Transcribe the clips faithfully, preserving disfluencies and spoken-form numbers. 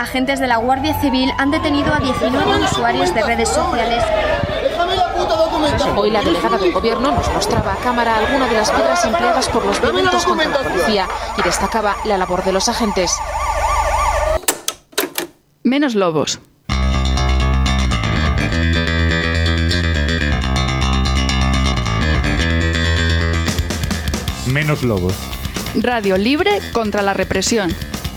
Agentes de la Guardia Civil han detenido a diecinueve usuarios de redes sociales. Hoy la delegada del gobierno nos mostraba a cámara algunas de las piedras empleadas por los violentos contra la policía y destacaba la labor de los agentes. Menos lobos. Menos lobos. Radio libre contra la represión.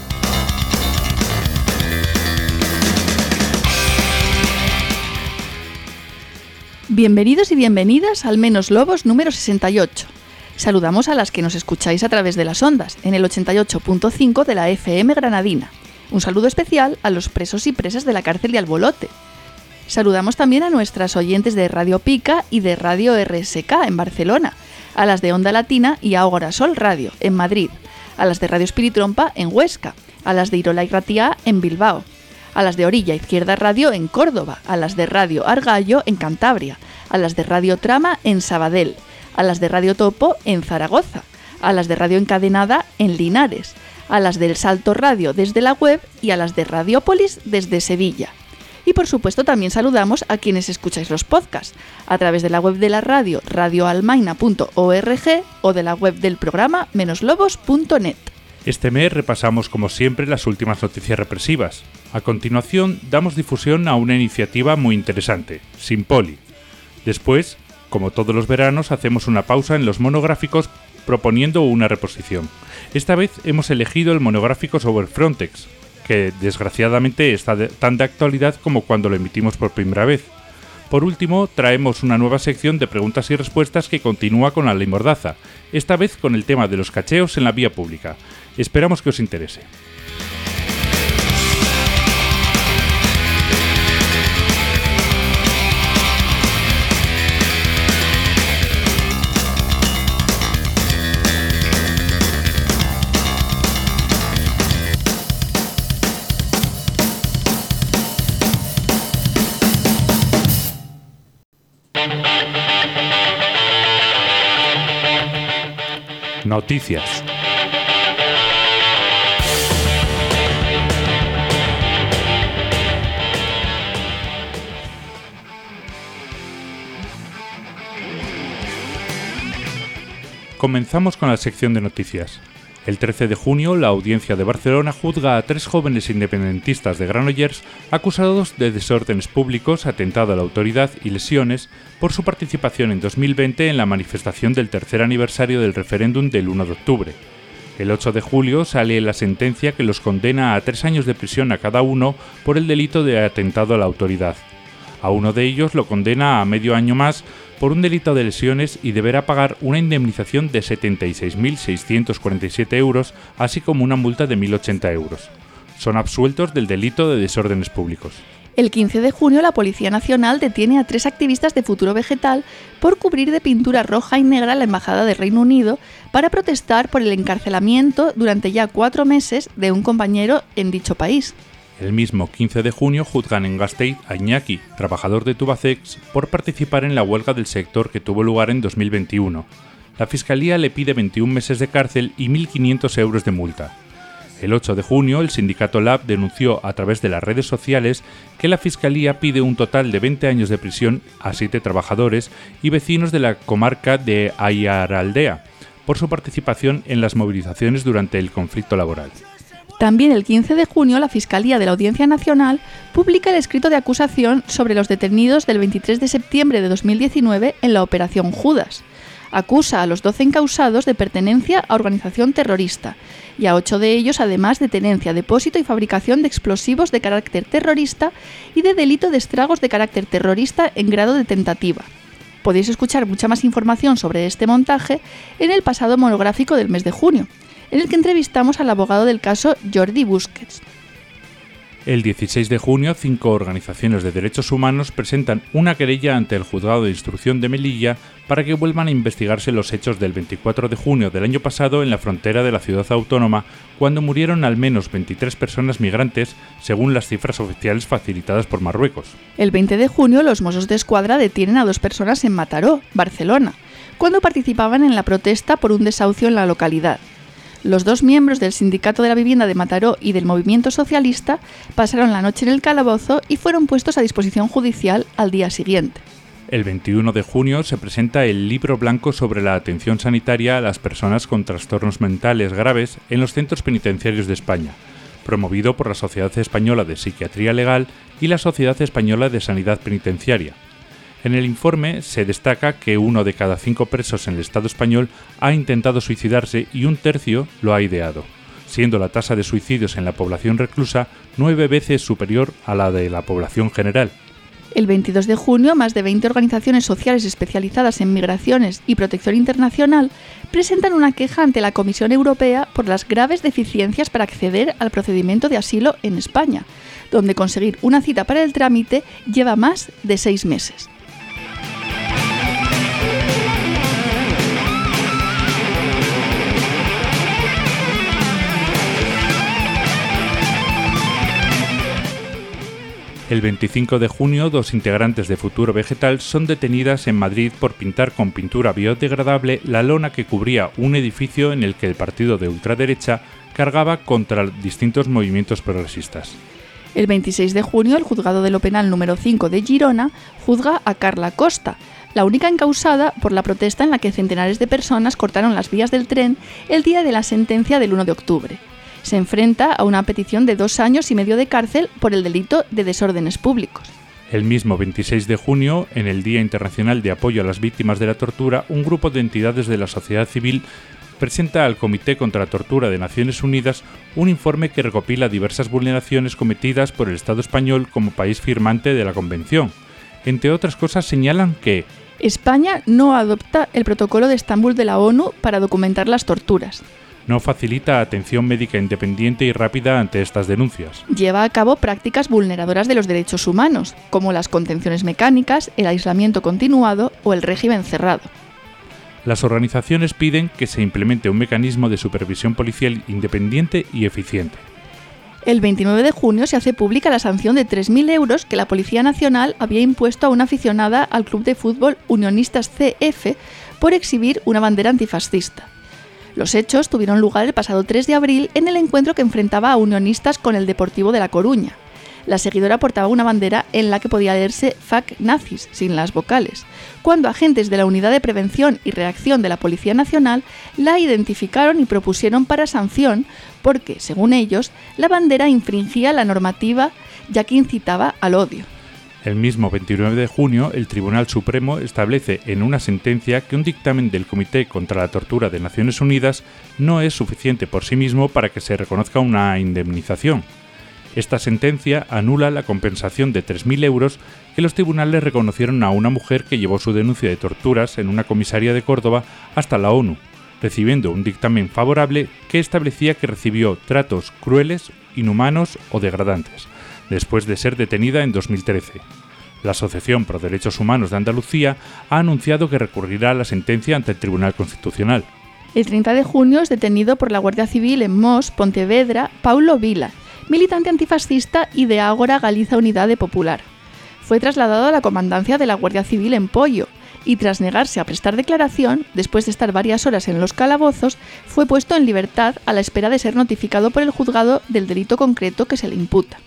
Bienvenidos y bienvenidas al Menos Lobos número sesenta y ocho. Saludamos a las que nos escucháis a través de las ondas, en el ochenta y ocho punto cinco de la F M granadina. Un saludo especial a los presos y presas de la cárcel de Albolote. Saludamos también a nuestras oyentes de Radio Pica y de Radio R S K en Barcelona, a las de Onda Latina y Ágora Sol Radio en Madrid, a las de Radio Espiritrompa en Huesca, a las de Irola y Ratia en Bilbao, a las de Orilla Izquierda Radio en Córdoba, a las de Radio Argallo en Cantabria, a las de Radio Trama en Sabadell, a las de Radio Topo en Zaragoza, a las de Radio Encadenada en Linares, a las del Salto Radio desde la web y a las de Radiópolis desde Sevilla. Y por supuesto también saludamos a quienes escucháis los podcasts a través de la web de la radio radioalmaina punto org o de la web del programa menos lobos punto net. Este mes repasamos como siempre las últimas noticias represivas. A continuación damos difusión a una iniciativa muy interesante, Sin Poli. Después, como todos los veranos, hacemos una pausa en los monográficos proponiendo una reposición. Esta vez hemos elegido el monográfico sobre Frontex, que desgraciadamente está de, tan de actualidad como cuando lo emitimos por primera vez. Por último, traemos una nueva sección de preguntas y respuestas que continúa con la ley Mordaza, esta vez con el tema de los cacheos en la vía pública. Esperamos que os interese. Noticias. Comenzamos con la sección de noticias. El trece de junio, la Audiencia de Barcelona juzga a tres jóvenes independentistas de Granollers acusados de desórdenes públicos, atentado a la autoridad y lesiones por su participación en dos mil veinte en la manifestación del tercer aniversario del referéndum del uno de octubre. El ocho de julio sale la sentencia que los condena a tres años de prisión a cada uno por el delito de atentado a la autoridad. A uno de ellos lo condena a medio año más por un delito de lesiones y deberá pagar una indemnización de setenta y seis mil seiscientos cuarenta y siete euros, así como una multa de mil ochenta euros. Son absueltos del delito de desórdenes públicos. El quince de junio la Policía Nacional detiene a tres activistas de Futuro Vegetal por cubrir de pintura roja y negra la Embajada del Reino Unido para protestar por el encarcelamiento durante ya cuatro meses de un compañero en dicho país. El mismo quince de junio juzgan en Gasteiz a Iñaki, trabajador de Tubacex, por participar en la huelga del sector que tuvo lugar en dos mil veintiuno. La Fiscalía le pide veintiún meses de cárcel y mil quinientos euros de multa. El ocho de junio, el sindicato Lab denunció a través de las redes sociales que la Fiscalía pide un total de veinte años de prisión a siete trabajadores y vecinos de la comarca de Aiaraldea por su participación en las movilizaciones durante el conflicto laboral. También el quince de junio, la Fiscalía de la Audiencia Nacional publica el escrito de acusación sobre los detenidos del veintitrés de septiembre de dos mil diecinueve en la Operación Judas. Acusa a los doce encausados de pertenencia a organización terrorista y a ocho de ellos además de tenencia, depósito y fabricación de explosivos de carácter terrorista y de delito de estragos de carácter terrorista en grado de tentativa. Podéis escuchar mucha más información sobre este montaje en el pasado monográfico del mes de junio, en el que entrevistamos al abogado del caso Jordi Busquets. El dieciséis de junio, cinco organizaciones de derechos humanos presentan una querella ante el Juzgado de Instrucción de Melilla para que vuelvan a investigarse los hechos del veinticuatro de junio del año pasado en la frontera de la ciudad autónoma, cuando murieron al menos veintitrés personas migrantes, según las cifras oficiales facilitadas por Marruecos. El veinte de junio, los Mossos de Escuadra detienen a dos personas en Mataró, Barcelona, cuando participaban en la protesta por un desahucio en la localidad. Los dos miembros del Sindicato de la Vivienda de Mataró y del Movimiento Socialista pasaron la noche en el calabozo y fueron puestos a disposición judicial al día siguiente. El veintiuno de junio se presenta el Libro Blanco sobre la atención sanitaria a las personas con trastornos mentales graves en los centros penitenciarios de España, promovido por la Sociedad Española de Psiquiatría Legal y la Sociedad Española de Sanidad Penitenciaria. En el informe se destaca que uno de cada cinco presos en el Estado español ha intentado suicidarse y un tercio lo ha ideado, siendo la tasa de suicidios en la población reclusa nueve veces superior a la de la población general. El veintidós de junio, más de veinte organizaciones sociales especializadas en migraciones y protección internacional presentan una queja ante la Comisión Europea por las graves deficiencias para acceder al procedimiento de asilo en España, donde conseguir una cita para el trámite lleva más de seis meses. El veinticinco de junio, dos integrantes de Futuro Vegetal son detenidas en Madrid por pintar con pintura biodegradable la lona que cubría un edificio en el que el partido de ultraderecha cargaba contra distintos movimientos progresistas. El veintiséis de junio, el juzgado de lo penal número cinco de Girona juzga a Carla Costa, la única encausada por la protesta en la que centenares de personas cortaron las vías del tren el día de la sentencia del uno de octubre. Se enfrenta a una petición de dos años y medio de cárcel por el delito de desórdenes públicos. El mismo veintiséis de junio, en el Día Internacional de Apoyo a las Víctimas de la Tortura, un grupo de entidades de la sociedad civil presenta al Comité contra la Tortura de Naciones Unidas un informe que recopila diversas vulneraciones cometidas por el Estado español como país firmante de la Convención. Entre otras cosas señalan que España no adopta el protocolo de Estambul de la ONU para documentar las torturas. No facilita atención médica independiente y rápida ante estas denuncias. Lleva a cabo prácticas vulneradoras de los derechos humanos, como las contenciones mecánicas, el aislamiento continuado o el régimen cerrado. Las organizaciones piden que se implemente un mecanismo de supervisión policial independiente y eficiente. El veintinueve de junio se hace pública la sanción de tres mil euros que la Policía Nacional había impuesto a una aficionada al club de fútbol Unionistas C F por exhibir una bandera antifascista. Los hechos tuvieron lugar el pasado tres de abril en el encuentro que enfrentaba a Unionistas con el Deportivo de La Coruña. La seguidora portaba una bandera en la que podía leerse Fuck Nazis, sin las vocales, cuando agentes de la Unidad de Prevención y Reacción de la Policía Nacional la identificaron y propusieron para sanción porque, según ellos, la bandera infringía la normativa ya que incitaba al odio. El mismo veintinueve de junio, el Tribunal Supremo establece en una sentencia que un dictamen del Comité contra la Tortura de Naciones Unidas no es suficiente por sí mismo para que se reconozca una indemnización. Esta sentencia anula la compensación de tres mil euros que los tribunales reconocieron a una mujer que llevó su denuncia de torturas en una comisaría de Córdoba hasta la ONU, recibiendo un dictamen favorable que establecía que recibió tratos crueles, inhumanos o degradantes, después de ser detenida en dos mil trece. La Asociación Pro Derechos Humanos de Andalucía ha anunciado que recurrirá a la sentencia ante el Tribunal Constitucional. El treinta de junio es detenido por la Guardia Civil en Mos, Pontevedra, Paulo Vila, militante antifascista y de Ágora Galiza Unidade Popular. Fue trasladado a la comandancia de la Guardia Civil en Poio y, tras negarse a prestar declaración, después de estar varias horas en los calabozos, fue puesto en libertad a la espera de ser notificado por el juzgado del delito concreto que se le imputa.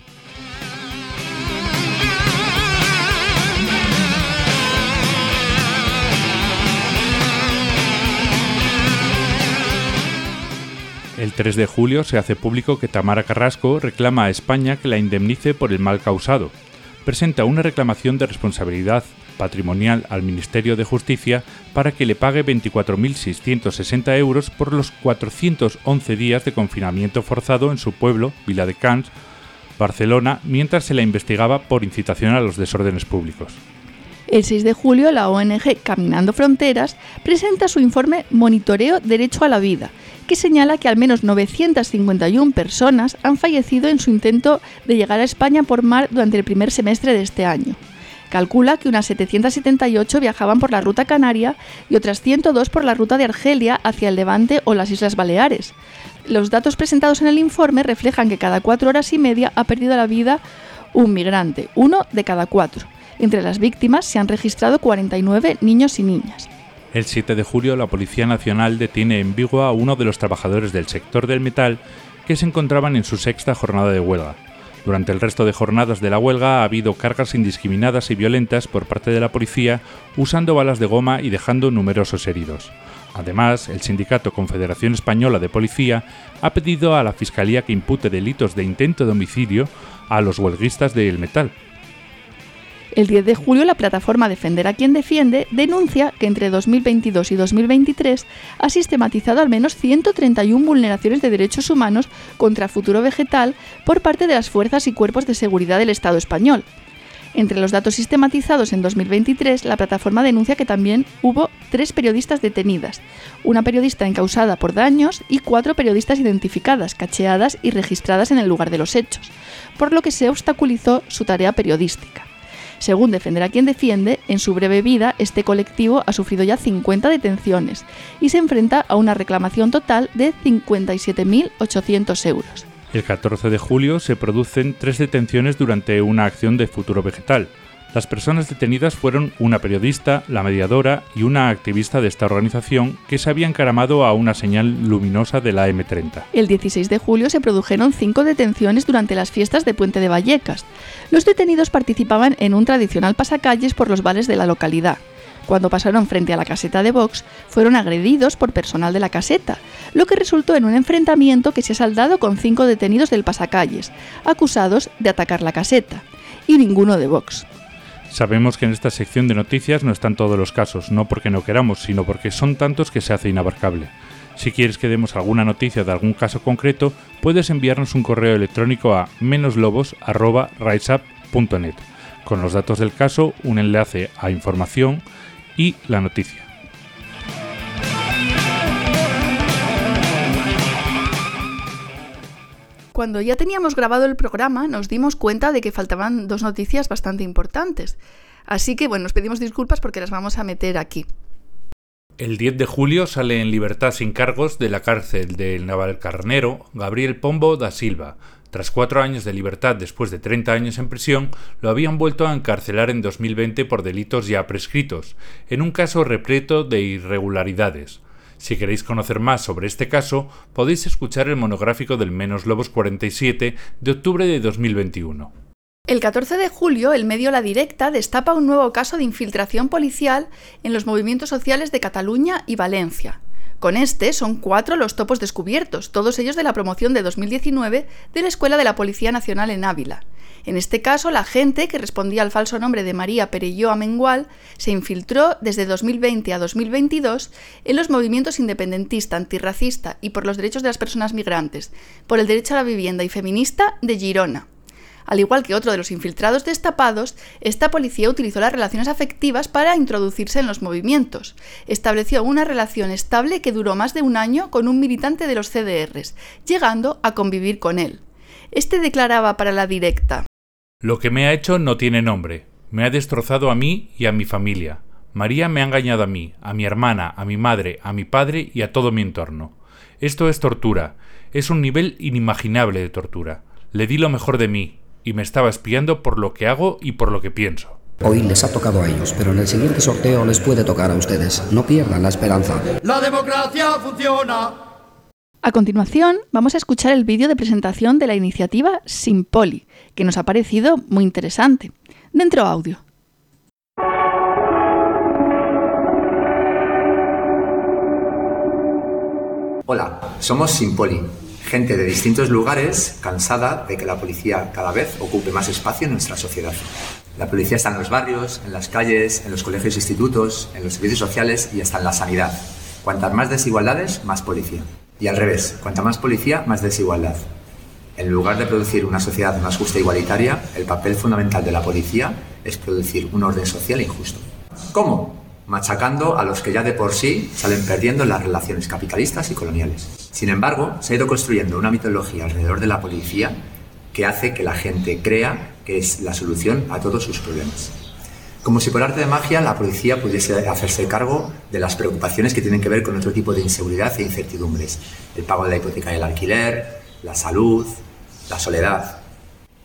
El tres de julio se hace público que Tamara Carrasco reclama a España que la indemnice por el mal causado. Presenta una reclamación de responsabilidad patrimonial al Ministerio de Justicia para que le pague veinticuatro mil seiscientos sesenta euros por los cuatrocientos once días de confinamiento forzado en su pueblo, Viladecans, Barcelona, mientras se la investigaba por incitación a los desórdenes públicos. El seis de julio, la O N G Caminando Fronteras presenta su informe Monitoreo Derecho a la Vida, que señala que al menos novecientas cincuenta y una personas han fallecido en su intento de llegar a España por mar durante el primer semestre de este año. Calcula que unas setecientas setenta y ocho viajaban por la ruta canaria y otras ciento dos por la ruta de Argelia hacia el Levante o las Islas Baleares. Los datos presentados en el informe reflejan que cada cuatro horas y media ha perdido la vida un migrante, uno de cada cuatro. Entre las víctimas se han registrado cuarenta y nueve niños y niñas. El siete de julio, la Policía Nacional detiene en Vigo a uno de los trabajadores del sector del metal que se encontraban en su sexta jornada de huelga. Durante el resto de jornadas de la huelga ha habido cargas indiscriminadas y violentas por parte de la policía, usando balas de goma y dejando numerosos heridos. Además, el sindicato Confederación Española de Policía ha pedido a la Fiscalía que impute delitos de intento de homicidio a los huelguistas del metal. El diez de julio, la plataforma Defender a quien defiende denuncia que entre dos mil veintidós y dos mil veintitrés ha sistematizado al menos ciento treinta y una vulneraciones de derechos humanos contra Futuro Vegetal por parte de las fuerzas y cuerpos de seguridad del Estado español. Entre los datos sistematizados en dos mil veintitrés, la plataforma denuncia que también hubo tres periodistas detenidas, una periodista encausada por daños y cuatro periodistas identificadas, cacheadas y registradas en el lugar de los hechos, por lo que se obstaculizó su tarea periodística. Según Defender a quien defiende, en su breve vida este colectivo ha sufrido ya cincuenta detenciones y se enfrenta a una reclamación total de cincuenta y siete mil ochocientos euros. El catorce de julio se producen tres detenciones durante una acción de Futuro Vegetal. Las personas detenidas fueron una periodista, la mediadora y una activista de esta organización que se había encaramado a una señal luminosa de la eme treinta. El dieciséis de julio se produjeron cinco detenciones durante las fiestas de Puente de Vallecas. Los detenidos participaban en un tradicional pasacalles por los bares de la localidad. Cuando pasaron frente a la caseta de Vox, fueron agredidos por personal de la caseta, lo que resultó en un enfrentamiento que se ha saldado con cinco detenidos del pasacalles, acusados de atacar la caseta, y ninguno de Vox. Sabemos que en esta sección de noticias no están todos los casos, no porque no queramos, sino porque son tantos que se hace inabarcable. Si quieres que demos alguna noticia de algún caso concreto, puedes enviarnos un correo electrónico a menoslobos arroba riseup punto net, con los datos del caso, un enlace a información y la noticia. Cuando ya teníamos grabado el programa, nos dimos cuenta de que faltaban dos noticias bastante importantes. Así que, bueno, nos pedimos disculpas porque las vamos a meter aquí. El diez de julio sale en libertad sin cargos de la cárcel de Navalcarnero Gabriel Pombo da Silva. Tras cuatro años de libertad después de treinta años en prisión, lo habían vuelto a encarcelar en dos mil veinte por delitos ya prescritos, en un caso repleto de irregularidades. Si queréis conocer más sobre este caso, podéis escuchar el monográfico del Menos Lobos cuarenta y siete de octubre de dos mil veintiuno. El catorce de julio, el medio La Directa destapa un nuevo caso de infiltración policial en los movimientos sociales de Cataluña y Valencia. Con este son cuatro los topos descubiertos, todos ellos de la promoción de dos mil diecinueve de la Escuela de la Policía Nacional en Ávila. En este caso, la gente, que respondía al falso nombre de María Perelló Amengual, se infiltró desde dos mil veinte a dos mil veintidós en los movimientos independentista, antirracista y por los derechos de las personas migrantes, por el derecho a la vivienda y feminista de Girona. Al igual que otro de los infiltrados destapados, esta policía utilizó las relaciones afectivas para introducirse en los movimientos. Estableció una relación estable que duró más de un año con un militante de los ce de erres, llegando a convivir con él. Este declaraba para La Directa: «Lo que me ha hecho no tiene nombre. Me ha destrozado a mí y a mi familia. María me ha engañado a mí, a mi hermana, a mi madre, a mi padre y a todo mi entorno. Esto es tortura. Es un nivel inimaginable de tortura. Le di lo mejor de mí. Y me estaba espiando por lo que hago y por lo que pienso». Hoy les ha tocado a ellos, pero en el siguiente sorteo les puede tocar a ustedes. No pierdan la esperanza. ¡La democracia funciona! A continuación, vamos a escuchar el vídeo de presentación de la iniciativa Sin Poli, que nos ha parecido muy interesante. Dentro audio. Hola, somos Sin Poli. Gente de distintos lugares cansada de que la policía cada vez ocupe más espacio en nuestra sociedad. La policía está en los barrios, en las calles, en los colegios e institutos, en los servicios sociales y hasta en la sanidad. Cuantas más desigualdades, más policía. Y al revés, cuanta más policía, más desigualdad. En lugar de producir una sociedad más justa e igualitaria, el papel fundamental de la policía es producir un orden social injusto. ¿Cómo? Machacando a los que ya de por sí salen perdiendo en las relaciones capitalistas y coloniales. Sin embargo, se ha ido construyendo una mitología alrededor de la policía que hace que la gente crea que es la solución a todos sus problemas. Como si por arte de magia la policía pudiese hacerse cargo de las preocupaciones que tienen que ver con otro tipo de inseguridad e incertidumbres. El pago de la hipoteca y el alquiler, la salud, la soledad.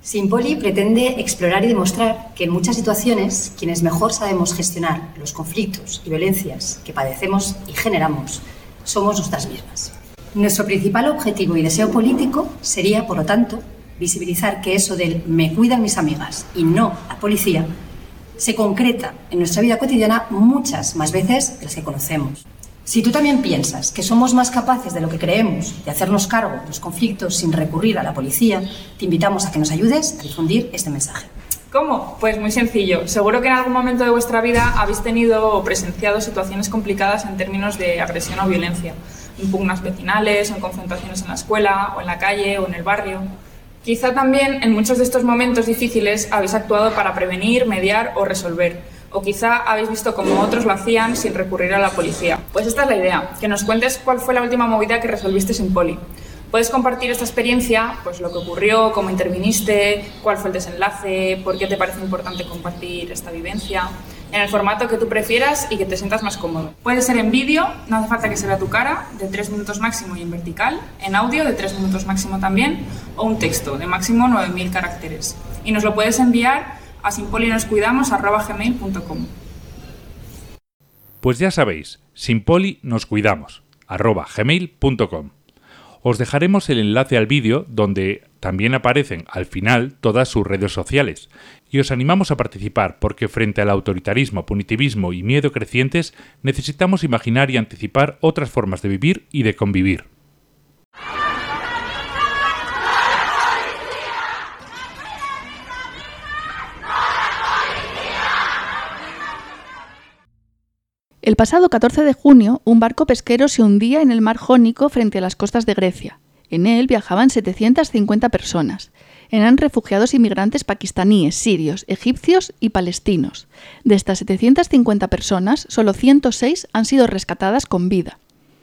Simpoli pretende explorar y demostrar que en muchas situaciones quienes mejor sabemos gestionar los conflictos y violencias que padecemos y generamos somos nosotras mismas. Nuestro principal objetivo y deseo político sería, por lo tanto, visibilizar que eso del me cuidan mis amigas y no la policía se concreta en nuestra vida cotidiana muchas más veces de las que conocemos. Si tú también piensas que somos más capaces de lo que creemos de hacernos cargo de los conflictos sin recurrir a la policía, te invitamos a que nos ayudes a difundir este mensaje. ¿Cómo? Pues muy sencillo. Seguro que en algún momento de vuestra vida habéis tenido o presenciado situaciones complicadas en términos de agresión o violencia, impugnas vecinales o en confrontaciones en la escuela o en la calle o en el barrio. Quizá también en muchos de estos momentos difíciles habéis actuado para prevenir, mediar o resolver. O quizá habéis visto cómo otros lo hacían sin recurrir a la policía. Pues esta es la idea, que nos cuentes cuál fue la última movida que resolviste sin poli. Puedes compartir esta experiencia, pues lo que ocurrió, cómo interviniste, cuál fue el desenlace, por qué te parece importante compartir esta vivencia, en el formato que tú prefieras y que te sientas más cómodo. Puede ser en vídeo, no hace falta que se vea tu cara, de tres minutos máximo y en vertical, en audio de tres minutos máximo también, o un texto de máximo nueve mil caracteres. Y nos lo puedes enviar a simpolinoscuidamos arroba gmail punto com. Pues ya sabéis, simpolinoscuidamos arroba gmail punto com. Os dejaremos el enlace al vídeo donde también aparecen al final todas sus redes sociales y os animamos a participar porque frente al autoritarismo, punitivismo y miedo crecientes necesitamos imaginar y anticipar otras formas de vivir y de convivir. El pasado catorce de junio, un barco pesquero se hundía en el mar Jónico frente a las costas de Grecia. En él viajaban setecientas cincuenta personas. Eran refugiados inmigrantes pakistaníes, sirios, egipcios y palestinos. De estas setecientas cincuenta personas, solo ciento seis han sido rescatadas con vida.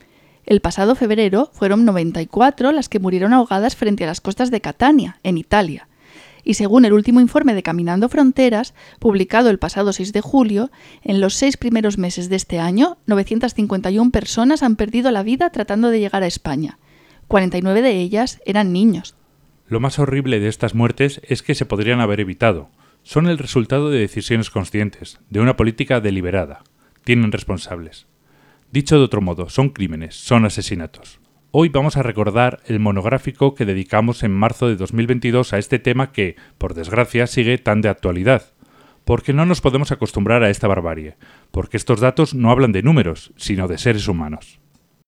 El pasado febrero fueron noventa y cuatro las que murieron ahogadas frente a las costas de Catania, en Italia. Y según el último informe de Caminando Fronteras, publicado el pasado seis de julio, en los seis primeros meses de este año, novecientas cincuenta y una personas han perdido la vida tratando de llegar a España. cuarenta y nueve de ellas eran niños. Lo más horrible de estas muertes es que se podrían haber evitado. Son el resultado de decisiones conscientes, de una política deliberada. Tienen responsables. Dicho de otro modo, son crímenes, son asesinatos. Hoy vamos a recordar el monográfico que dedicamos en marzo de dos mil veintidós a este tema que, por desgracia, sigue tan de actualidad. Porque no nos podemos acostumbrar a esta barbarie, porque estos datos no hablan de números, sino de seres humanos.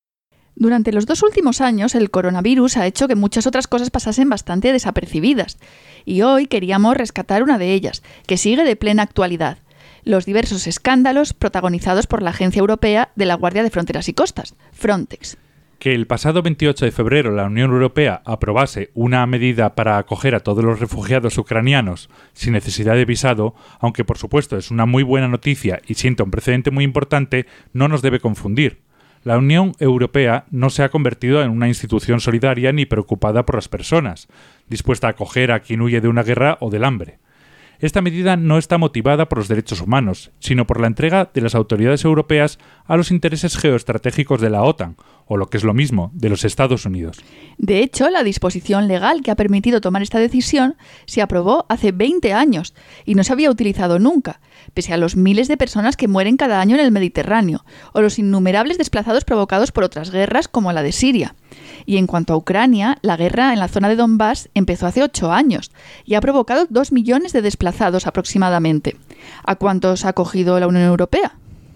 Durante los dos últimos años, el coronavirus ha hecho que muchas otras cosas pasasen bastante desapercibidas, y hoy queríamos rescatar una de ellas, que sigue de plena actualidad: los diversos escándalos protagonizados por la Agencia Europea de la Guardia de Fronteras y Costas, Frontex. Que el pasado veintiocho de febrero la Unión Europea aprobase una medida para acoger a todos los refugiados ucranianos sin necesidad de visado, aunque por supuesto es una muy buena noticia y sienta un precedente muy importante, no nos debe confundir. La Unión Europea no se ha convertido en una institución solidaria ni preocupada por las personas, dispuesta a acoger a quien huye de una guerra o del hambre. Esta medida no está motivada por los derechos humanos, sino por la entrega de las autoridades europeas a los intereses geoestratégicos de la OTAN, o lo que es lo mismo, de los Estados Unidos. De hecho, la disposición legal que ha permitido tomar esta decisión se aprobó hace veinte años y no se había utilizado nunca, pese a los miles de personas que mueren cada año en el Mediterráneo, o los innumerables desplazados provocados por otras guerras como la de Siria. Y en cuanto a Ucrania, la guerra en la zona de Donbass empezó hace ocho años y ha provocado dos millones de desplazados aproximadamente. ¿A cuántos ha acogido la Unión Europea?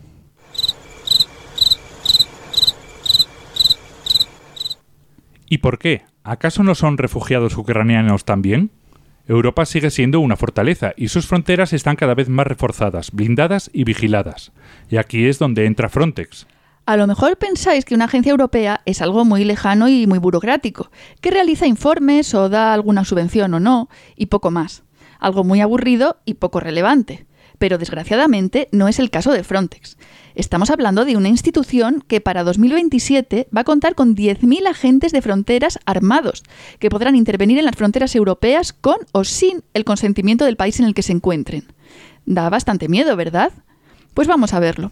¿Y por qué? ¿Acaso no son refugiados ucranianos también? Europa sigue siendo una fortaleza y sus fronteras están cada vez más reforzadas, blindadas y vigiladas. Y aquí es donde entra Frontex. A lo mejor pensáis que una agencia europea es algo muy lejano y muy burocrático, que realiza informes o da alguna subvención o no, y poco más. Algo muy aburrido y poco relevante. Pero desgraciadamente no es el caso de Frontex. Estamos hablando de una institución que para dos mil veintisiete va a contar con diez mil agentes de fronteras armados, que podrán intervenir en las fronteras europeas con o sin el consentimiento del país en el que se encuentren. Da bastante miedo, ¿verdad? Pues vamos a verlo.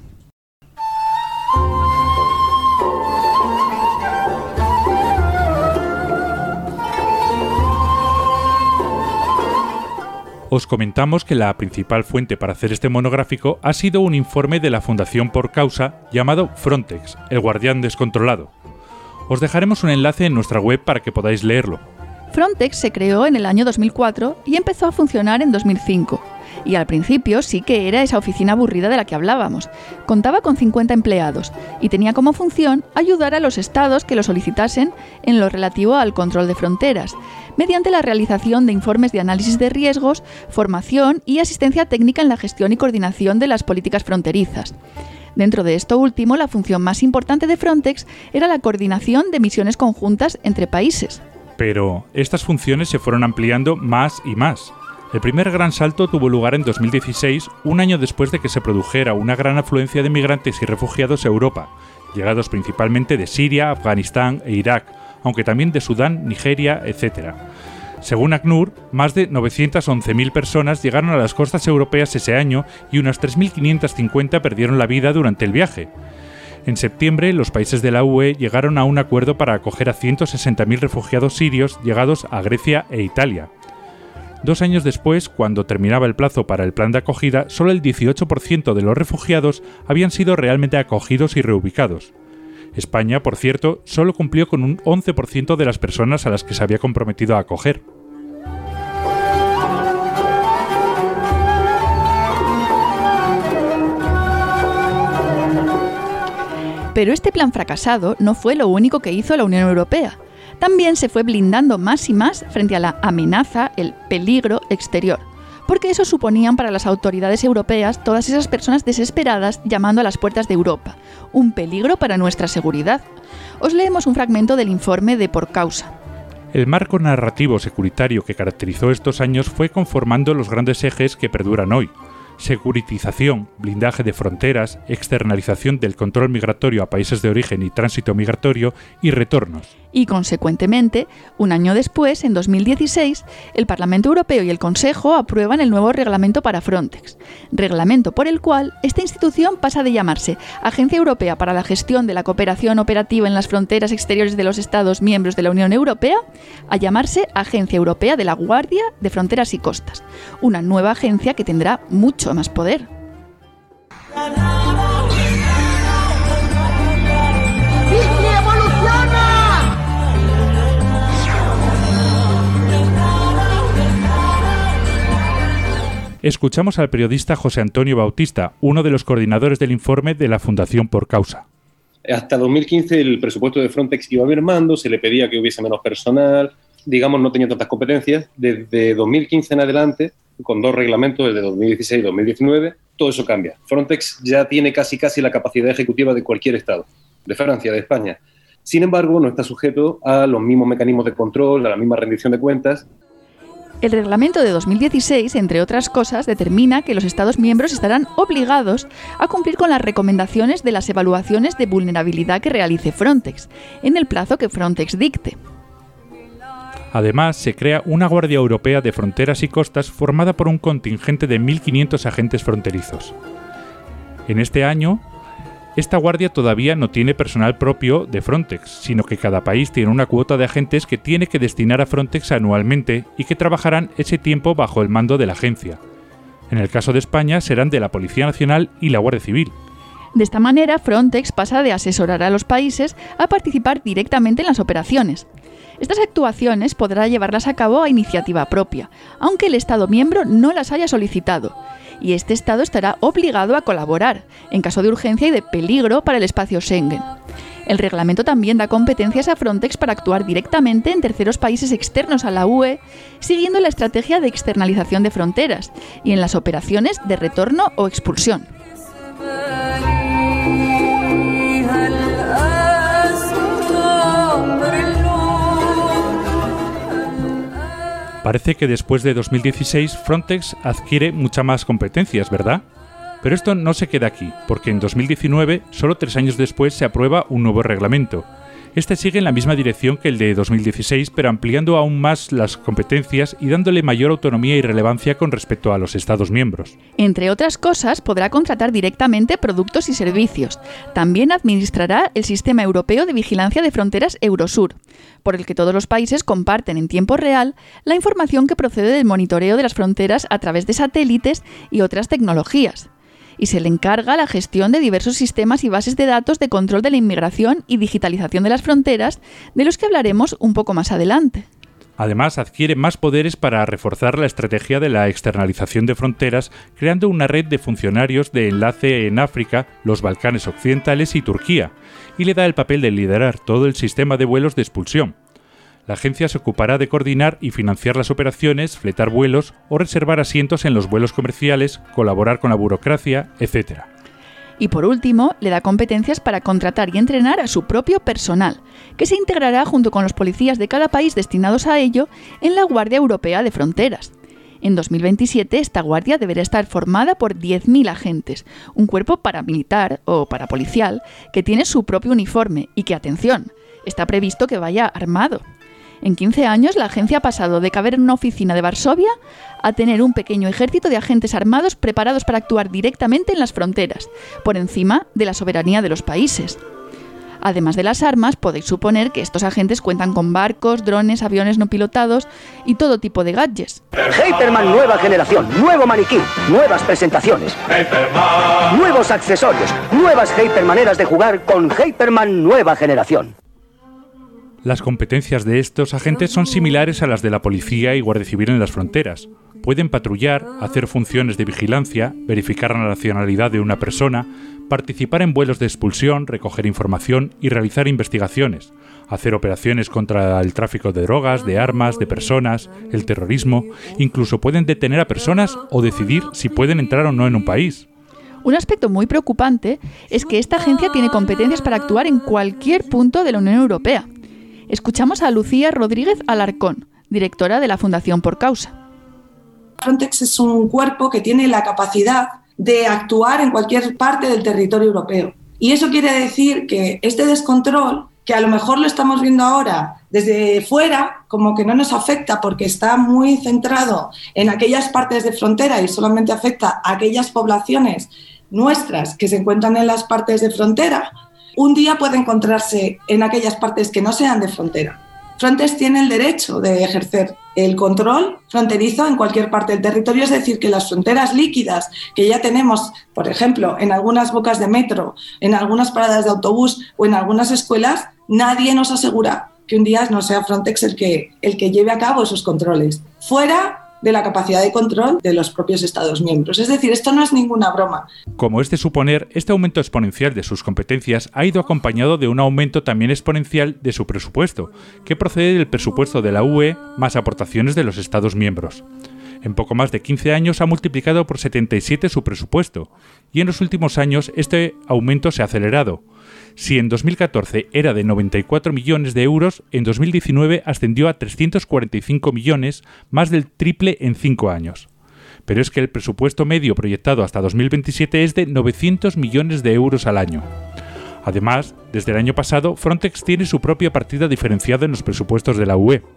os comentamos que la principal fuente para hacer este monográfico ha sido un informe de la Fundación Por Causa llamado Frontex, el guardián descontrolado. Os dejaremos un enlace en nuestra web para que podáis leerlo. Frontex se creó en el año dos mil cuatro y empezó a funcionar en dos mil cinco. Y al principio sí que era esa oficina aburrida de la que hablábamos. Contaba con cincuenta empleados y tenía como función ayudar a los estados que lo solicitasen en lo relativo al control de fronteras, mediante la realización de informes de análisis de riesgos, formación y asistencia técnica en la gestión y coordinación de las políticas fronterizas. Dentro de esto último, la función más importante de Frontex era la coordinación de misiones conjuntas entre países. Pero estas funciones se fueron ampliando más y más. El primer gran salto tuvo lugar en dos mil dieciséis, un año después de que se produjera una gran afluencia de migrantes y refugiados a Europa, llegados principalmente de Siria, Afganistán e Irak, aunque también de Sudán, Nigeria, etcétera. Según ACNUR, más de novecientas once mil personas llegaron a las costas europeas ese año y unas tres mil quinientas cincuenta perdieron la vida durante el viaje. En septiembre, los países de la U E llegaron a un acuerdo para acoger a ciento sesenta mil refugiados sirios llegados a Grecia e Italia. Dos años después, cuando terminaba el plazo para el plan de acogida, solo el dieciocho por ciento de los refugiados habían sido realmente acogidos y reubicados. España, por cierto, solo cumplió con un once por ciento de las personas a las que se había comprometido a acoger. Pero este plan fracasado no fue lo único que hizo la Unión Europea. También se fue blindando más y más frente a la amenaza, el peligro exterior, porque eso suponían para las autoridades europeas todas esas personas desesperadas llamando a las puertas de Europa, un peligro para nuestra seguridad. Os leemos un fragmento del informe de Por Causa. El marco narrativo securitario que caracterizó estos años fue conformando los grandes ejes que perduran hoy: securitización, blindaje de fronteras, externalización del control migratorio a países de origen y tránsito migratorio y retornos. Y, consecuentemente, un año después, en dos mil dieciséis, el Parlamento Europeo y el Consejo aprueban el nuevo reglamento para Frontex, reglamento por el cual esta institución pasa de llamarse Agencia Europea para la Gestión de la Cooperación Operativa en las Fronteras Exteriores de los Estados miembros de la Unión Europea a llamarse Agencia Europea de la Guardia de Fronteras y Costas, una nueva agencia que tendrá mucho más poder. Escuchamos al periodista José Antonio Bautista, uno de los coordinadores del informe de la Fundación Por Causa. Hasta dos mil quince el presupuesto de Frontex iba mermando, se le pedía que hubiese menos personal, digamos, no tenía tantas competencias. Desde dos mil quince en adelante, con dos reglamentos, el de dos mil dieciséis y dos mil diecinueve, todo eso cambia. Frontex ya tiene casi casi la capacidad ejecutiva de cualquier estado, de Francia, de España. Sin embargo, no está sujeto a los mismos mecanismos de control, a la misma rendición de cuentas. El reglamento de dos mil dieciséis, entre otras cosas, determina que los Estados miembros estarán obligados a cumplir con las recomendaciones de las evaluaciones de vulnerabilidad que realice Frontex, en el plazo que Frontex dicte. Además, se crea una Guardia Europea de Fronteras y Costas formada por un contingente de mil quinientos agentes fronterizos. En este año, esta guardia todavía no tiene personal propio de Frontex, sino que cada país tiene una cuota de agentes que tiene que destinar a Frontex anualmente y que trabajarán ese tiempo bajo el mando de la agencia. En el caso de España serán de la Policía Nacional y la Guardia Civil. De esta manera, Frontex pasa de asesorar a los países a participar directamente en las operaciones. Estas actuaciones podrá llevarlas a cabo a iniciativa propia, aunque el Estado miembro no las haya solicitado, y este Estado estará obligado a colaborar, en caso de urgencia y de peligro para el espacio Schengen. El reglamento también da competencias a Frontex para actuar directamente en terceros países externos a la U E, siguiendo la estrategia de externalización de fronteras, y en las operaciones de retorno o expulsión. Parece que después de dos mil dieciséis Frontex adquiere muchas más competencias, ¿verdad? Pero esto no se queda aquí, porque en dos mil diecinueve, solo tres años después, se aprueba un nuevo reglamento. Este sigue en la misma dirección que el de dos mil dieciséis, pero ampliando aún más las competencias y dándole mayor autonomía y relevancia con respecto a los Estados miembros. Entre otras cosas, podrá contratar directamente productos y servicios. También administrará el Sistema Europeo de Vigilancia de Fronteras Eurosur, por el que todos los países comparten en tiempo real la información que procede del monitoreo de las fronteras a través de satélites y otras tecnologías. Y se le encarga la gestión de diversos sistemas y bases de datos de control de la inmigración y digitalización de las fronteras, de los que hablaremos un poco más adelante. Además, adquiere más poderes para reforzar la estrategia de la externalización de fronteras, creando una red de funcionarios de enlace en África, los Balcanes Occidentales y Turquía, y le da el papel de liderar todo el sistema de vuelos de expulsión. La agencia se ocupará de coordinar y financiar las operaciones, fletar vuelos o reservar asientos en los vuelos comerciales, colaborar con la burocracia, etcétera. Y por último, le da competencias para contratar y entrenar a su propio personal, que se integrará junto con los policías de cada país destinados a ello en la Guardia Europea de Fronteras. En dos mil veintisiete, esta guardia deberá estar formada por diez mil agentes, un cuerpo paramilitar o parapolicial que tiene su propio uniforme y que, atención, está previsto que vaya armado. En quince años, la agencia ha pasado de caber en una oficina de Varsovia a tener un pequeño ejército de agentes armados preparados para actuar directamente en las fronteras, por encima de la soberanía de los países. Además de las armas, podéis suponer que estos agentes cuentan con barcos, drones, aviones no pilotados y todo tipo de gadgets. Hyperman nueva generación, nuevo maniquí, nuevas presentaciones, Hyperman. Nuevos accesorios, nuevas Hypermaneras de jugar con Hyperman nueva generación. Las competencias de estos agentes son similares a las de la policía y guardia civil en las fronteras. Pueden patrullar, hacer funciones de vigilancia, verificar la nacionalidad de una persona, participar en vuelos de expulsión, recoger información y realizar investigaciones, hacer operaciones contra el tráfico de drogas, de armas, de personas, el terrorismo, incluso pueden detener a personas o decidir si pueden entrar o no en un país. Un aspecto muy preocupante es que esta agencia tiene competencias para actuar en cualquier punto de la Unión Europea. Escuchamos a Lucía Rodríguez Alarcón, directora de la Fundación Por Causa. Frontex es un cuerpo que tiene la capacidad de actuar en cualquier parte del territorio europeo. Y eso quiere decir que este descontrol, que a lo mejor lo estamos viendo ahora desde fuera, como que no nos afecta porque está muy centrado en aquellas partes de frontera y solamente afecta a aquellas poblaciones nuestras que se encuentran en las partes de frontera, un día puede encontrarse en aquellas partes que no sean de frontera. Frontex tiene el derecho de ejercer el control fronterizo en cualquier parte del territorio, es decir, que las fronteras líquidas que ya tenemos, por ejemplo, en algunas bocas de metro, en algunas paradas de autobús o en algunas escuelas, nadie nos asegura que un día no sea Frontex el que, el que lleve a cabo esos controles. Fuera de la capacidad de control de los propios Estados miembros. Es decir, esto no es ninguna broma. Como es de suponer, este aumento exponencial de sus competencias ha ido acompañado de un aumento también exponencial de su presupuesto, que procede del presupuesto de la U E más aportaciones de los Estados miembros. En poco más de quince años ha multiplicado por setenta y siete su presupuesto, y en los últimos años este aumento se ha acelerado. Si en dos mil catorce era de noventa y cuatro millones de euros, en dos mil diecinueve ascendió a trescientos cuarenta y cinco millones, más del triple en cinco años. Pero es que el presupuesto medio proyectado hasta dos mil veintisiete es de novecientos millones de euros al año. Además, desde el año pasado, Frontex tiene su propia partida diferenciada en los presupuestos de la U E.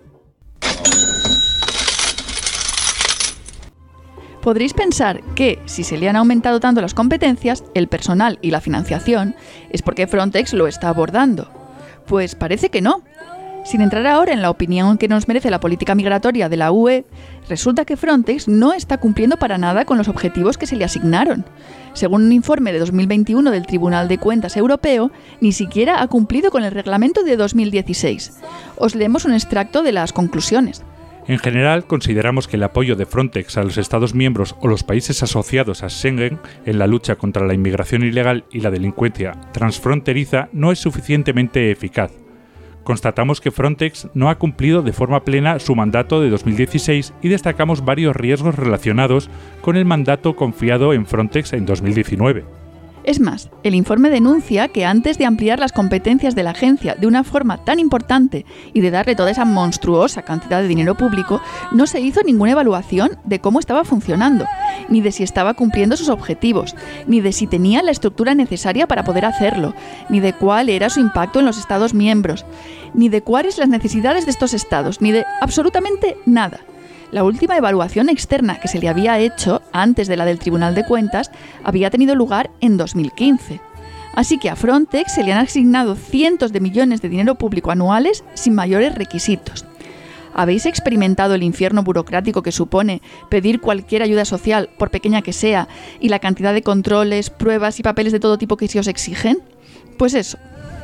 Podréis pensar que, si se le han aumentado tanto las competencias, el personal y la financiación, es porque Frontex lo está abordando. Pues parece que no. Sin entrar ahora en la opinión que nos merece la política migratoria de la U E, resulta que Frontex no está cumpliendo para nada con los objetivos que se le asignaron. Según un informe de dos mil veintiuno del Tribunal de Cuentas Europeo, ni siquiera ha cumplido con el reglamento de dos mil dieciséis. Os leemos un extracto de las conclusiones. En general, consideramos que el apoyo de Frontex a los Estados miembros o los países asociados a Schengen en la lucha contra la inmigración ilegal y la delincuencia transfronteriza no es suficientemente eficaz. Constatamos que Frontex no ha cumplido de forma plena su mandato de dos mil dieciséis y destacamos varios riesgos relacionados con el mandato confiado en Frontex en dos mil diecinueve. Es más, el informe denuncia que antes de ampliar las competencias de la agencia de una forma tan importante y de darle toda esa monstruosa cantidad de dinero público, no se hizo ninguna evaluación de cómo estaba funcionando, ni de si estaba cumpliendo sus objetivos, ni de si tenía la estructura necesaria para poder hacerlo, ni de cuál era su impacto en los Estados miembros, ni de cuáles las necesidades de estos Estados, ni de absolutamente nada. La última evaluación externa que se le había hecho, antes de la del Tribunal de Cuentas, había tenido lugar en dos mil quince. Así que a Frontex se le han asignado cientos de millones de dinero público anuales sin mayores requisitos. ¿Habéis experimentado el infierno burocrático que supone pedir cualquier ayuda social, por pequeña que sea, y la cantidad de controles, pruebas y papeles de todo tipo que se os exigen? Pues eso.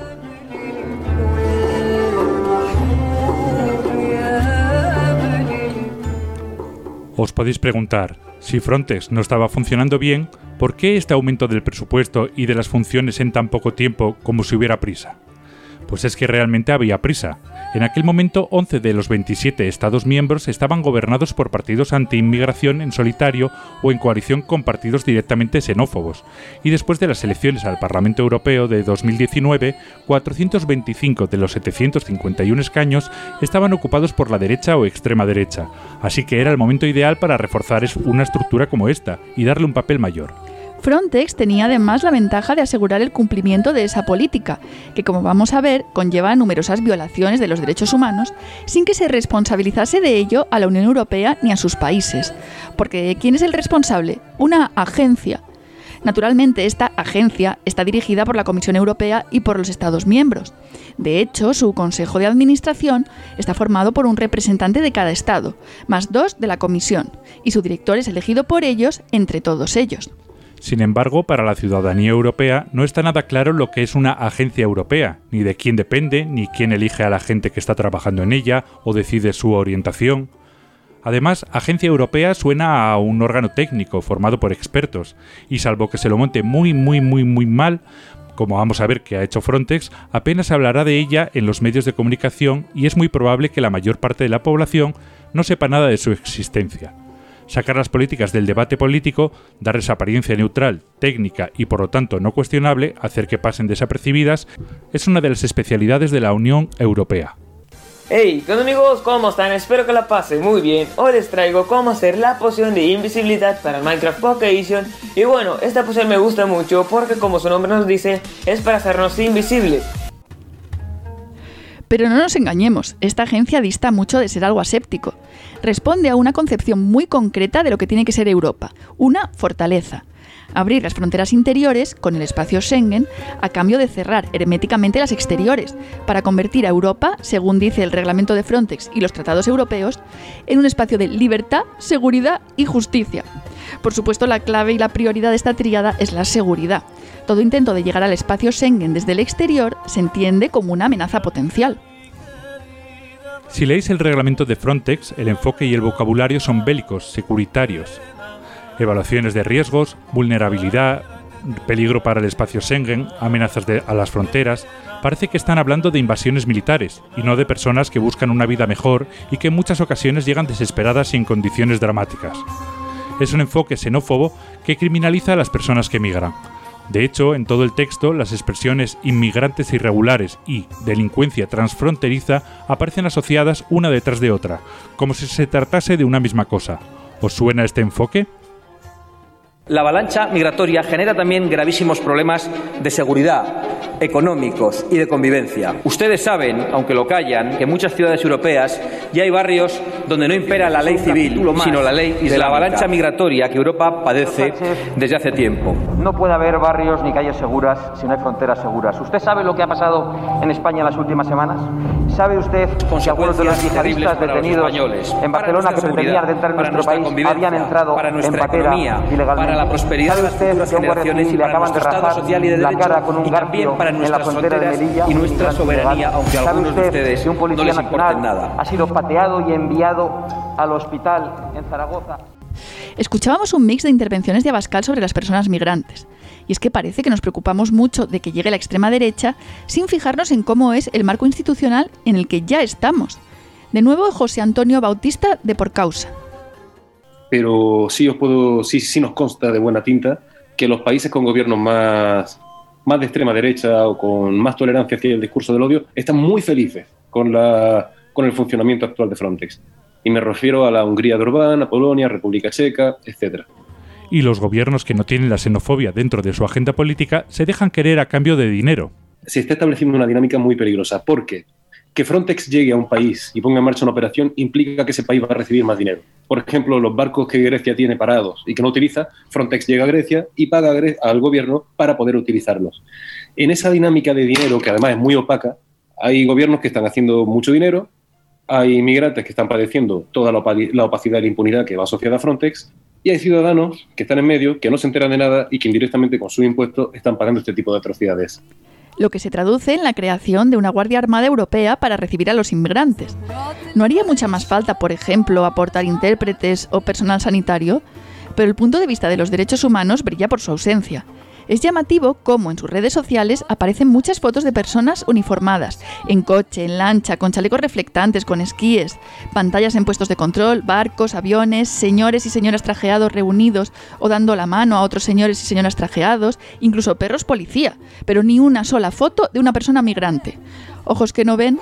Os podéis preguntar, si Frontex no estaba funcionando bien, ¿por qué este aumento del presupuesto y de las funciones en tan poco tiempo como si hubiera prisa? Pues es que realmente había prisa. En aquel momento, once de los veintisiete Estados miembros estaban gobernados por partidos anti-inmigración en solitario o en coalición con partidos directamente xenófobos. Y después de las elecciones al Parlamento Europeo de dos mil diecinueve, cuatrocientos veinticinco de los setecientos cincuenta y uno escaños estaban ocupados por la derecha o extrema derecha. Así que era el momento ideal para reforzar una estructura como esta y darle un papel mayor. Frontex tenía además la ventaja de asegurar el cumplimiento de esa política, que como vamos a ver conlleva numerosas violaciones de los derechos humanos, sin que se responsabilizase de ello a la Unión Europea ni a sus países. Porque ¿quién es el responsable? Una agencia. Naturalmente, esta agencia está dirigida por la Comisión Europea y por los Estados miembros. De hecho, su Consejo de Administración está formado por un representante de cada Estado, más dos de la Comisión, y su director es elegido por ellos entre todos ellos. Sin embargo, para la ciudadanía europea no está nada claro lo que es una agencia europea, ni de quién depende, ni quién elige a la gente que está trabajando en ella o decide su orientación. Además, agencia europea suena a un órgano técnico formado por expertos, y salvo que se lo monte muy muy muy muy mal, como vamos a ver que ha hecho Frontex, apenas se hablará de ella en los medios de comunicación y es muy probable que la mayor parte de la población no sepa nada de su existencia. Sacar las políticas del debate político, darles apariencia neutral, técnica y por lo tanto no cuestionable, hacer que pasen desapercibidas, es una de las especialidades de la Unión Europea. Hey, ¿qué onda amigos? ¿Cómo están? Espero que la pasen muy bien. Hoy les traigo cómo hacer la poción de invisibilidad para Minecraft Pocket Edition. Y bueno, esta poción me gusta mucho porque como su nombre nos dice, es para hacernos invisibles. Pero no nos engañemos, esta agencia dista mucho de ser algo aséptico. Responde a una concepción muy concreta de lo que tiene que ser Europa, una fortaleza. Abrir las fronteras interiores con el espacio Schengen a cambio de cerrar herméticamente las exteriores, para convertir a Europa, según dice el reglamento de Frontex y los tratados europeos, en un espacio de libertad, seguridad y justicia. Por supuesto, la clave y la prioridad de esta tríada es la seguridad. Todo intento de llegar al espacio Schengen desde el exterior se entiende como una amenaza potencial. Si leéis el reglamento de Frontex, el enfoque y el vocabulario son bélicos, securitarios. Evaluaciones de riesgos, vulnerabilidad, peligro para el espacio Schengen, amenazas de, a las fronteras. Parece que están hablando de invasiones militares y no de personas que buscan una vida mejor y que en muchas ocasiones llegan desesperadas y en condiciones dramáticas. Es un enfoque xenófobo que criminaliza a las personas que migran. De hecho, en todo el texto, las expresiones inmigrantes irregulares y delincuencia transfronteriza aparecen asociadas una detrás de otra, como si se tratase de una misma cosa. ¿Os suena este enfoque? La avalancha migratoria genera también gravísimos problemas de seguridad, económicos y de convivencia. Ustedes saben, aunque lo callan, que en muchas ciudades europeas ya hay barrios donde no impera la ley civil, sino la ley islámica. De la avalancha migratoria que Europa padece desde hace tiempo. No puede haber barrios ni calles seguras si no hay fronteras seguras. ¿Usted sabe lo que ha pasado en España en las últimas semanas? ¿Sabe usted que algunos de los yihadistas detenidos en Barcelona que pretendían entrar en nuestro país habían entrado en patera ilegalmente? Para la prosperidad de las futuras generaciones y para nuestro estado social y de derecho, y también para nuestras fronteras y nuestra soberanía, aunque a algunos de ustedes no les importe nada. Ha sido pateado y enviado al hospital en Zaragoza. Escuchábamos un mix de intervenciones de Abascal sobre las personas migrantes. Y es que parece que nos preocupamos mucho de que llegue la extrema derecha sin fijarnos en cómo es el marco institucional en el que ya estamos. De nuevo, José Antonio Bautista de Por Causa. Pero sí os puedo, sí, sí nos consta de buena tinta que los países con gobiernos más, más de extrema derecha o con más tolerancia hacia el discurso del odio están muy felices con, la, con el funcionamiento actual de Frontex. Y me refiero a la Hungría de Orbán, a Polonia, República Checa, etcétera. Y los gobiernos que no tienen la xenofobia dentro de su agenda política se dejan querer a cambio de dinero. Se está estableciendo una dinámica muy peligrosa, porque que Frontex llegue a un país y ponga en marcha una operación implica que ese país va a recibir más dinero. Por ejemplo, los barcos que Grecia tiene parados y que no utiliza, Frontex llega a Grecia y paga al gobierno para poder utilizarlos. En esa dinámica de dinero, que además es muy opaca, hay gobiernos que están haciendo mucho dinero, hay inmigrantes que están padeciendo toda la opacidad y la impunidad que va asociada a Frontex, y hay ciudadanos que están en medio, que no se enteran de nada y que indirectamente con sus impuestos están pagando este tipo de atrocidades. Lo que se traduce en la creación de una Guardia Armada Europea para recibir a los inmigrantes. ¿No haría mucha más falta, por ejemplo, aportar intérpretes o personal sanitario? Pero el punto de vista de los derechos humanos brilla por su ausencia. Es llamativo cómo en sus redes sociales aparecen muchas fotos de personas uniformadas, en coche, en lancha, con chalecos reflectantes, con esquíes, pantallas en puestos de control, barcos, aviones, señores y señoras trajeados reunidos o dando la mano a otros señores y señoras trajeados, incluso perros policía, pero ni una sola foto de una persona migrante. ¿Ojos que no ven?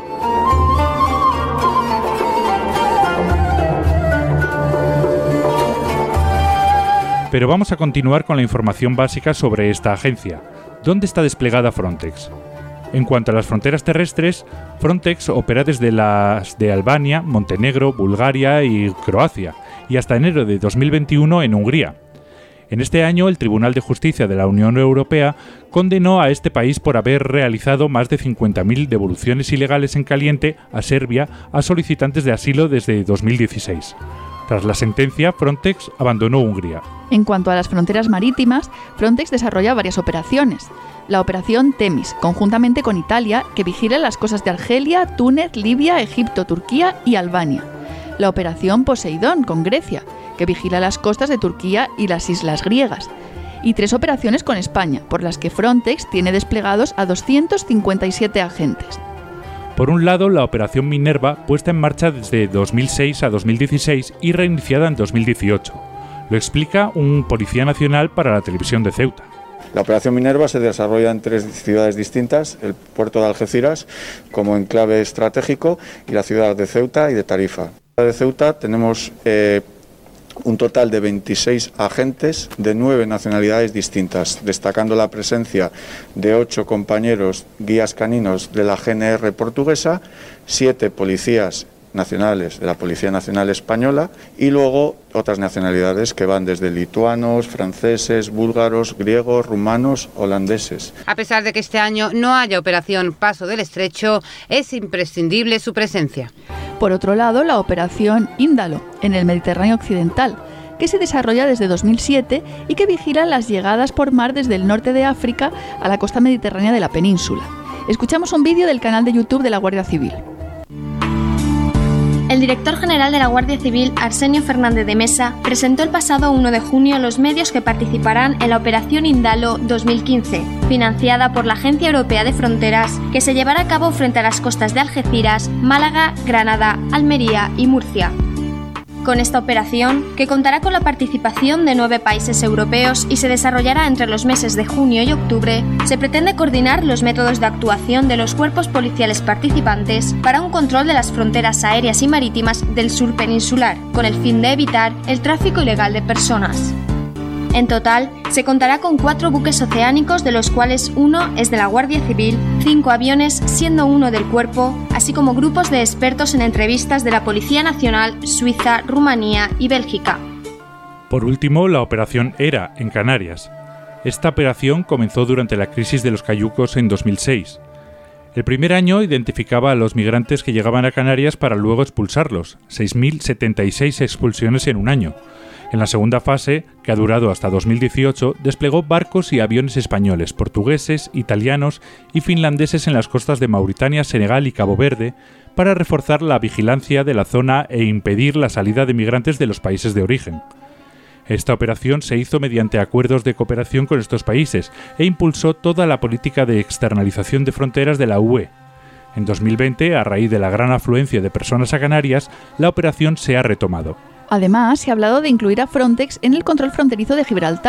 Pero vamos a continuar con la información básica sobre esta agencia. ¿Dónde está desplegada Frontex? En cuanto a las fronteras terrestres, Frontex opera desde las de Albania, Montenegro, Bulgaria y Croacia, y hasta enero de dos mil veintiuno en Hungría. En este año, el Tribunal de Justicia de la Unión Europea condenó a este país por haber realizado más de cincuenta mil devoluciones ilegales en caliente a Serbia a solicitantes de asilo desde dos mil dieciséis. Tras la sentencia, Frontex abandonó Hungría. En cuanto a las fronteras marítimas, Frontex desarrolla varias operaciones. La operación Temis, conjuntamente con Italia, que vigila las costas de Argelia, Túnez, Libia, Egipto, Turquía y Albania. La operación Poseidón, con Grecia, que vigila las costas de Turquía y las islas griegas. Y tres operaciones con España, por las que Frontex tiene desplegados a doscientos cincuenta y siete agentes. Por un lado, la operación Minerva, puesta en marcha desde dos mil seis a dos mil dieciséis y reiniciada en dos mil dieciocho. Lo explica un policía nacional para la televisión de Ceuta. La operación Minerva se desarrolla en tres ciudades distintas, el puerto de Algeciras como enclave estratégico y la ciudad de Ceuta y de Tarifa. En la ciudad de Ceuta tenemos eh, un total de veintiséis agentes de nueve nacionalidades distintas, destacando la presencia de ocho compañeros guías caninos de la G N R portuguesa, siete policías nacionales de la Policía Nacional Española y luego otras nacionalidades que van desde lituanos, franceses, búlgaros, griegos, rumanos, holandeses. A pesar de que este año no haya operación Paso del Estrecho, es imprescindible su presencia. Por otro lado, la operación Índalo, en el Mediterráneo Occidental, que se desarrolla desde dos mil siete y que vigila las llegadas por mar desde el norte de África a la costa mediterránea de la península. Escuchamos un vídeo del canal de YouTube de la Guardia Civil. El director general de la Guardia Civil, Arsenio Fernández de Mesa, presentó el pasado uno de junio los medios que participarán en la Operación Indalo dos mil quince, financiada por la Agencia Europea de Fronteras, que se llevará a cabo frente a las costas de Algeciras, Málaga, Granada, Almería y Murcia. Con esta operación, que contará con la participación de nueve países europeos y se desarrollará entre los meses de junio y octubre, se pretende coordinar los métodos de actuación de los cuerpos policiales participantes para un control de las fronteras aéreas y marítimas del sur peninsular, con el fin de evitar el tráfico ilegal de personas. En total, se contará con cuatro buques oceánicos, de los cuales uno es de la Guardia Civil, cinco aviones, siendo uno del Cuerpo, así como grupos de expertos en entrevistas de la Policía Nacional, Suiza, Rumanía y Bélgica. Por último, la operación ERA, en Canarias. Esta operación comenzó durante la crisis de los cayucos en dos mil seis. El primer año identificaba a los migrantes que llegaban a Canarias para luego expulsarlos, seis mil setenta y seis expulsiones en un año. En la segunda fase, que ha durado hasta dos mil dieciocho, desplegó barcos y aviones españoles, portugueses, italianos y finlandeses en las costas de Mauritania, Senegal y Cabo Verde para reforzar la vigilancia de la zona e impedir la salida de migrantes de los países de origen. Esta operación se hizo mediante acuerdos de cooperación con estos países e impulsó toda la política de externalización de fronteras de la U E. En dos mil veinte, a raíz de la gran afluencia de personas a Canarias, la operación se ha retomado. Además, se ha hablado de incluir a Frontex en el control fronterizo de Gibraltar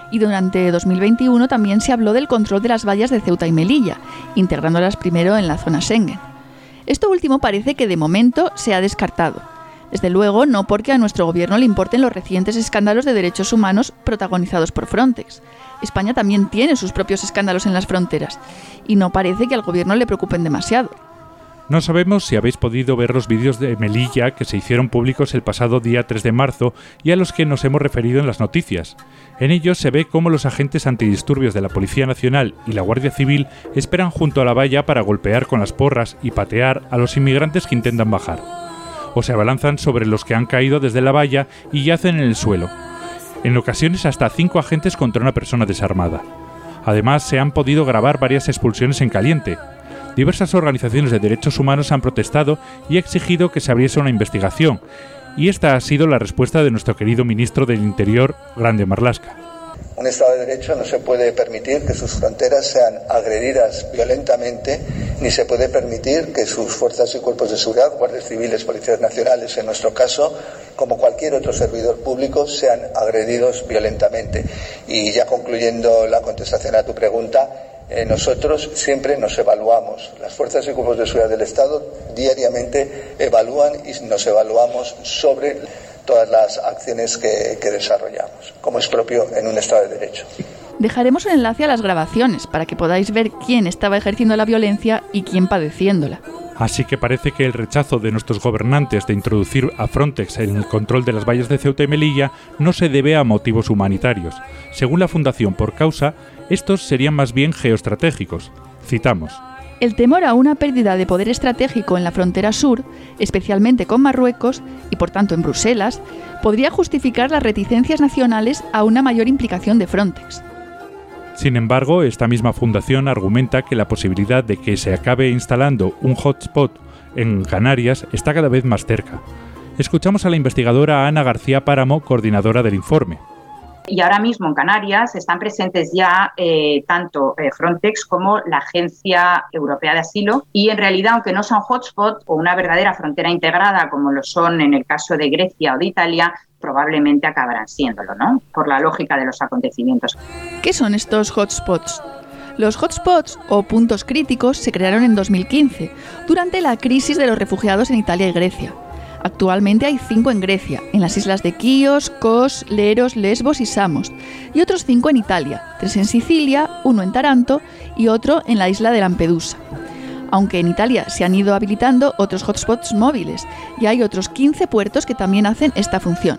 Y durante dos mil veintiuno también se habló del control de las vallas de Ceuta y Melilla, integrándolas primero en la zona Schengen. Esto último parece que de momento se ha descartado. Desde luego, no porque a nuestro gobierno le importen los recientes escándalos de derechos humanos protagonizados por Frontex. España también tiene sus propios escándalos en las fronteras, y no parece que al gobierno le preocupen demasiado. No sabemos si habéis podido ver los vídeos de Melilla que se hicieron públicos el pasado día tres de marzo y a los que nos hemos referido en las noticias. En ellos se ve cómo los agentes antidisturbios de la Policía Nacional y la Guardia Civil esperan junto a la valla para golpear con las porras y patear a los inmigrantes que intentan bajar. O se abalanzan sobre los que han caído desde la valla y yacen en el suelo. En ocasiones hasta cinco agentes contra una persona desarmada. Además, se han podido grabar varias expulsiones en caliente. Diversas organizaciones de derechos humanos han protestado y exigido que se abriese una investigación, y esta ha sido la respuesta de nuestro querido ministro del Interior, Grande Marlaska. Un Estado de Derecho no se puede permitir que sus fronteras sean agredidas violentamente, ni se puede permitir que sus fuerzas y cuerpos de seguridad, guardias civiles, policías nacionales, en nuestro caso, como cualquier otro servidor público, sean agredidos violentamente. Y ya concluyendo la contestación a tu pregunta, Eh, nosotros siempre nos evaluamos. Las fuerzas y cuerpos de seguridad del Estado diariamente evalúan y nos evaluamos sobre todas las acciones que, que desarrollamos, como es propio en un Estado de Derecho. Dejaremos un enlace a las grabaciones para que podáis ver quién estaba ejerciendo la violencia y quién padeciéndola. Así que parece que el rechazo de nuestros gobernantes de introducir a Frontex en el control de las vallas de Ceuta y Melilla no se debe a motivos humanitarios. Según la Fundación Por Causa, estos serían más bien geoestratégicos. Citamos: el temor a una pérdida de poder estratégico en la frontera sur, especialmente con Marruecos, y por tanto en Bruselas, podría justificar las reticencias nacionales a una mayor implicación de Frontex. Sin embargo, esta misma fundación argumenta que la posibilidad de que se acabe instalando un hotspot en Canarias está cada vez más cerca. Escuchamos a la investigadora Ana García Páramo, coordinadora del informe. Y ahora mismo en Canarias están presentes ya eh, tanto eh, Frontex como la Agencia Europea de Asilo, y en realidad, aunque no son hotspot o una verdadera frontera integrada como lo son en el caso de Grecia o de Italia, probablemente acabarán siéndolo, ¿no? Por la lógica de los acontecimientos. ¿Qué son estos hotspots? Los hotspots, o puntos críticos, se crearon en dos mil quince, durante la crisis de los refugiados en Italia y Grecia. Actualmente hay cinco en Grecia, en las islas de Quíos, Kos, Leros, Lesbos y Samos, y otros cinco en Italia, tres en Sicilia, uno en Taranto y otro en la isla de Lampedusa. Aunque en Italia se han ido habilitando otros hotspots móviles, y hay otros quince puertos que también hacen esta función.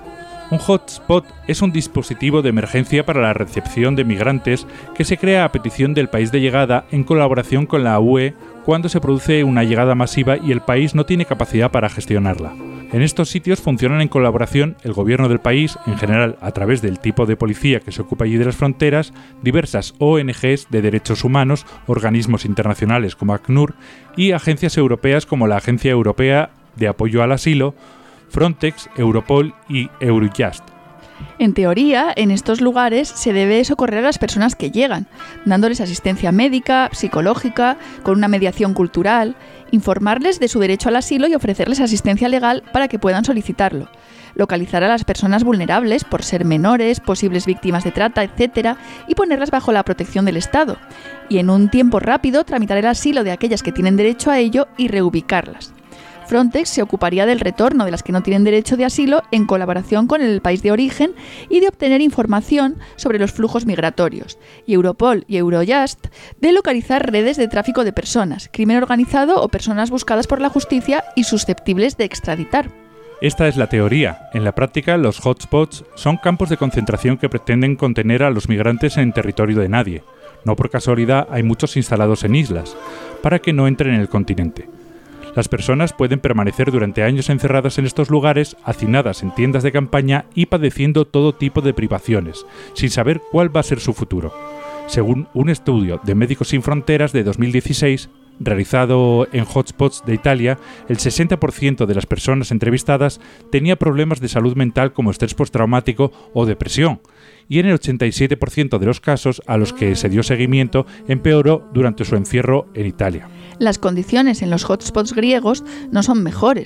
Un hotspot es un dispositivo de emergencia para la recepción de migrantes que se crea a petición del país de llegada en colaboración con la U E cuando se produce una llegada masiva y el país no tiene capacidad para gestionarla. En estos sitios funcionan en colaboración el gobierno del país, en general a través del tipo de policía que se ocupa allí de las fronteras, diversas O N Ges de derechos humanos, organismos internacionales como ACNUR y agencias europeas como la Agencia Europea de Apoyo al Asilo, Frontex, Europol y Eurojust. En teoría, en estos lugares se debe socorrer a las personas que llegan, dándoles asistencia médica, psicológica, con una mediación cultural, informarles de su derecho al asilo y ofrecerles asistencia legal para que puedan solicitarlo, localizar a las personas vulnerables por ser menores, posibles víctimas de trata, etcétera, y ponerlas bajo la protección del Estado, y en un tiempo rápido tramitar el asilo de aquellas que tienen derecho a ello y reubicarlas. Frontex se ocuparía del retorno de las que no tienen derecho de asilo en colaboración con el país de origen y de obtener información sobre los flujos migratorios, y Europol y Eurojust de localizar redes de tráfico de personas, crimen organizado o personas buscadas por la justicia y susceptibles de extraditar. Esta es la teoría. En la práctica, los hotspots son campos de concentración que pretenden contener a los migrantes en territorio de nadie. No por casualidad hay muchos instalados en islas, para que no entren en el continente. Las personas pueden permanecer durante años encerradas en estos lugares, hacinadas en tiendas de campaña y padeciendo todo tipo de privaciones, sin saber cuál va a ser su futuro. Según un estudio de Médicos Sin Fronteras de dos mil dieciséis, realizado en hotspots de Italia, el sesenta por ciento de las personas entrevistadas tenía problemas de salud mental como estrés postraumático o depresión, y en el ochenta y siete por ciento de los casos a los que se dio seguimiento empeoró durante su encierro en Italia. Las condiciones en los hotspots griegos no son mejores.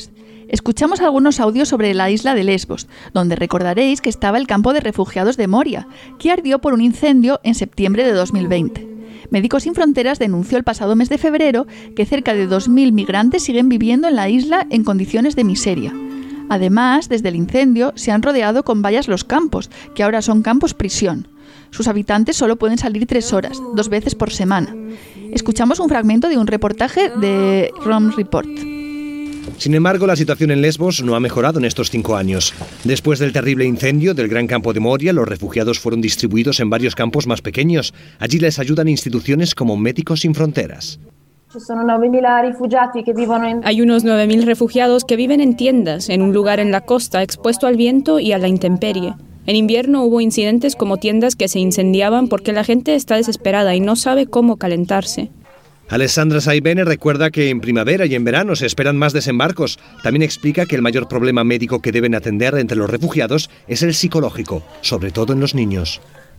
Escuchamos algunos audios sobre la isla de Lesbos, donde recordaréis que estaba el campo de refugiados de Moria, que ardió por un incendio en septiembre de dos mil veinte. Médicos Sin Fronteras denunció el pasado mes de febrero que cerca de dos mil migrantes siguen viviendo en la isla en condiciones de miseria. Además, desde el incendio se han rodeado con vallas los campos, que ahora son campos prisión. Sus habitantes solo pueden salir tres horas, dos veces por semana. Escuchamos un fragmento de un reportaje de Rome Report. Sin embargo, la situación en Lesbos no ha mejorado en estos cinco años. Después del terrible incendio del gran campo de Moria, los refugiados fueron distribuidos en varios campos más pequeños. Allí les ayudan instituciones como Médicos Sin Fronteras. Hay unos nueve mil refugiados que viven en tiendas, en un lugar en la costa expuesto al viento y a la intemperie. En invierno hubo incidentes como tiendas que se incendiaban porque la gente está desesperada y no sabe cómo calentarse. Alessandra Saibene recuerda que en primavera y en verano se esperan más desembarcos. También explica que el mayor problema médico que deben atender entre los refugiados es el psicológico, sobre todo en los niños.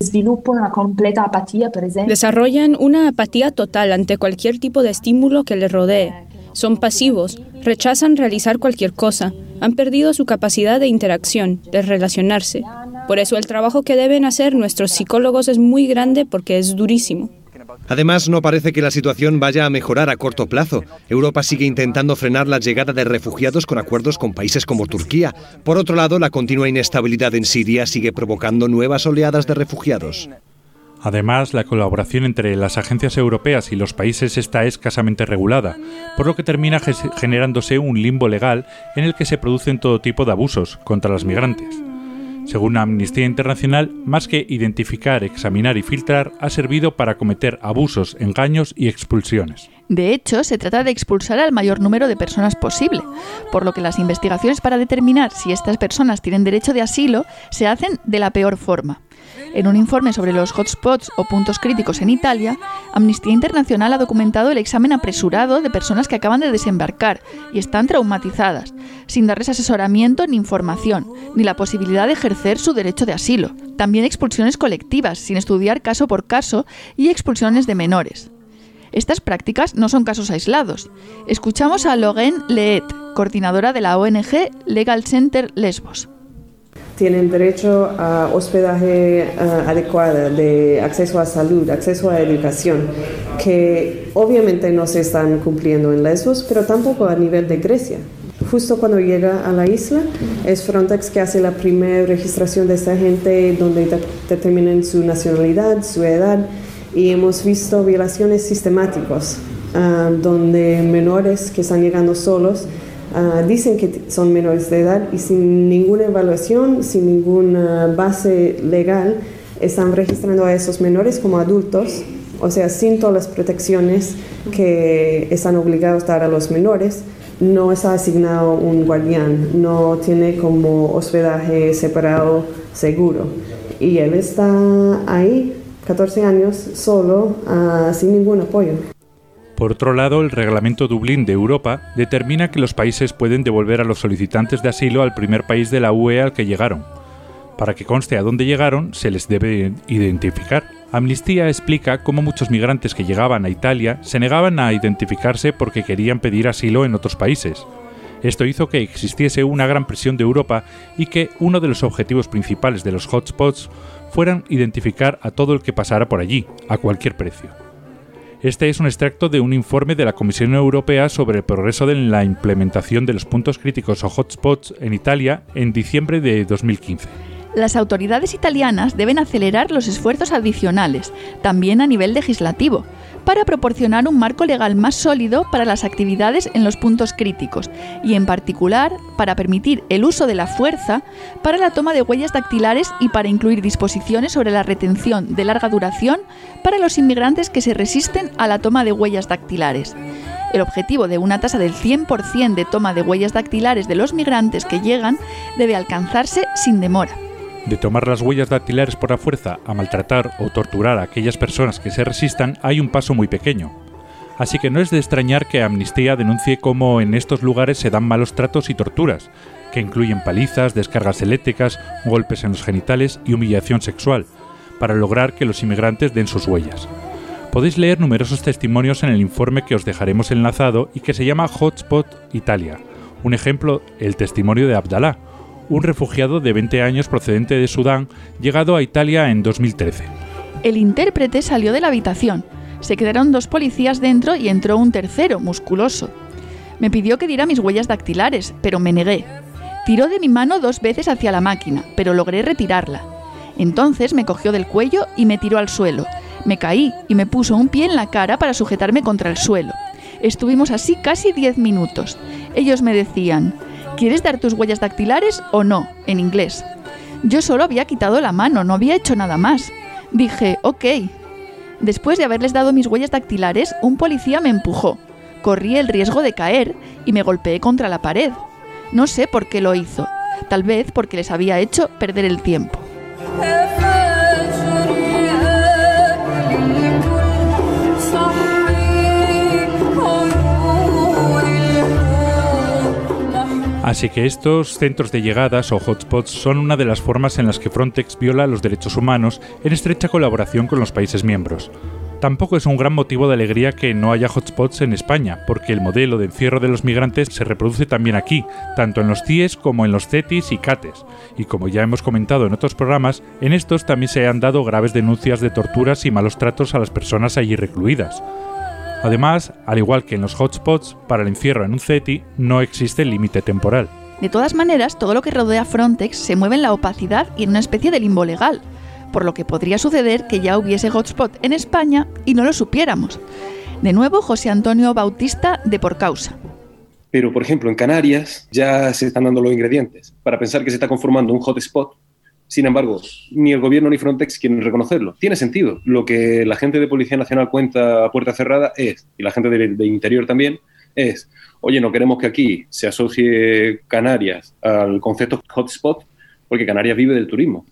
Desarrollan una apatía total ante cualquier tipo de estímulo que les rodee. Son pasivos, rechazan realizar cualquier cosa, han perdido su capacidad de interacción, de relacionarse. Por eso el trabajo que deben hacer nuestros psicólogos es muy grande porque es durísimo. Además, no parece que la situación vaya a mejorar a corto plazo. Europa sigue intentando frenar la llegada de refugiados con acuerdos con países como Turquía. Por otro lado, la continua inestabilidad en Siria sigue provocando nuevas oleadas de refugiados. Además, la colaboración entre las agencias europeas y los países está escasamente regulada, por lo que termina generándose un limbo legal en el que se producen todo tipo de abusos contra los migrantes. Según Amnistía Internacional, más que identificar, examinar y filtrar, ha servido para cometer abusos, engaños y expulsiones. De hecho, se trata de expulsar al mayor número de personas posible, por lo que las investigaciones para determinar si estas personas tienen derecho de asilo se hacen de la peor forma. En un informe sobre los hotspots o puntos críticos en Italia, Amnistía Internacional ha documentado el examen apresurado de personas que acaban de desembarcar y están traumatizadas, sin darles asesoramiento ni información, ni la posibilidad de ejercer su derecho de asilo. También expulsiones colectivas, sin estudiar caso por caso, y expulsiones de menores. Estas prácticas no son casos aislados. Escuchamos a Lorraine Leet, coordinadora de la O N G Legal Center Lesbos. Tienen derecho a hospedaje uh, adecuado, de acceso a salud, acceso a educación, que obviamente no se están cumpliendo en Lesbos, pero tampoco a nivel de Grecia. Justo cuando llega a la isla, es Frontex que hace la primera registración de esta gente, donde de- determinan su nacionalidad, su edad, y hemos visto violaciones sistemáticas, uh, donde menores que están llegando solos Uh, dicen que t- son menores de edad y sin ninguna evaluación, sin ninguna base legal, están registrando a esos menores como adultos, o sea, sin todas las protecciones que están obligados a dar a los menores. No está asignado un guardián, no tiene como hospedaje separado seguro. Y él está ahí, catorce años, solo, uh, sin ningún apoyo. Por otro lado, el Reglamento Dublín de Europa determina que los países pueden devolver a los solicitantes de asilo al primer país de la U E al que llegaron. Para que conste a dónde llegaron, se les debe identificar. Amnistía explica cómo muchos migrantes que llegaban a Italia se negaban a identificarse porque querían pedir asilo en otros países. Esto hizo que existiese una gran presión de Europa y que uno de los objetivos principales de los hotspots fueran identificar a todo el que pasara por allí, a cualquier precio. Este es un extracto de un informe de la Comisión Europea sobre el progreso de la implementación de los puntos críticos o hotspots en Italia en diciembre de dos mil quince. Las autoridades italianas deben acelerar los esfuerzos adicionales, también a nivel legislativo, para proporcionar un marco legal más sólido para las actividades en los puntos críticos y, en particular, para permitir el uso de la fuerza para la toma de huellas dactilares y para incluir disposiciones sobre la retención de larga duración para los inmigrantes que se resisten a la toma de huellas dactilares. El objetivo de una tasa del cien por ciento de toma de huellas dactilares de los migrantes que llegan debe alcanzarse sin demora. De tomar las huellas dactilares por la fuerza a maltratar o torturar a aquellas personas que se resistan hay un paso muy pequeño. Así que no es de extrañar que Amnistía denuncie cómo en estos lugares se dan malos tratos y torturas, que incluyen palizas, descargas eléctricas, golpes en los genitales y humillación sexual, para lograr que los inmigrantes den sus huellas. Podéis leer numerosos testimonios en el informe que os dejaremos enlazado y que se llama Hotspot Italia, Un ejemplo, el testimonio de Abdalá, un refugiado de veinte años procedente de Sudán, llegado a Italia en dos mil trece. El intérprete salió de la habitación. Se quedaron dos policías dentro y entró un tercero, musculoso. Me pidió que diera mis huellas dactilares, pero me negué. Tiró de mi mano dos veces hacia la máquina, pero logré retirarla. Entonces me cogió del cuello y me tiró al suelo. Me caí y me puso un pie en la cara para sujetarme contra el suelo. Estuvimos así casi diez minutos. Ellos me decían: ¿quieres dar tus huellas dactilares o no?, en inglés. Yo solo había quitado la mano, no había hecho nada más. Dije, ok. Después de haberles dado mis huellas dactilares, un policía me empujó. Corrí el riesgo de caer y me golpeé contra la pared. No sé por qué lo hizo. Tal vez porque les había hecho perder el tiempo. Así que estos centros de llegadas o hotspots son una de las formas en las que Frontex viola los derechos humanos en estrecha colaboración con los países miembros. Tampoco es un gran motivo de alegría que no haya hotspots en España, porque el modelo de encierro de los migrantes se reproduce también aquí, tanto en los C I E S como en los C E T I S y C A T E S. Y como ya hemos comentado en otros programas, en estos también se han dado graves denuncias de torturas y malos tratos a las personas allí recluidas. Además, al igual que en los hotspots, para el encierro en un C E T I no existe límite temporal. De todas maneras, todo lo que rodea a Frontex se mueve en la opacidad y en una especie de limbo legal, por lo que podría suceder que ya hubiese hotspot en España y no lo supiéramos. De nuevo, José Antonio Bautista, de Por Causa. Pero, por ejemplo, en Canarias ya se están dando los ingredientes para pensar que se está conformando un hotspot. Sin embargo, ni el gobierno ni Frontex quieren reconocerlo. Tiene sentido. Lo que la gente de Policía Nacional cuenta a puerta cerrada es, y la gente de, de Interior también, es, oye, no queremos que aquí se asocie Canarias al concepto hotspot, porque Canarias vive del turismo.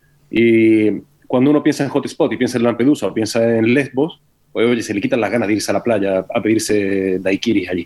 Y cuando uno piensa en hotspot y piensa en Lampedusa o piensa en Lesbos, pues, oye, se le quitan las ganas de irse a la playa a pedirse daiquiris allí.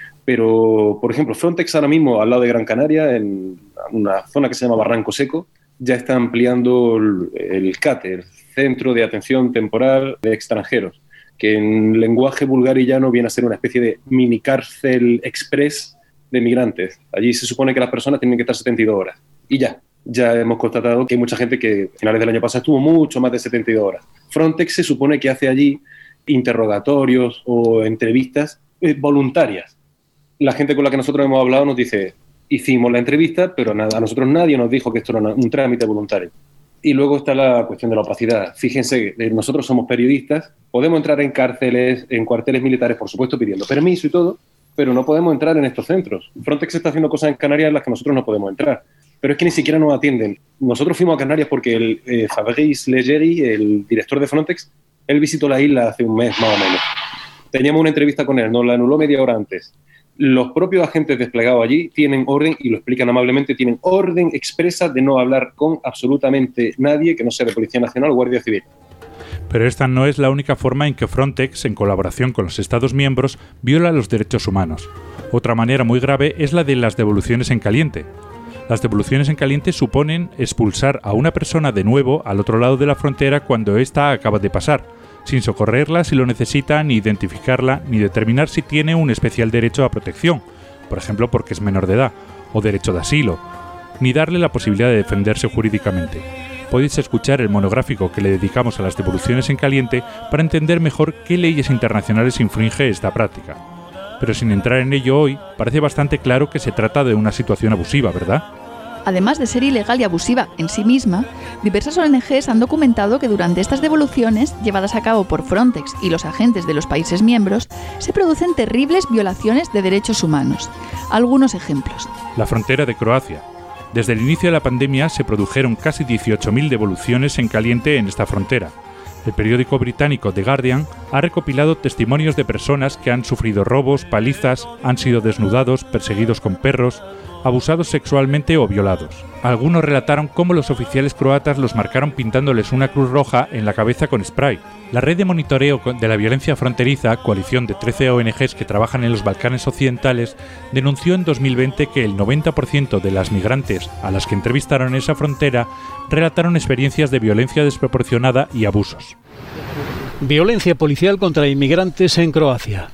Pero, por ejemplo, Frontex ahora mismo, al lado de Gran Canaria, en una zona que se llama Barranco Seco, ya está ampliando el, el C A T E, el Centro de Atención Temporal de Extranjeros, que en lenguaje vulgar y llano viene a ser una especie de mini cárcel express de migrantes. Allí se supone que las personas tienen que estar setenta y dos horas. Y ya, ya hemos constatado que hay mucha gente que a finales del año pasado estuvo mucho más de setenta y dos horas. Frontex se supone que hace allí interrogatorios o entrevistas eh, voluntarias. La gente con la que nosotros hemos hablado nos dice: hicimos la entrevista, pero nada, a nosotros nadie nos dijo que esto era una, un trámite voluntario. Y luego está la cuestión de la opacidad. Fíjense, nosotros somos periodistas, podemos entrar en cárceles, en cuarteles militares, por supuesto, pidiendo permiso y todo, pero no podemos entrar en estos centros. Frontex está haciendo cosas en Canarias en las que nosotros no podemos entrar, pero es que ni siquiera nos atienden. Nosotros fuimos a Canarias porque el eh, Fabrice Leggeri, el director de Frontex, él visitó la isla hace un mes más o menos. Teníamos una entrevista con él, nos la anuló media hora antes. Los propios agentes desplegados allí tienen orden, y lo explican amablemente, tienen orden expresa de no hablar con absolutamente nadie que no sea de Policía Nacional o Guardia Civil. Pero esta no es la única forma en que Frontex, en colaboración con los Estados miembros, viola los derechos humanos. Otra manera muy grave es la de las devoluciones en caliente. Las devoluciones en caliente suponen expulsar a una persona de nuevo al otro lado de la frontera cuando ésta acaba de pasar, sin socorrerla si lo necesita, ni identificarla, ni determinar si tiene un especial derecho a protección, por ejemplo porque es menor de edad, o derecho de asilo, ni darle la posibilidad de defenderse jurídicamente. Podéis escuchar el monográfico que le dedicamos a las devoluciones en caliente para entender mejor qué leyes internacionales infringe esta práctica. Pero sin entrar en ello hoy, parece bastante claro que se trata de una situación abusiva, ¿verdad? Además de ser ilegal y abusiva en sí misma, diversas O N Ges han documentado que durante estas devoluciones, llevadas a cabo por Frontex y los agentes de los países miembros, se producen terribles violaciones de derechos humanos. Algunos ejemplos. La frontera de Croacia. Desde el inicio de la pandemia se produjeron casi dieciocho mil devoluciones en caliente en esta frontera. El periódico británico The Guardian ha recopilado testimonios de personas que han sufrido robos, palizas, han sido desnudados, perseguidos con perros, abusados sexualmente o violados. Algunos relataron cómo los oficiales croatas los marcaron pintándoles una cruz roja en la cabeza con spray. La red de monitoreo de la violencia fronteriza, coalición de trece O N Ges que trabajan en los Balcanes Occidentales, denunció en dos mil veinte que el noventa por ciento de las migrantes a las que entrevistaron en esa frontera relataron experiencias de violencia desproporcionada y abusos. Violencia policial contra inmigrantes en Croacia.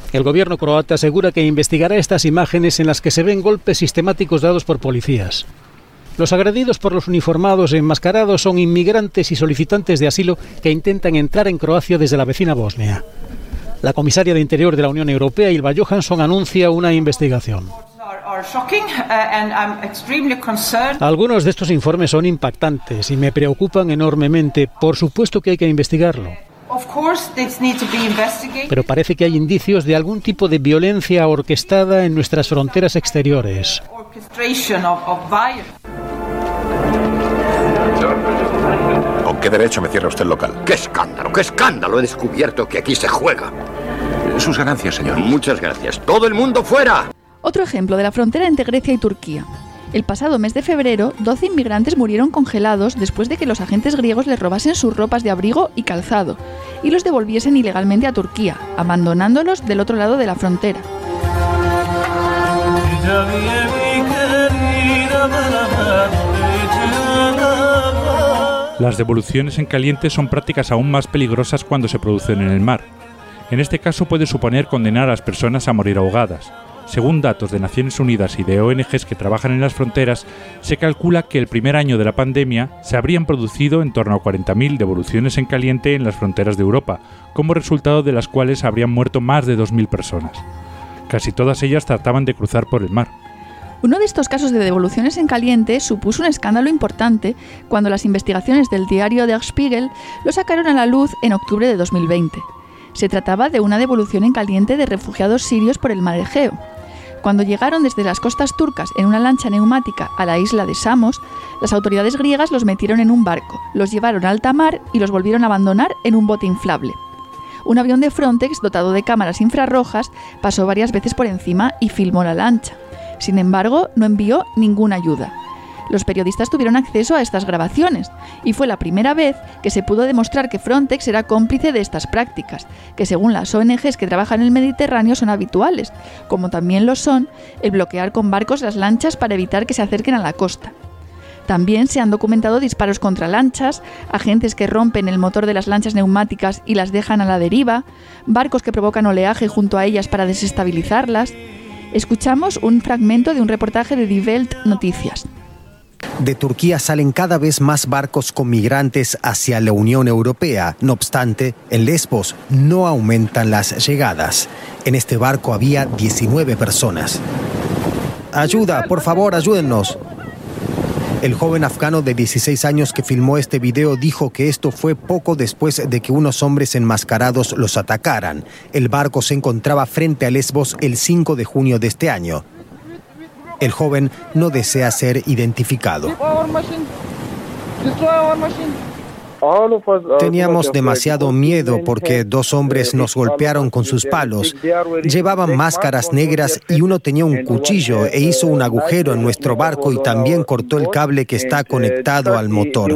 El gobierno croata asegura que investigará estas imágenes en las que se ven golpes sistemáticos dados por policías. Los agredidos por los uniformados enmascarados son inmigrantes y solicitantes de asilo que intentan entrar en Croacia desde la vecina Bosnia. La comisaria de Interior de la Unión Europea, Ylva Johansson, anuncia una investigación. Algunos de estos informes son impactantes y me preocupan enormemente. Por supuesto que hay que investigarlo. Pero parece que hay indicios de algún tipo de violencia orquestada en nuestras fronteras exteriores. ¿Con qué derecho me cierra usted el local? ¡Qué escándalo, qué escándalo! He descubierto que aquí se juega. Sus ganancias, señor. Muchas gracias. ¡Todo el mundo fuera! Otro ejemplo de la frontera entre Grecia y Turquía. El pasado mes de febrero, doce inmigrantes murieron congelados después de que los agentes griegos les robasen sus ropas de abrigo y calzado y los devolviesen ilegalmente a Turquía, abandonándolos del otro lado de la frontera. Las devoluciones en caliente son prácticas aún más peligrosas cuando se producen en el mar. En este caso puede suponer condenar a las personas a morir ahogadas. Según datos de Naciones Unidas y de O N Ges que trabajan en las fronteras, se calcula que el primer año de la pandemia se habrían producido en torno a cuarenta mil devoluciones en caliente en las fronteras de Europa, como resultado de las cuales habrían muerto más de dos mil personas. Casi todas ellas trataban de cruzar por el mar. Uno de estos casos de devoluciones en caliente supuso un escándalo importante cuando las investigaciones del diario Der Spiegel lo sacaron a la luz en octubre de dos mil veinte. Se trataba de una devolución en caliente de refugiados sirios por el mar Egeo. Cuando llegaron desde las costas turcas en una lancha neumática a la isla de Samos, las autoridades griegas los metieron en un barco, los llevaron a alta mar y los volvieron a abandonar en un bote inflable. Un avión de Frontex dotado de cámaras infrarrojas pasó varias veces por encima y filmó la lancha. Sin embargo, no envió ninguna ayuda. Los periodistas tuvieron acceso a estas grabaciones y fue la primera vez que se pudo demostrar que Frontex era cómplice de estas prácticas, que según las O N Ges que trabajan en el Mediterráneo son habituales, como también lo son el bloquear con barcos las lanchas para evitar que se acerquen a la costa. También se han documentado disparos contra lanchas, agentes que rompen el motor de las lanchas neumáticas y las dejan a la deriva, barcos que provocan oleaje junto a ellas para desestabilizarlas. Escuchamos un fragmento de un reportaje de Die Welt Noticias. De Turquía salen cada vez más barcos con migrantes hacia la Unión Europea. No obstante, en Lesbos no aumentan las llegadas. En este barco había diecinueve personas. Ayuda, por favor, ayúdennos. El joven afgano de dieciséis años que filmó este video dijo que esto fue poco después de que unos hombres enmascarados los atacaran. El barco se encontraba frente a Lesbos el cinco de junio de este año. El joven no desea ser identificado. Teníamos demasiado miedo porque dos hombres nos golpearon con sus palos. Llevaban máscaras negras y uno tenía un cuchillo e hizo un agujero en nuestro barco y también cortó el cable que está conectado al motor.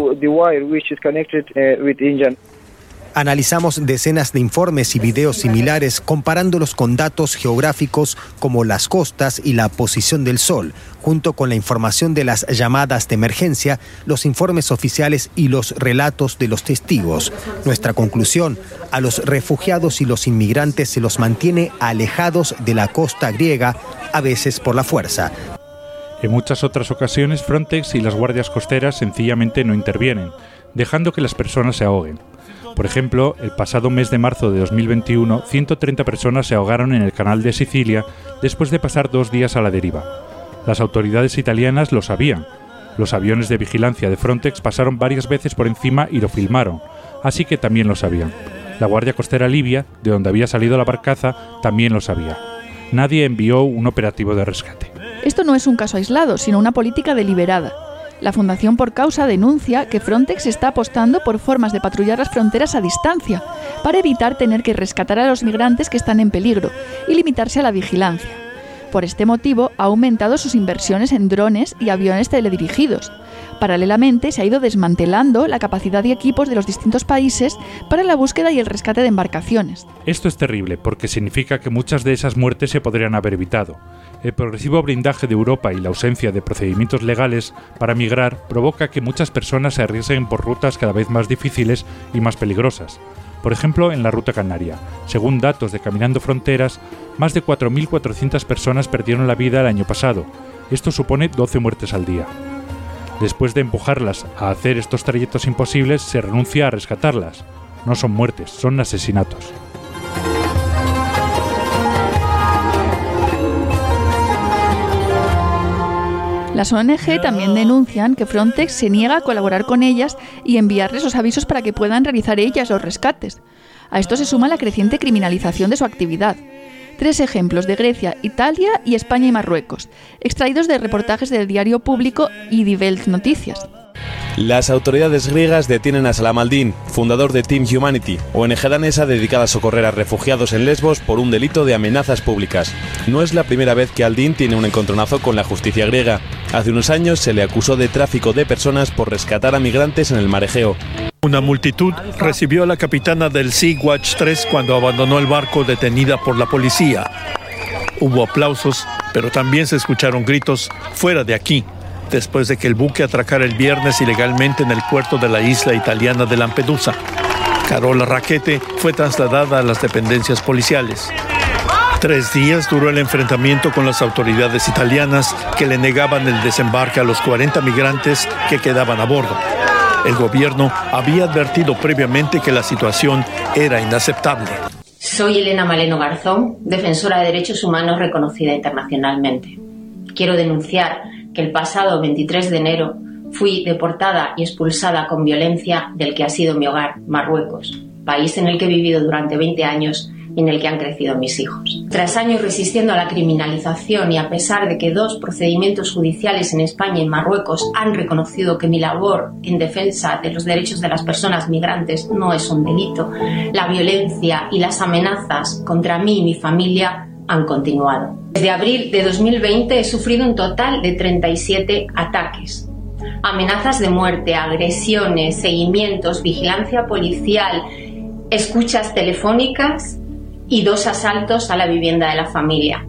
Analizamos decenas de informes y videos similares comparándolos con datos geográficos como las costas y la posición del sol, junto con la información de las llamadas de emergencia, los informes oficiales y los relatos de los testigos. Nuestra conclusión: a los refugiados y los inmigrantes se los mantiene alejados de la costa griega, a veces por la fuerza. En muchas otras ocasiones, Frontex y las guardias costeras sencillamente no intervienen, dejando que las personas se ahoguen. Por ejemplo, el pasado mes de marzo de dos mil veintiuno, ciento treinta personas se ahogaron en el canal de Sicilia después de pasar dos días a la deriva. Las autoridades italianas lo sabían. Los aviones de vigilancia de Frontex pasaron varias veces por encima y lo filmaron, así que también lo sabían. La Guardia Costera Libia, de donde había salido la barcaza, también lo sabía. Nadie envió un operativo de rescate. Esto no es un caso aislado, sino una política deliberada. La Fundación Por Causa denuncia que Frontex está apostando por formas de patrullar las fronteras a distancia, para evitar tener que rescatar a los migrantes que están en peligro y limitarse a la vigilancia. Por este motivo, ha aumentado sus inversiones en drones y aviones teledirigidos. Paralelamente, se ha ido desmantelando la capacidad y equipos de los distintos países para la búsqueda y el rescate de embarcaciones. Esto es terrible porque significa que muchas de esas muertes se podrían haber evitado. El progresivo blindaje de Europa y la ausencia de procedimientos legales para migrar provoca que muchas personas se arriesguen por rutas cada vez más difíciles y más peligrosas. Por ejemplo, en la ruta canaria. Según datos de Caminando Fronteras, más de cuatro mil cuatrocientas personas perdieron la vida el año pasado. Esto supone doce muertes al día. Después de empujarlas a hacer estos trayectos imposibles, se renuncia a rescatarlas. No son muertes, son asesinatos. Las O N Ge también denuncian que Frontex se niega a colaborar con ellas y enviarles los avisos para que puedan realizar ellas los rescates. A esto se suma la creciente criminalización de su actividad. Tres ejemplos de Grecia, Italia y España y Marruecos, extraídos de reportajes del diario público y Die Welt Noticias. Las autoridades griegas detienen a Salam al-Din, fundador de Team Humanity, O N Ge danesa dedicada a socorrer a refugiados en Lesbos por un delito de amenazas públicas. No es la primera vez que al-Din tiene un encontronazo con la justicia griega. Hace unos años se le acusó de tráfico de personas por rescatar a migrantes en el mar Egeo. Una multitud recibió a la capitana del Sea-Watch tres cuando abandonó el barco detenida por la policía. Hubo aplausos, pero también se escucharon gritos "fuera de aquí", después de que el buque atracara el viernes ilegalmente en el puerto de la isla italiana de Lampedusa. Carola Rackete fue trasladada a las dependencias policiales. Tres días duró el enfrentamiento con las autoridades italianas que le negaban el desembarque a los cuarenta migrantes que quedaban a bordo. El gobierno había advertido previamente que la situación era inaceptable. Soy Elena Maleno Garzón, defensora de derechos humanos reconocida internacionalmente. Quiero denunciar que el pasado veintitrés de enero fui deportada y expulsada con violencia del que ha sido mi hogar, Marruecos, país en el que he vivido durante veinte años y en el que han crecido mis hijos. Tras años resistiendo a la criminalización y a pesar de que dos procedimientos judiciales en España y Marruecos han reconocido que mi labor en defensa de los derechos de las personas migrantes no es un delito, la violencia y las amenazas contra mí y mi familia han continuado. Desde abril de dos mil veinte he sufrido un total de treinta y siete ataques. Amenazas de muerte, agresiones, seguimientos, vigilancia policial, escuchas telefónicas y dos asaltos a la vivienda de la familia.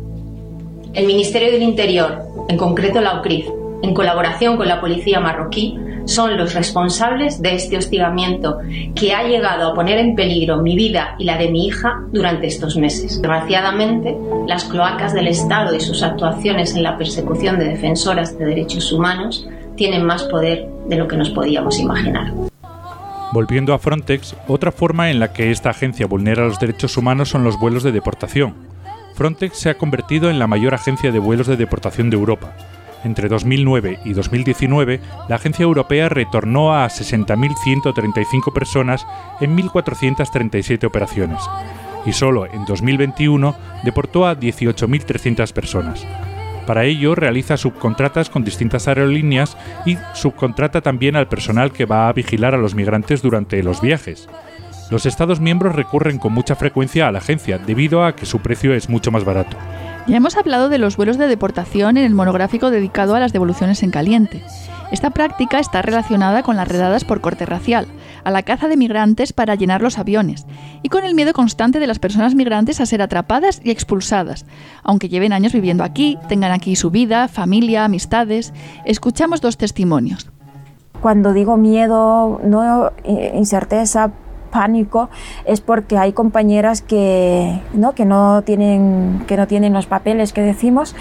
El Ministerio del Interior, en concreto la O C R I F, en colaboración con la policía marroquí, son los responsables de este hostigamiento que ha llegado a poner en peligro mi vida y la de mi hija durante estos meses. Desgraciadamente, las cloacas del Estado y sus actuaciones en la persecución de defensoras de derechos humanos tienen más poder de lo que nos podíamos imaginar. Volviendo a Frontex, otra forma en la que esta agencia vulnera los derechos humanos son los vuelos de deportación. Frontex se ha convertido en la mayor agencia de vuelos de deportación de Europa. Entre dos mil nueve y dos mil diecinueve, la agencia europea retornó a sesenta mil ciento treinta y cinco personas en mil cuatrocientas treinta y siete operaciones, y solo en dos mil veintiuno deportó a dieciocho mil trescientas personas. Para ello realiza subcontratas con distintas aerolíneas y subcontrata también al personal que va a vigilar a los migrantes durante los viajes. Los Estados miembros recurren con mucha frecuencia a la agencia debido a que su precio es mucho más barato. Ya hemos hablado de los vuelos de deportación en el monográfico dedicado a las devoluciones en caliente. Esta práctica está relacionada con las redadas por corte racial, a la caza de migrantes para llenar los aviones y con el miedo constante de las personas migrantes a ser atrapadas y expulsadas, aunque lleven años viviendo aquí, tengan aquí su vida, familia, amistades. Escuchamos dos testimonios. Cuando digo miedo, no incerteza, pánico, es porque hay compañeras que no, que no tienen que no tienen los papeles que decimos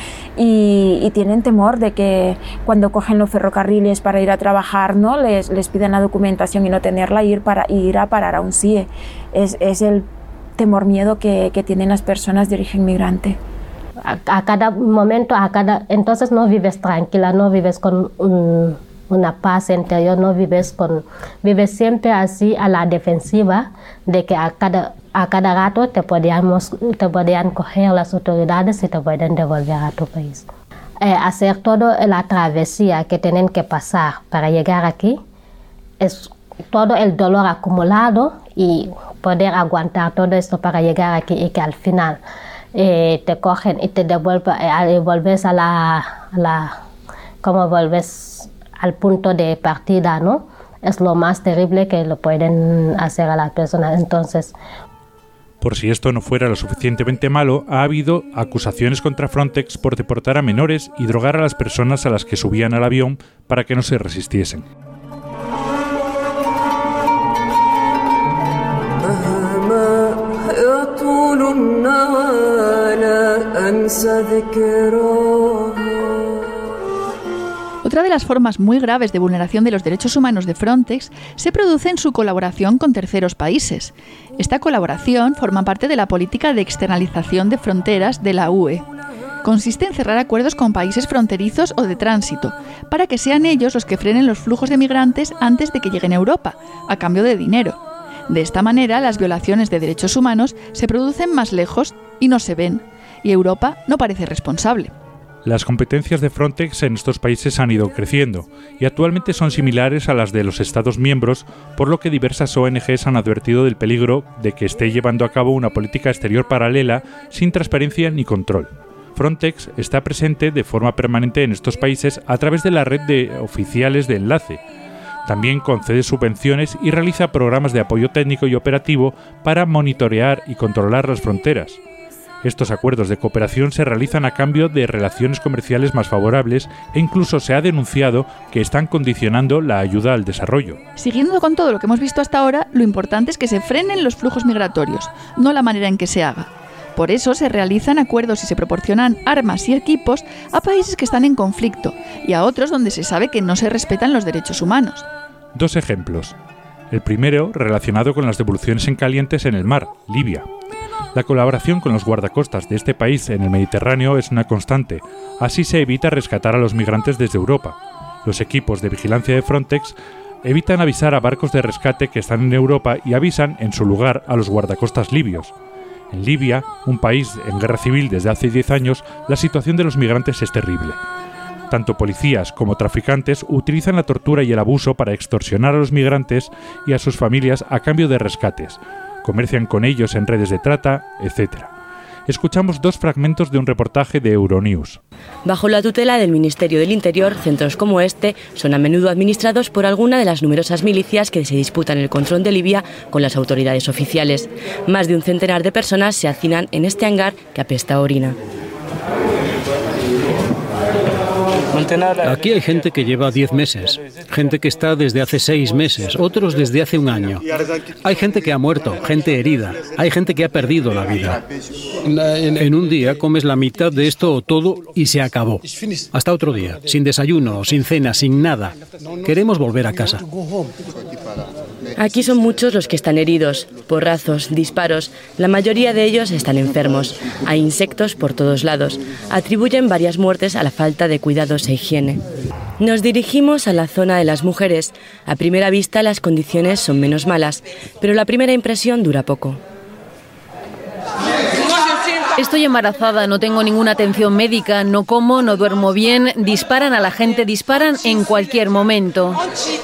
y, y tienen temor de que cuando cogen los ferrocarriles para ir a trabajar, no les, les piden la documentación y no tenerla, ir para ir a parar a un C I E. Es, es el temor, miedo que, que tienen las personas de origen migrante. A, a cada momento, a cada entonces no vives tranquila, no vives con un una paz interior, no vives con, vives siempre así a la defensiva de que a cada, a cada rato te podíamos, te podían coger las autoridades y te pueden devolver a tu país. Eh, hacer toda la travesía que tienen que pasar para llegar aquí es todo el dolor acumulado y poder aguantar todo esto para llegar aquí y que al final eh, te cogen y te devuelven, eh, vuelves a la, a la, como vuelves al punto de partida, ¿no? Es lo más terrible que lo pueden hacer a las personas. Entonces, por si esto no fuera lo suficientemente malo, ha habido acusaciones contra Frontex por deportar a menores y drogar a las personas a las que subían al avión para que no se resistiesen. Otra de las formas muy graves de vulneración de los derechos humanos de Frontex se produce en su colaboración con terceros países. Esta colaboración forma parte de la política de externalización de fronteras de la U E. Consiste en cerrar acuerdos con países fronterizos o de tránsito, para que sean ellos los que frenen los flujos de migrantes antes de que lleguen a Europa, a cambio de dinero. De esta manera, las violaciones de derechos humanos se producen más lejos y no se ven, y Europa no parece responsable. Las competencias de Frontex en estos países han ido creciendo y actualmente son similares a las de los Estados miembros, por lo que diversas O N Ges han advertido del peligro de que esté llevando a cabo una política exterior paralela sin transparencia ni control. Frontex está presente de forma permanente en estos países a través de la red de oficiales de enlace. También concede subvenciones y realiza programas de apoyo técnico y operativo para monitorear y controlar las fronteras. Estos acuerdos de cooperación se realizan a cambio de relaciones comerciales más favorables e incluso se ha denunciado que están condicionando la ayuda al desarrollo. Siguiendo con todo lo que hemos visto hasta ahora, lo importante es que se frenen los flujos migratorios, no la manera en que se haga. Por eso se realizan acuerdos y se proporcionan armas y equipos a países que están en conflicto y a otros donde se sabe que no se respetan los derechos humanos. Dos ejemplos. El primero relacionado con las devoluciones en calientes en el mar, Libia. La colaboración con los guardacostas de este país en el Mediterráneo es una constante. Así se evita rescatar a los migrantes desde Europa. Los equipos de vigilancia de Frontex evitan avisar a barcos de rescate que están en Europa y avisan en su lugar a los guardacostas libios. En Libia, un país en guerra civil desde hace diez años, la situación de los migrantes es terrible. Tanto policías como traficantes utilizan la tortura y el abuso para extorsionar a los migrantes y a sus familias a cambio de rescates. Comercian con ellos en redes de trata, etcétera. Escuchamos dos fragmentos de un reportaje de Euronews. Bajo la tutela del Ministerio del Interior, centros como este son a menudo administrados por alguna de las numerosas milicias que se disputan el control de Libia con las autoridades oficiales. Más de un centenar de personas se hacinan en este hangar que apesta a orina. Aquí hay gente que lleva diez meses, gente que está desde hace seis meses, otros desde hace un año. Hay gente que ha muerto, gente herida, hay gente que ha perdido la vida. En un día comes la mitad de esto o todo y se acabó. Hasta otro día, sin desayuno, sin cena, sin nada. Queremos volver a casa. Aquí son muchos los que están heridos, porrazos, disparos. La mayoría de ellos están enfermos. Hay insectos por todos lados. Atribuyen varias muertes a la falta de cuidados e higiene. Nos dirigimos a la zona de las mujeres. A primera vista las condiciones son menos malas, pero la primera impresión dura poco. Estoy embarazada, no tengo ninguna atención médica, no como, no duermo bien, disparan a la gente, disparan en cualquier momento.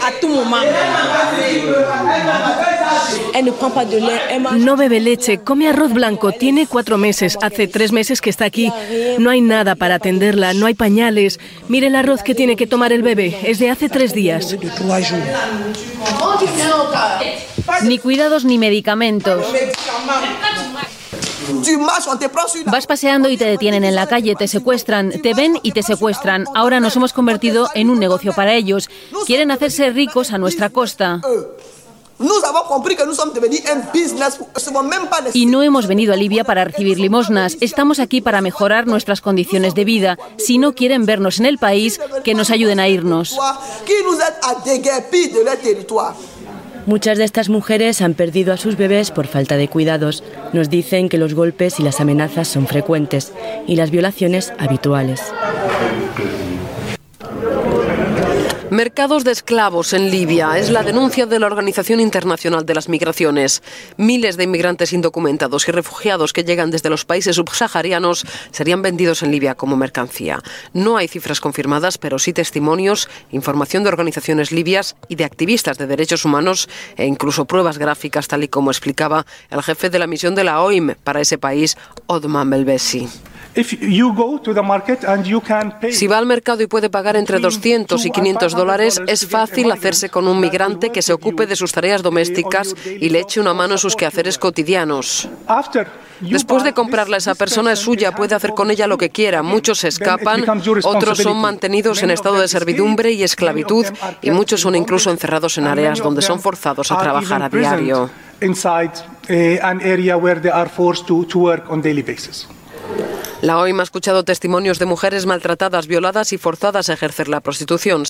No bebe leche, come arroz blanco, tiene cuatro meses, hace tres meses que está aquí. No hay nada para atenderla, no hay pañales. Mire el arroz que tiene que tomar el bebé, es de hace tres días. Ni cuidados ni medicamentos. Vas paseando y te detienen en la calle, te secuestran, te ven y te secuestran. Ahora nos hemos convertido en un negocio para ellos. Quieren hacerse ricos a nuestra costa. Y no hemos venido a Libia para recibir limosnas. Estamos aquí para mejorar nuestras condiciones de vida. Si no quieren vernos en el país, que nos ayuden a irnos. Muchas de estas mujeres han perdido a sus bebés por falta de cuidados. Nos dicen que los golpes y las amenazas son frecuentes y las violaciones habituales. Mercados de esclavos en Libia es la denuncia de la Organización Internacional de las Migraciones. Miles de inmigrantes indocumentados y refugiados que llegan desde los países subsaharianos serían vendidos en Libia como mercancía. No hay cifras confirmadas, pero sí testimonios, información de organizaciones libias y de activistas de derechos humanos e incluso pruebas gráficas, tal y como explicaba el jefe de la misión de la O I M para ese país, Odman Belbesi. Si va al mercado y puede pagar entre doscientos y quinientos dólares, es fácil hacerse con un migrante que se ocupe de sus tareas domésticas y le eche una mano en sus quehaceres cotidianos. Después de comprarla, esa persona es suya, puede hacer con ella lo que quiera. Muchos se escapan, otros son mantenidos en estado de servidumbre y esclavitud, y muchos son incluso encerrados en áreas donde son forzados a trabajar a diario. La O I M ha escuchado testimonios de mujeres maltratadas, violadas y forzadas a ejercer la prostitución.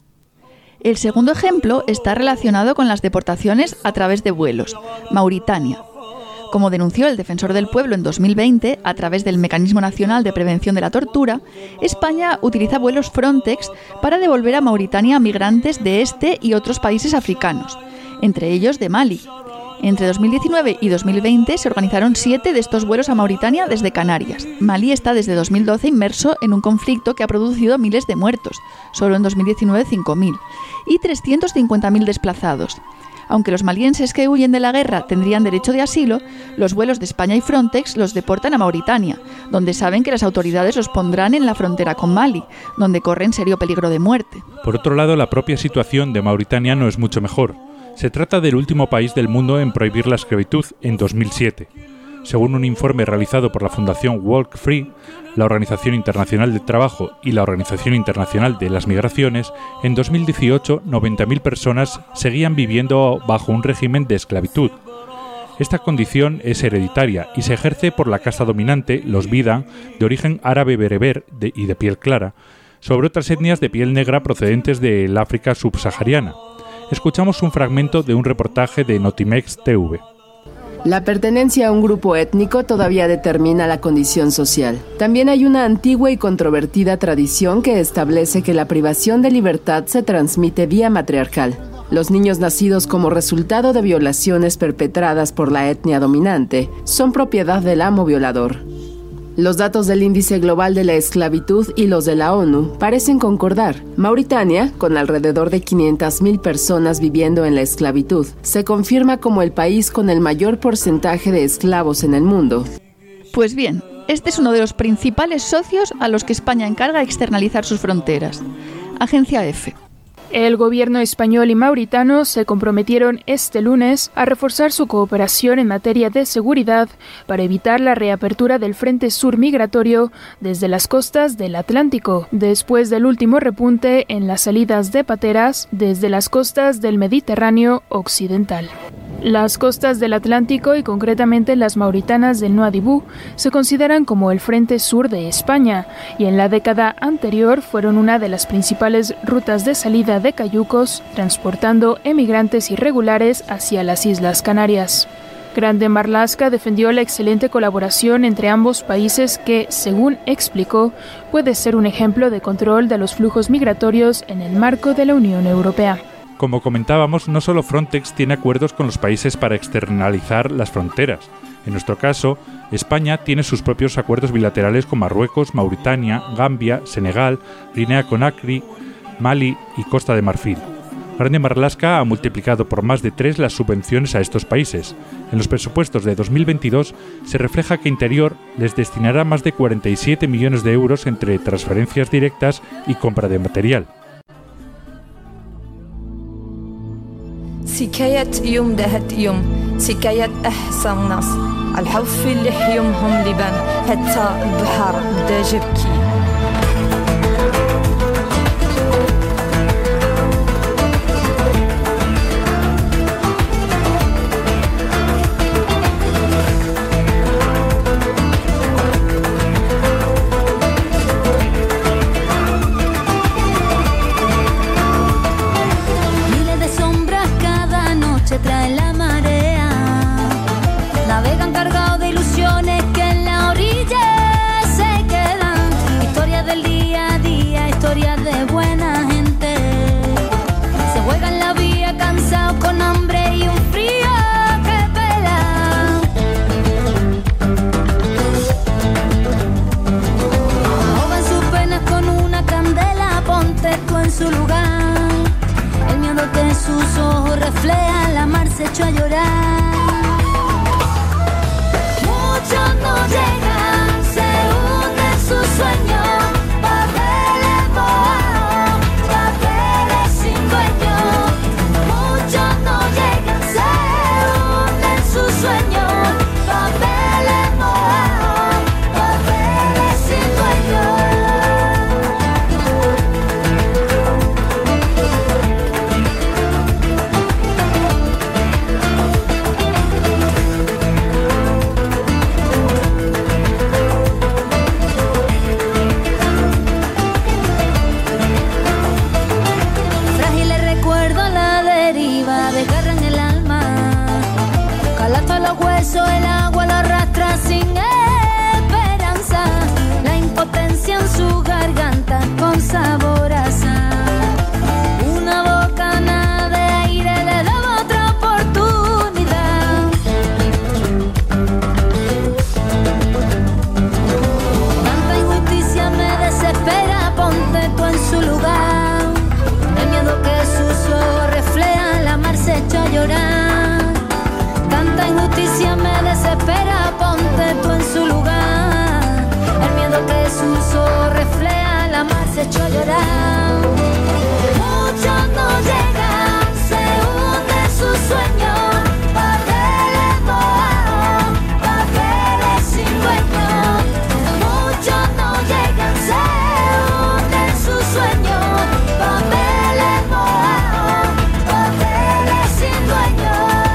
El segundo ejemplo está relacionado con las deportaciones a través de vuelos. Mauritania. Como denunció el Defensor del Pueblo en dos mil veinte, a través del Mecanismo Nacional de Prevención de la Tortura, España utiliza vuelos Frontex para devolver a Mauritania a migrantes de este y otros países africanos, entre ellos de Mali. Entre dos mil diecinueve y dos mil veinte se organizaron siete de estos vuelos a Mauritania desde Canarias. Mali está desde dos mil doce inmerso en un conflicto que ha producido miles de muertos, solo en dos mil diecinueve cinco mil, y trescientos cincuenta mil desplazados. Aunque los malienses que huyen de la guerra tendrían derecho de asilo, los vuelos de España y Frontex los deportan a Mauritania, donde saben que las autoridades los pondrán en la frontera con Mali, donde corren serio peligro de muerte. Por otro lado, la propia situación de Mauritania no es mucho mejor. Se trata del último país del mundo en prohibir la esclavitud en dos mil siete. Según un informe realizado por la Fundación Walk Free, la Organización Internacional del Trabajo y la Organización Internacional de las Migraciones, en dos mil dieciocho noventa mil personas seguían viviendo bajo un régimen de esclavitud. Esta condición es hereditaria y se ejerce por la casta dominante, los Bidan, de origen árabe bereber de, y de piel clara, sobre otras etnias de piel negra procedentes del África subsahariana. Escuchamos un fragmento de un reportaje de Notimex T V. La pertenencia a un grupo étnico todavía determina la condición social. También hay una antigua y controvertida tradición que establece que la privación de libertad se transmite vía matriarcal. Los niños nacidos como resultado de violaciones perpetradas por la etnia dominante son propiedad del amo violador. Los datos del Índice Global de la Esclavitud y los de la ONU parecen concordar. Mauritania, con alrededor de quinientas mil personas viviendo en la esclavitud, se confirma como el país con el mayor porcentaje de esclavos en el mundo. Pues bien, este es uno de los principales socios a los que España encarga externalizar sus fronteras. Agencia EFE. El gobierno español y mauritano se comprometieron este lunes a reforzar su cooperación en materia de seguridad para evitar la reapertura del frente sur migratorio desde las costas del Atlántico, después del último repunte en las salidas de pateras desde las costas del Mediterráneo occidental. Las costas del Atlántico y concretamente las mauritanas del Nuadhibou se consideran como el frente sur de España y en la década anterior fueron una de las principales rutas de salida de cayucos transportando emigrantes irregulares hacia las Islas Canarias. Grande Marlaska defendió la excelente colaboración entre ambos países que, según explicó, puede ser un ejemplo de control de los flujos migratorios en el marco de la Unión Europea. Como comentábamos, no solo Frontex tiene acuerdos con los países para externalizar las fronteras. En nuestro caso, España tiene sus propios acuerdos bilaterales con Marruecos, Mauritania, Gambia, Senegal, Guinea-Conakry, Mali y Costa de Marfil. Grande Marlaska ha multiplicado por más de tres las subvenciones a estos países. En los presupuestos de dos mil veintidós se refleja que Interior les destinará más de cuarenta y siete millones de euros entre transferencias directas y compra de material. سكاية يوم دهت يوم سكاية أحسن ناس الحوف اللي حيومهم لبان حتى البحر بدا جبكي trae la marea, navegan cargados de ilusiones que en la orilla se quedan. eso el agua lo arrastra sin esperanza, la impotencia en su garganta con sabor a sal. Una bocanada de aire le daba otra oportunidad. Tanta injusticia me desespera, ponte tú en su lugar. El miedo que sus ojos reflejan, la mar se echó a llorar. Tanta injusticia me desespera, ponte tú en su lugar. El miedo que sus ojos reflejan, la mar se echó a llorar. Muchos no llegan, se hunde su sueño, papeles mojados, papeles sin dueño. Muchos no llegan, se hunden su sueño, papeles mojados, papeles sin dueño.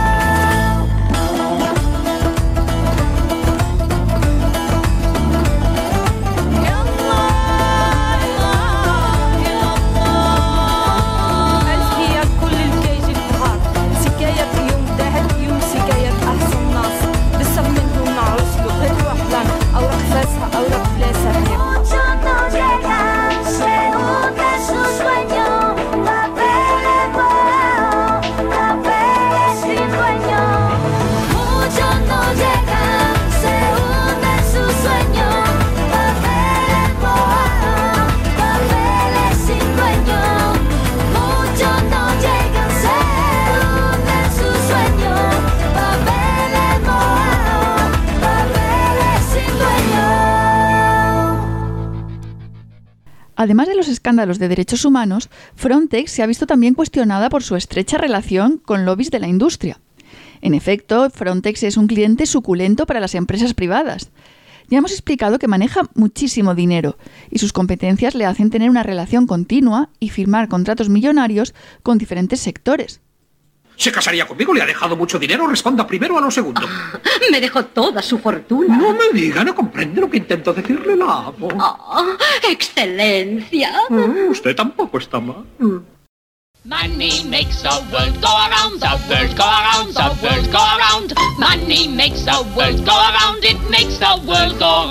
Además de los escándalos de derechos humanos, Frontex se ha visto también cuestionada por su estrecha relación con lobbies de la industria. En efecto, Frontex es un cliente suculento para las empresas privadas. Ya hemos explicado que maneja muchísimo dinero y sus competencias le hacen tener una relación continua y firmar contratos millonarios con diferentes sectores. ¿Se casaría conmigo? ¿Le ha dejado mucho dinero? Responda primero a lo segundo. Ah, me dejó toda su fortuna. No me diga, no comprende lo que intento decirle, la amo. Oh, excelencia. Mm, usted tampoco está mal. Mm. Money makes the world go around, the world go around, the world go around. Money makes the world go around, it makes the world go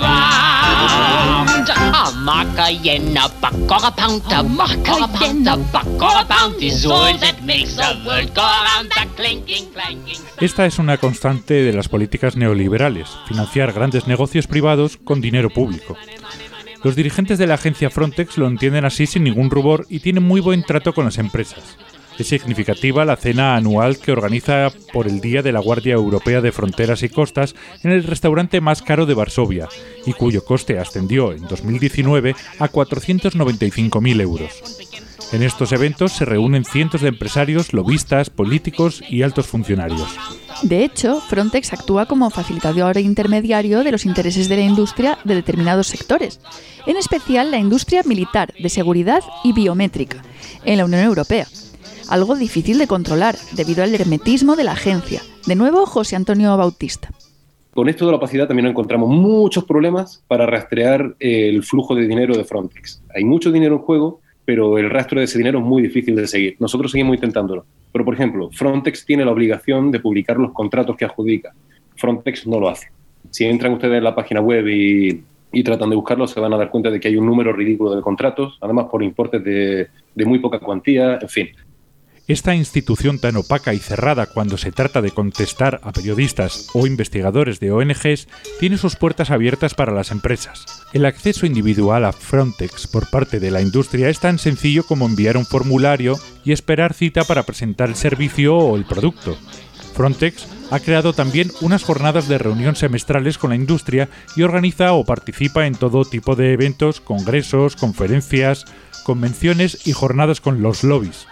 round. A mark, a yen, a buck or a pound, a mark, a yen, a buck or a pound is all that makes the world go around, the clinking, clanking. Esta es una constante de las políticas neoliberales, financiar grandes negocios privados con dinero público. Los dirigentes de la agencia Frontex lo entienden así sin ningún rubor y tienen muy buen trato con las empresas. Es significativa la cena anual que organiza por el Día de la Guardia Europea de Fronteras y Costas en el restaurante más caro de Varsovia y cuyo coste ascendió en dos mil diecinueve a cuatrocientos noventa y cinco mil euros. En estos eventos se reúnen cientos de empresarios, lobistas, políticos y altos funcionarios. De hecho, Frontex actúa como facilitador e intermediario de los intereses de la industria de determinados sectores, en especial la industria militar, de seguridad y biométrica, en la Unión Europea. Algo difícil de controlar, debido al hermetismo de la agencia. De nuevo, José Antonio Bautista. Con esto de la opacidad también encontramos muchos problemas para rastrear el flujo de dinero de Frontex. Hay mucho dinero en juego, pero el rastro de ese dinero es muy difícil de seguir. Nosotros seguimos intentándolo. Pero, por ejemplo, Frontex tiene la obligación de publicar los contratos que adjudica. Frontex no lo hace. Si entran ustedes en la página web y, y tratan de buscarlo, se van a dar cuenta de que hay un número ridículo de contratos, además por importes de, de muy poca cuantía, en fin. Esta institución tan opaca y cerrada cuando se trata de contestar a periodistas o investigadores de O N Ges tiene sus puertas abiertas para las empresas. El acceso individual a Frontex por parte de la industria es tan sencillo como enviar un formulario y esperar cita para presentar el servicio o el producto. Frontex ha creado también unas jornadas de reunión semestrales con la industria y organiza o participa en todo tipo de eventos, congresos, conferencias, convenciones y jornadas con los lobbies.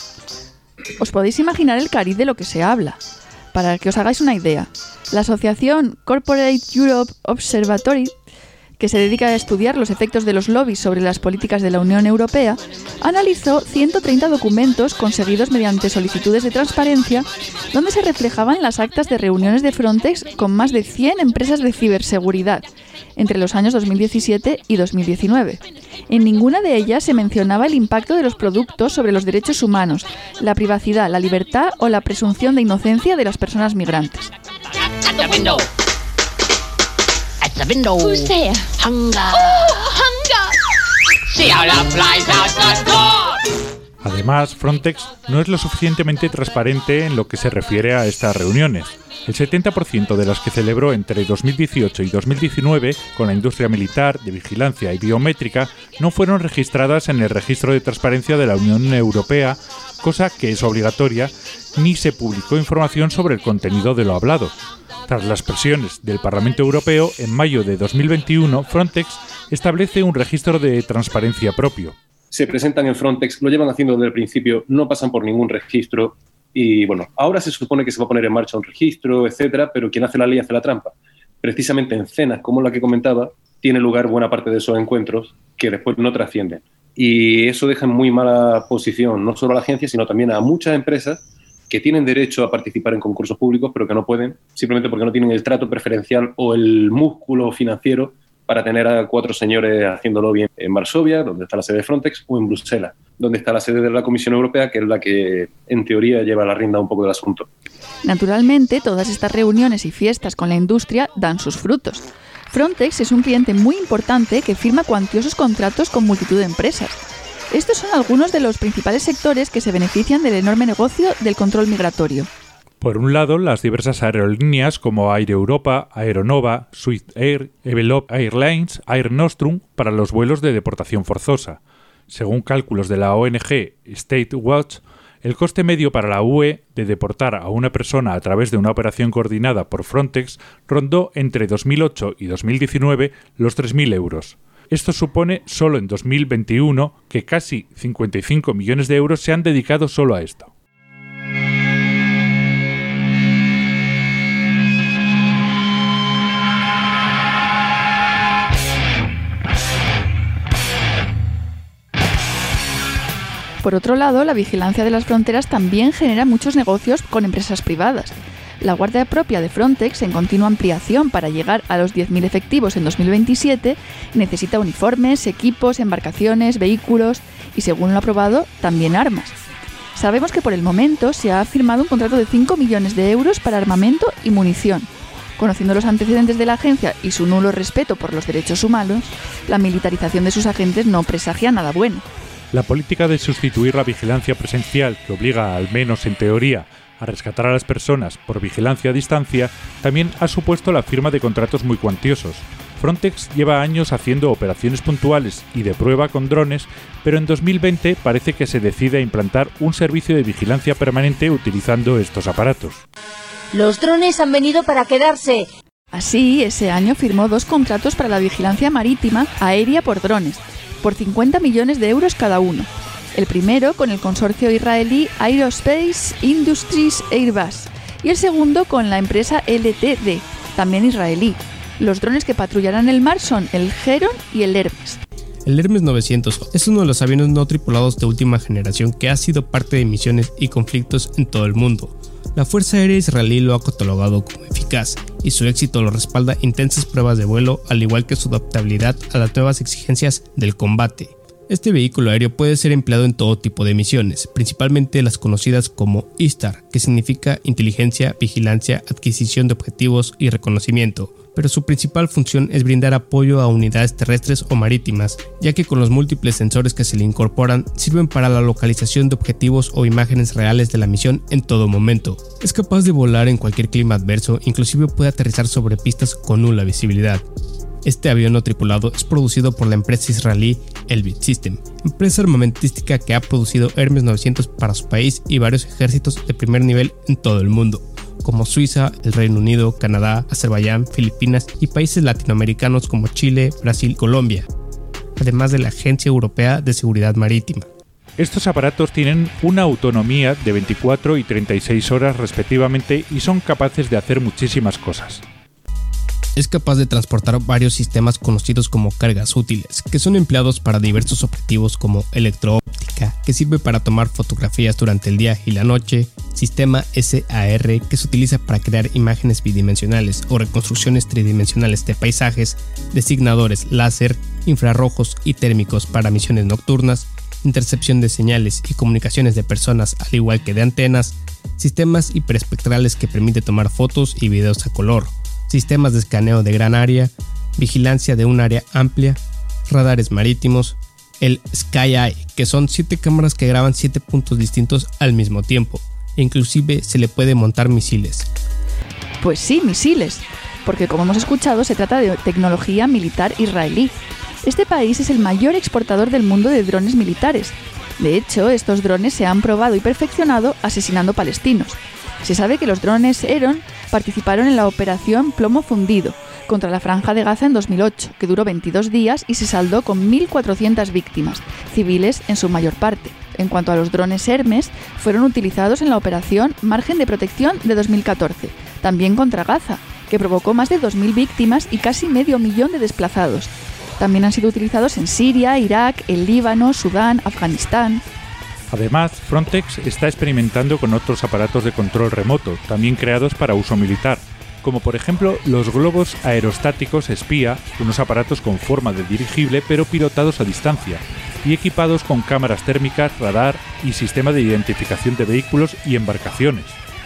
Os podéis imaginar el cariz de lo que se habla. Para que os hagáis una idea, la asociación Corporate Europe Observatory, que se dedica a estudiar los efectos de los lobbies sobre las políticas de la Unión Europea, analizó ciento treinta documentos conseguidos mediante solicitudes de transparencia, donde se reflejaban las actas de reuniones de Frontex con más de cien empresas de ciberseguridad, entre los años dos mil diecisiete y dos mil diecinueve. En ninguna de ellas se mencionaba el impacto de los productos sobre los derechos humanos, la privacidad, la libertad o la presunción de inocencia de las personas migrantes. At the window. At the window. Who's there? Hunger. Oh, hunger! See how love flies out the door. Además, Frontex no es lo suficientemente transparente en lo que se refiere a estas reuniones. El setenta por ciento de las que celebró entre dos mil dieciocho y dos mil diecinueve con la industria militar, de vigilancia y biométrica no fueron registradas en el Registro de Transparencia de la Unión Europea, cosa que es obligatoria, ni se publicó información sobre el contenido de lo hablado. Tras las presiones del Parlamento Europeo, en mayo de dos mil veintiuno, Frontex establece un registro de transparencia propio. Se presentan en Frontex, lo llevan haciendo desde el principio, no pasan por ningún registro y bueno, ahora se supone que se va a poner en marcha un registro, etcétera, pero quien hace la ley hace la trampa. Precisamente en cenas como la que comentaba, tiene lugar buena parte de esos encuentros que después no trascienden. Y eso deja en muy mala posición no solo a la agencia, sino también a muchas empresas que tienen derecho a participar en concursos públicos, pero que no pueden, simplemente porque no tienen el trato preferencial o el músculo financiero para tener a cuatro señores haciéndolo bien en Varsovia, donde está la sede de Frontex, o en Bruselas, donde está la sede de la Comisión Europea, que es la que, en teoría, lleva la rienda un poco del asunto. Naturalmente, todas estas reuniones y fiestas con la industria dan sus frutos. Frontex es un cliente muy importante que firma cuantiosos contratos con multitud de empresas. Estos son algunos de los principales sectores que se benefician del enorme negocio del control migratorio. Por un lado, las diversas aerolíneas como Air Europa, Aeronova, Swiss Air, Evelop Airlines, Air Nostrum para los vuelos de deportación forzosa. Según cálculos de la O N G State Watch, el coste medio para la U E de deportar a una persona a través de una operación coordinada por Frontex rondó entre dos mil ocho y dos mil diecinueve los tres mil euros. Esto supone solo en dos mil veintiuno que casi cincuenta y cinco millones de euros se han dedicado solo a esto. Por otro lado, la vigilancia de las fronteras también genera muchos negocios con empresas privadas. La guardia propia de Frontex, en continua ampliación para llegar a los diez mil efectivos en dos mil veintisiete, necesita uniformes, equipos, embarcaciones, vehículos y, según lo aprobado, también armas. Sabemos que por el momento se ha firmado un contrato de cinco millones de euros para armamento y munición. Conociendo los antecedentes de la agencia y su nulo respeto por los derechos humanos, la militarización de sus agentes no presagia nada bueno. La política de sustituir la vigilancia presencial, que obliga, al menos en teoría, a rescatar a las personas por vigilancia a distancia, también ha supuesto la firma de contratos muy cuantiosos. Frontex lleva años haciendo operaciones puntuales y de prueba con drones, pero en dos mil veinte parece que se decide a implantar un servicio de vigilancia permanente utilizando estos aparatos. Los drones han venido para quedarse. Así, ese año firmó dos contratos para la vigilancia marítima aérea por drones, por cincuenta millones de euros cada uno. El primero con el consorcio israelí Aerospace Industries Airbus y el segundo con la empresa L T D, también israelí. Los drones que patrullarán el mar son el Heron y el Hermes. El Hermes novecientos es uno de los aviones no tripulados de última generación que ha sido parte de misiones y conflictos en todo el mundo. La Fuerza Aérea Israelí lo ha catalogado como eficaz y su éxito lo respalda intensas pruebas de vuelo, al igual que su adaptabilidad a las nuevas exigencias del combate. Este vehículo aéreo puede ser empleado en todo tipo de misiones, principalmente las conocidas como I S T A R, que significa inteligencia, vigilancia, adquisición de objetivos y reconocimiento, pero su principal función es brindar apoyo a unidades terrestres o marítimas, ya que con los múltiples sensores que se le incorporan sirven para la localización de objetivos o imágenes reales de la misión en todo momento. Es capaz de volar en cualquier clima adverso, inclusive puede aterrizar sobre pistas con nula visibilidad. Este avión no tripulado es producido por la empresa israelí Elbit System, empresa armamentística que ha producido Hermes novecientos para su país y varios ejércitos de primer nivel en todo el mundo, como Suiza, el Reino Unido, Canadá, Azerbaiyán, Filipinas y países latinoamericanos como Chile, Brasil y Colombia, además de la Agencia Europea de Seguridad Marítima. Estos aparatos tienen una autonomía de veinticuatro y treinta y seis horas respectivamente y son capaces de hacer muchísimas cosas. Es capaz de transportar varios sistemas conocidos como cargas útiles, que son empleados para diversos objetivos como electro-óptica, que sirve para tomar fotografías durante el día y la noche, sistema S A R, que se utiliza para crear imágenes bidimensionales o reconstrucciones tridimensionales de paisajes, designadores láser, infrarrojos y térmicos para misiones nocturnas, intercepción de señales y comunicaciones de personas al igual que de antenas, sistemas hiperespectrales que permiten tomar fotos y videos a color, sistemas de escaneo de gran área, vigilancia de un área amplia, radares marítimos, el Sky Eye, que son siete cámaras que graban siete puntos distintos al mismo tiempo, e inclusive se le puede montar misiles. Pues sí, misiles, porque como hemos escuchado se trata de tecnología militar israelí. Este país es el mayor exportador del mundo de drones militares. De hecho, estos drones se han probado y perfeccionado asesinando palestinos. Se sabe que los drones Heron participaron en la operación Plomo Fundido contra la Franja de Gaza en dos mil ocho, que duró veintidós días y se saldó con mil cuatrocientas víctimas, civiles en su mayor parte. En cuanto a los drones Hermes, fueron utilizados en la operación Margen de Protección de dos mil catorce, también contra Gaza, que provocó más de dos mil víctimas y casi medio millón de desplazados. También han sido utilizados en Siria, Irak, el Líbano, Sudán, Afganistán. Además, Frontex está experimentando con otros aparatos de control remoto, también creados para uso militar, como por ejemplo los globos aerostáticos espía, unos aparatos con forma de dirigible pero pilotados a distancia, y equipados con cámaras térmicas, radar y sistema de identificación de vehículos y embarcaciones.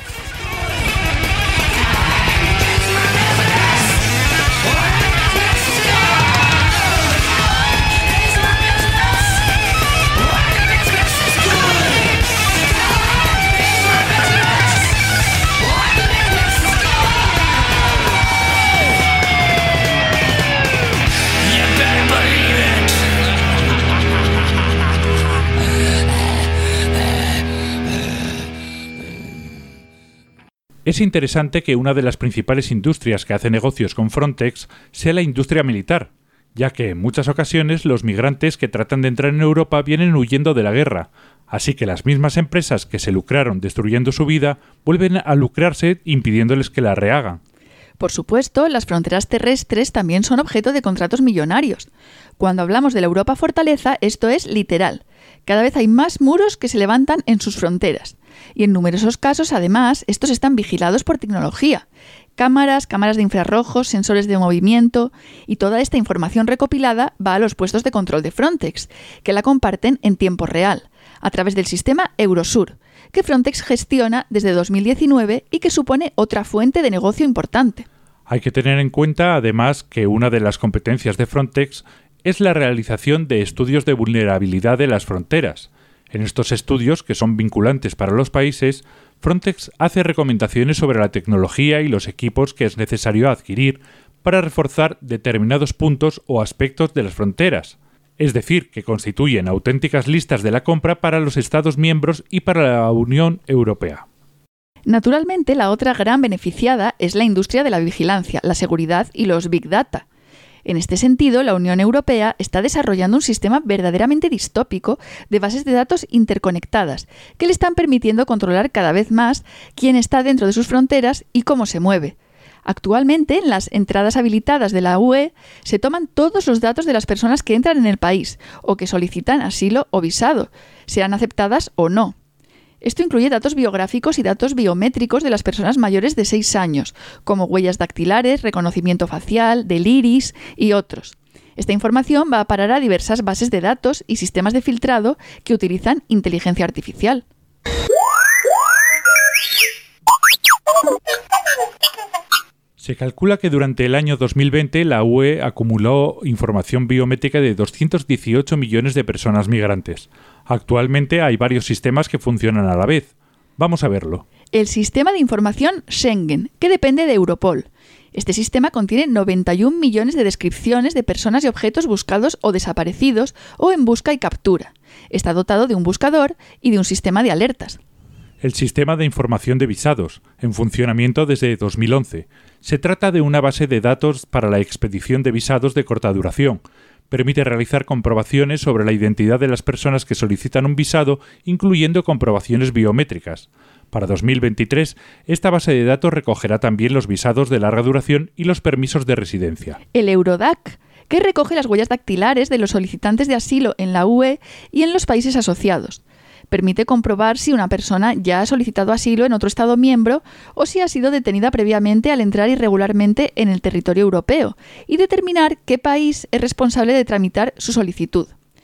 Es interesante que una de las principales industrias que hace negocios con Frontex sea la industria militar, ya que en muchas ocasiones los migrantes que tratan de entrar en Europa vienen huyendo de la guerra, así que las mismas empresas que se lucraron destruyendo su vida vuelven a lucrarse impidiéndoles que la rehagan. Por supuesto, las fronteras terrestres también son objeto de contratos millonarios. Cuando hablamos de la Europa fortaleza, esto es literal. Cada vez hay más muros que se levantan en sus fronteras. Y en numerosos casos, además, estos están vigilados por tecnología. Cámaras, cámaras de infrarrojos, sensores de movimiento, y toda esta información recopilada va a los puestos de control de Frontex, que la comparten en tiempo real, a través del sistema Eurosur, que Frontex gestiona desde dos mil diecinueve y que supone otra fuente de negocio importante. Hay que tener en cuenta, además, que una de las competencias de Frontex es la realización de estudios de vulnerabilidad de las fronteras. En estos estudios, que son vinculantes para los países, Frontex hace recomendaciones sobre la tecnología y los equipos que es necesario adquirir para reforzar determinados puntos o aspectos de las fronteras. Es decir, que constituyen auténticas listas de la compra para los Estados miembros y para la Unión Europea. Naturalmente, la otra gran beneficiada es la industria de la vigilancia, la seguridad y los Big Data. En este sentido, la Unión Europea está desarrollando un sistema verdaderamente distópico de bases de datos interconectadas que le están permitiendo controlar cada vez más quién está dentro de sus fronteras y cómo se mueve. Actualmente, en las entradas habilitadas de la U E se toman todos los datos de las personas que entran en el país o que solicitan asilo o visado, sean aceptadas o no. Esto incluye datos biográficos y datos biométricos de las personas mayores de seis años, como huellas dactilares, reconocimiento facial, del iris y otros. Esta información va a parar a diversas bases de datos y sistemas de filtrado que utilizan inteligencia artificial. Se calcula que durante el año dos mil veinte la U E acumuló información biométrica de doscientos dieciocho millones de personas migrantes. Actualmente hay varios sistemas que funcionan a la vez. Vamos a verlo. El sistema de información Schengen, que depende de Europol. Este sistema contiene noventa y un millones de descripciones de personas y objetos buscados o desaparecidos o en busca y captura. Está dotado de un buscador y de un sistema de alertas. El Sistema de Información de Visados, en funcionamiento desde dos mil once. Se trata de una base de datos para la expedición de visados de corta duración. Permite realizar comprobaciones sobre la identidad de las personas que solicitan un visado, incluyendo comprobaciones biométricas. Para dos mil veintitrés, esta base de datos recogerá también los visados de larga duración y los permisos de residencia. El Eurodac, que recoge las huellas dactilares de los solicitantes de asilo en la U E y en los países asociados. Permite comprobar si una persona ya ha solicitado asilo en otro Estado miembro o si ha sido detenida previamente al entrar irregularmente en el territorio europeo y determinar qué país es responsable de tramitar su solicitud.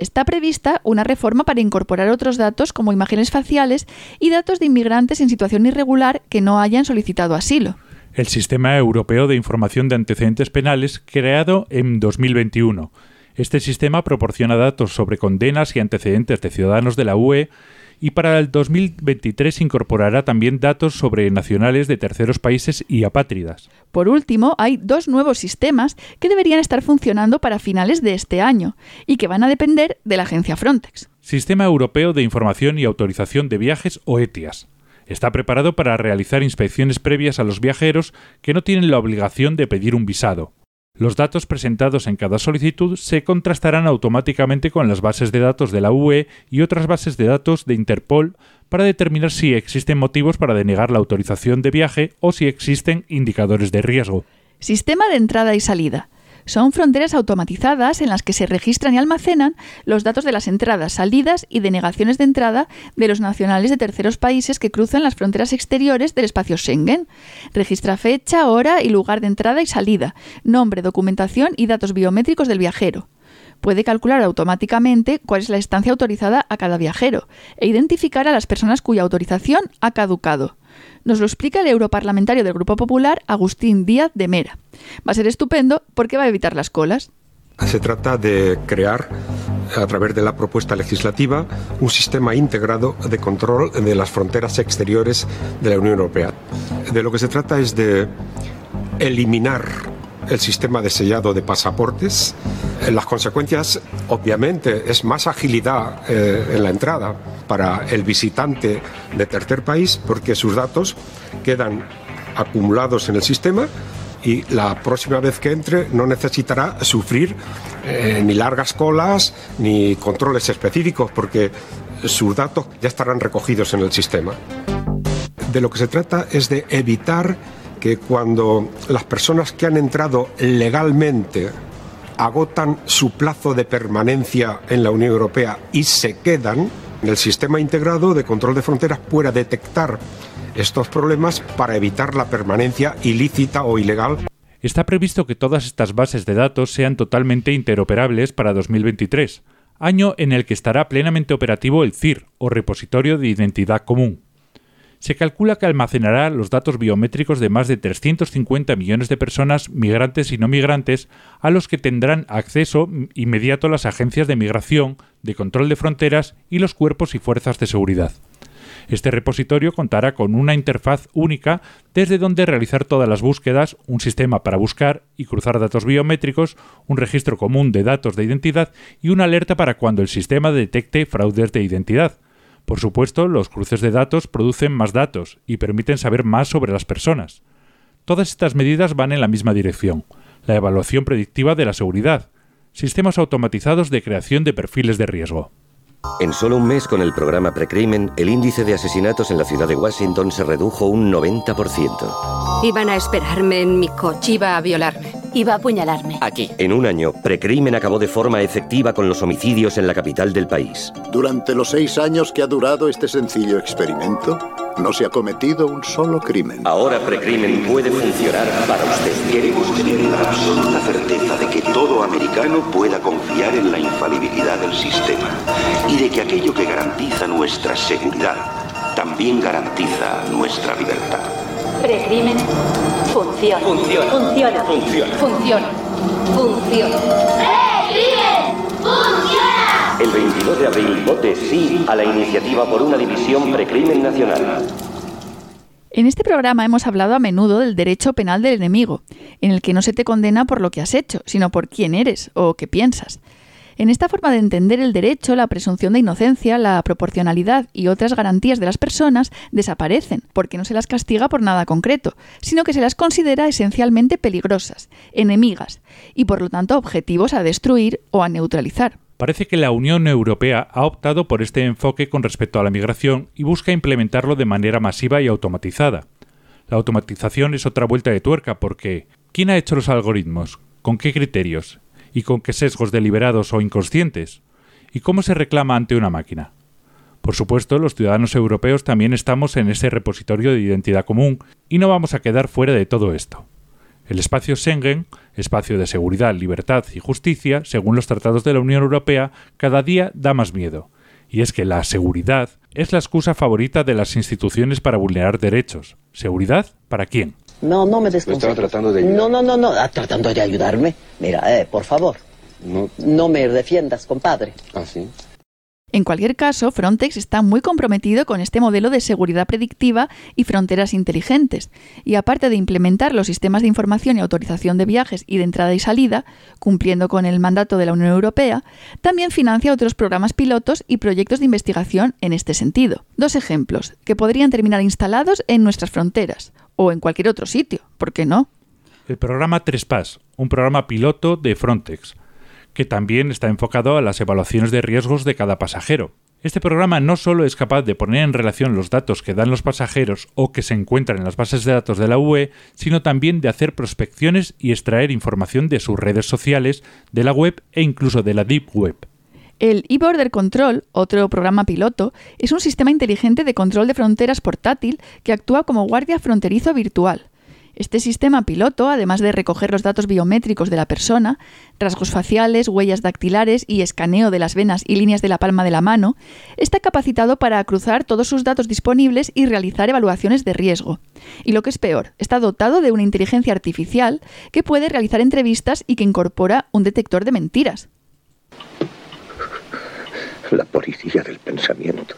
está prevista una reforma para incorporar otros datos como imágenes faciales y datos de inmigrantes en situación irregular que no hayan solicitado asilo. El Sistema Europeo de Información de Antecedentes Penales, creado en dos mil veintiuno. Este sistema proporciona datos sobre condenas y antecedentes de ciudadanos de la U E y para el dos mil veintitrés incorporará también datos sobre nacionales de terceros países y apátridas. Por último, hay dos nuevos sistemas que deberían estar funcionando para finales de este año y que van a depender de la agencia Frontex. Sistema Europeo de Información y Autorización de Viajes o ETIAS. Está preparado para realizar inspecciones previas a los viajeros que no tienen la obligación de pedir un visado. Los datos presentados en cada solicitud se contrastarán automáticamente con las bases de datos de la U E y otras bases de datos de Interpol para determinar si existen motivos para denegar la autorización de viaje o si existen indicadores de riesgo. Sistema de entrada y salida. Son fronteras automatizadas en las que se registran y almacenan los datos de las entradas, salidas y denegaciones de entrada de los nacionales de terceros países que cruzan las fronteras exteriores del espacio Schengen. Registra fecha, hora y lugar de entrada y salida, nombre, documentación y datos biométricos del viajero. Puede calcular automáticamente cuál es la estancia autorizada a cada viajero e identificar a las personas cuya autorización ha caducado. Nos lo explica el europarlamentario del Grupo Popular, Agustín Díaz de Mera. Va a ser estupendo porque va a evitar las colas. Se trata de crear, a través de la propuesta legislativa, un sistema integrado de control de las fronteras exteriores de la Unión Europea. De lo que se trata es de eliminar el sistema de sellado de pasaportes. Las consecuencias, obviamente, es más agilidad eh, en la entrada para el visitante de tercer país porque sus datos quedan acumulados en el sistema y la próxima vez que entre no necesitará sufrir eh, ni largas colas ni controles específicos porque sus datos ya estarán recogidos en el sistema. De lo que se trata es de evitar que cuando las personas que han entrado legalmente agotan su plazo de permanencia en la Unión Europea y se quedan, el sistema integrado de control de fronteras pueda detectar estos problemas para evitar la permanencia ilícita o ilegal. Está previsto que todas estas bases de datos sean totalmente interoperables para dos mil veintitrés, año en el que estará plenamente operativo el C I R, o Repositorio de Identidad Común. Se calcula que almacenará los datos biométricos de más de trescientos cincuenta millones de personas, migrantes y no migrantes, a los que tendrán acceso inmediato las agencias de migración, de control de fronteras y los cuerpos y fuerzas de seguridad. Este repositorio contará con una interfaz única desde donde realizar todas las búsquedas, un sistema para buscar y cruzar datos biométricos, un registro común de datos de identidad y una alerta para cuando el sistema detecte fraudes de identidad. Por supuesto, los cruces de datos producen más datos y permiten saber más sobre las personas. Todas estas medidas van en la misma dirección: la evaluación predictiva de la seguridad, sistemas automatizados de creación de perfiles de riesgo. En solo un mes con el programa Precrimen, el índice de asesinatos en la ciudad de Washington se redujo un noventa por ciento. Iban a esperarme en mi coche. Iba a violarme. Iba a apuñalarme. Aquí. En un año, Precrimen acabó de forma efectiva con los homicidios en la capital del país. Durante los seis años que ha durado este sencillo experimento, no se ha cometido un solo crimen. Ahora Precrimen puede funcionar para usted. Queremos tener la absoluta certeza de que todo americano pueda confiar en la infalibilidad del sistema y de que aquello que garantiza nuestra seguridad también garantiza nuestra libertad. Precrimen funciona. Funciona. Funciona. Funciona. Funciona. Funciona. ¡Precrimen funciona! El veintidós de abril vote sí a la iniciativa por una división Precrimen nacional. En este programa hemos hablado a menudo del derecho penal del enemigo, en el que no se te condena por lo que has hecho, sino por quién eres o qué piensas. En esta forma de entender el derecho, la presunción de inocencia, la proporcionalidad y otras garantías de las personas desaparecen, porque no se las castiga por nada concreto, sino que se las considera esencialmente peligrosas, enemigas, y por lo tanto objetivos a destruir o a neutralizar. Parece que la Unión Europea ha optado por este enfoque con respecto a la migración y busca implementarlo de manera masiva y automatizada. La automatización es otra vuelta de tuerca porque ¿quién ha hecho los algoritmos? ¿Con qué criterios? ¿Y con qué sesgos deliberados o inconscientes? ¿Y cómo se reclama ante una máquina? Por supuesto, los ciudadanos europeos también estamos en ese repositorio de identidad común y no vamos a quedar fuera de todo esto. El espacio Schengen espacio de seguridad, libertad y justicia, según los tratados de la Unión Europea, cada día da más miedo. Y es que la seguridad es la excusa favorita de las instituciones para vulnerar derechos. ¿Seguridad para quién? No, no me desconcentres. Estaba tratando de ayudar. No, no, no, no, ah, tratando de ayudarme. Mira, eh, por favor, no, no me defiendas, compadre. Ah, sí. En cualquier caso, Frontex está muy comprometido con este modelo de seguridad predictiva y fronteras inteligentes, y aparte de implementar los sistemas de información y autorización de viajes y de entrada y salida, cumpliendo con el mandato de la Unión Europea, también financia otros programas pilotos y proyectos de investigación en este sentido. Dos ejemplos, que podrían terminar instalados en nuestras fronteras, o en cualquier otro sitio, ¿por qué no? El programa Trespass, un programa piloto de Frontex, que también está enfocado a las evaluaciones de riesgos de cada pasajero. Este programa no solo es capaz de poner en relación los datos que dan los pasajeros o que se encuentran en las bases de datos de la U E, sino también de hacer prospecciones y extraer información de sus redes sociales, de la web e incluso de la Deep Web. El eBorder Control, otro programa piloto, es un sistema inteligente de control de fronteras portátil que actúa como guardia fronterizo virtual. Este sistema piloto, además de recoger los datos biométricos de la persona, rasgos faciales, huellas dactilares y escaneo de las venas y líneas de la palma de la mano, está capacitado para cruzar todos sus datos disponibles y realizar evaluaciones de riesgo. Y lo que es peor, está dotado de una inteligencia artificial que puede realizar entrevistas y que incorpora un detector de mentiras. La policía del pensamiento.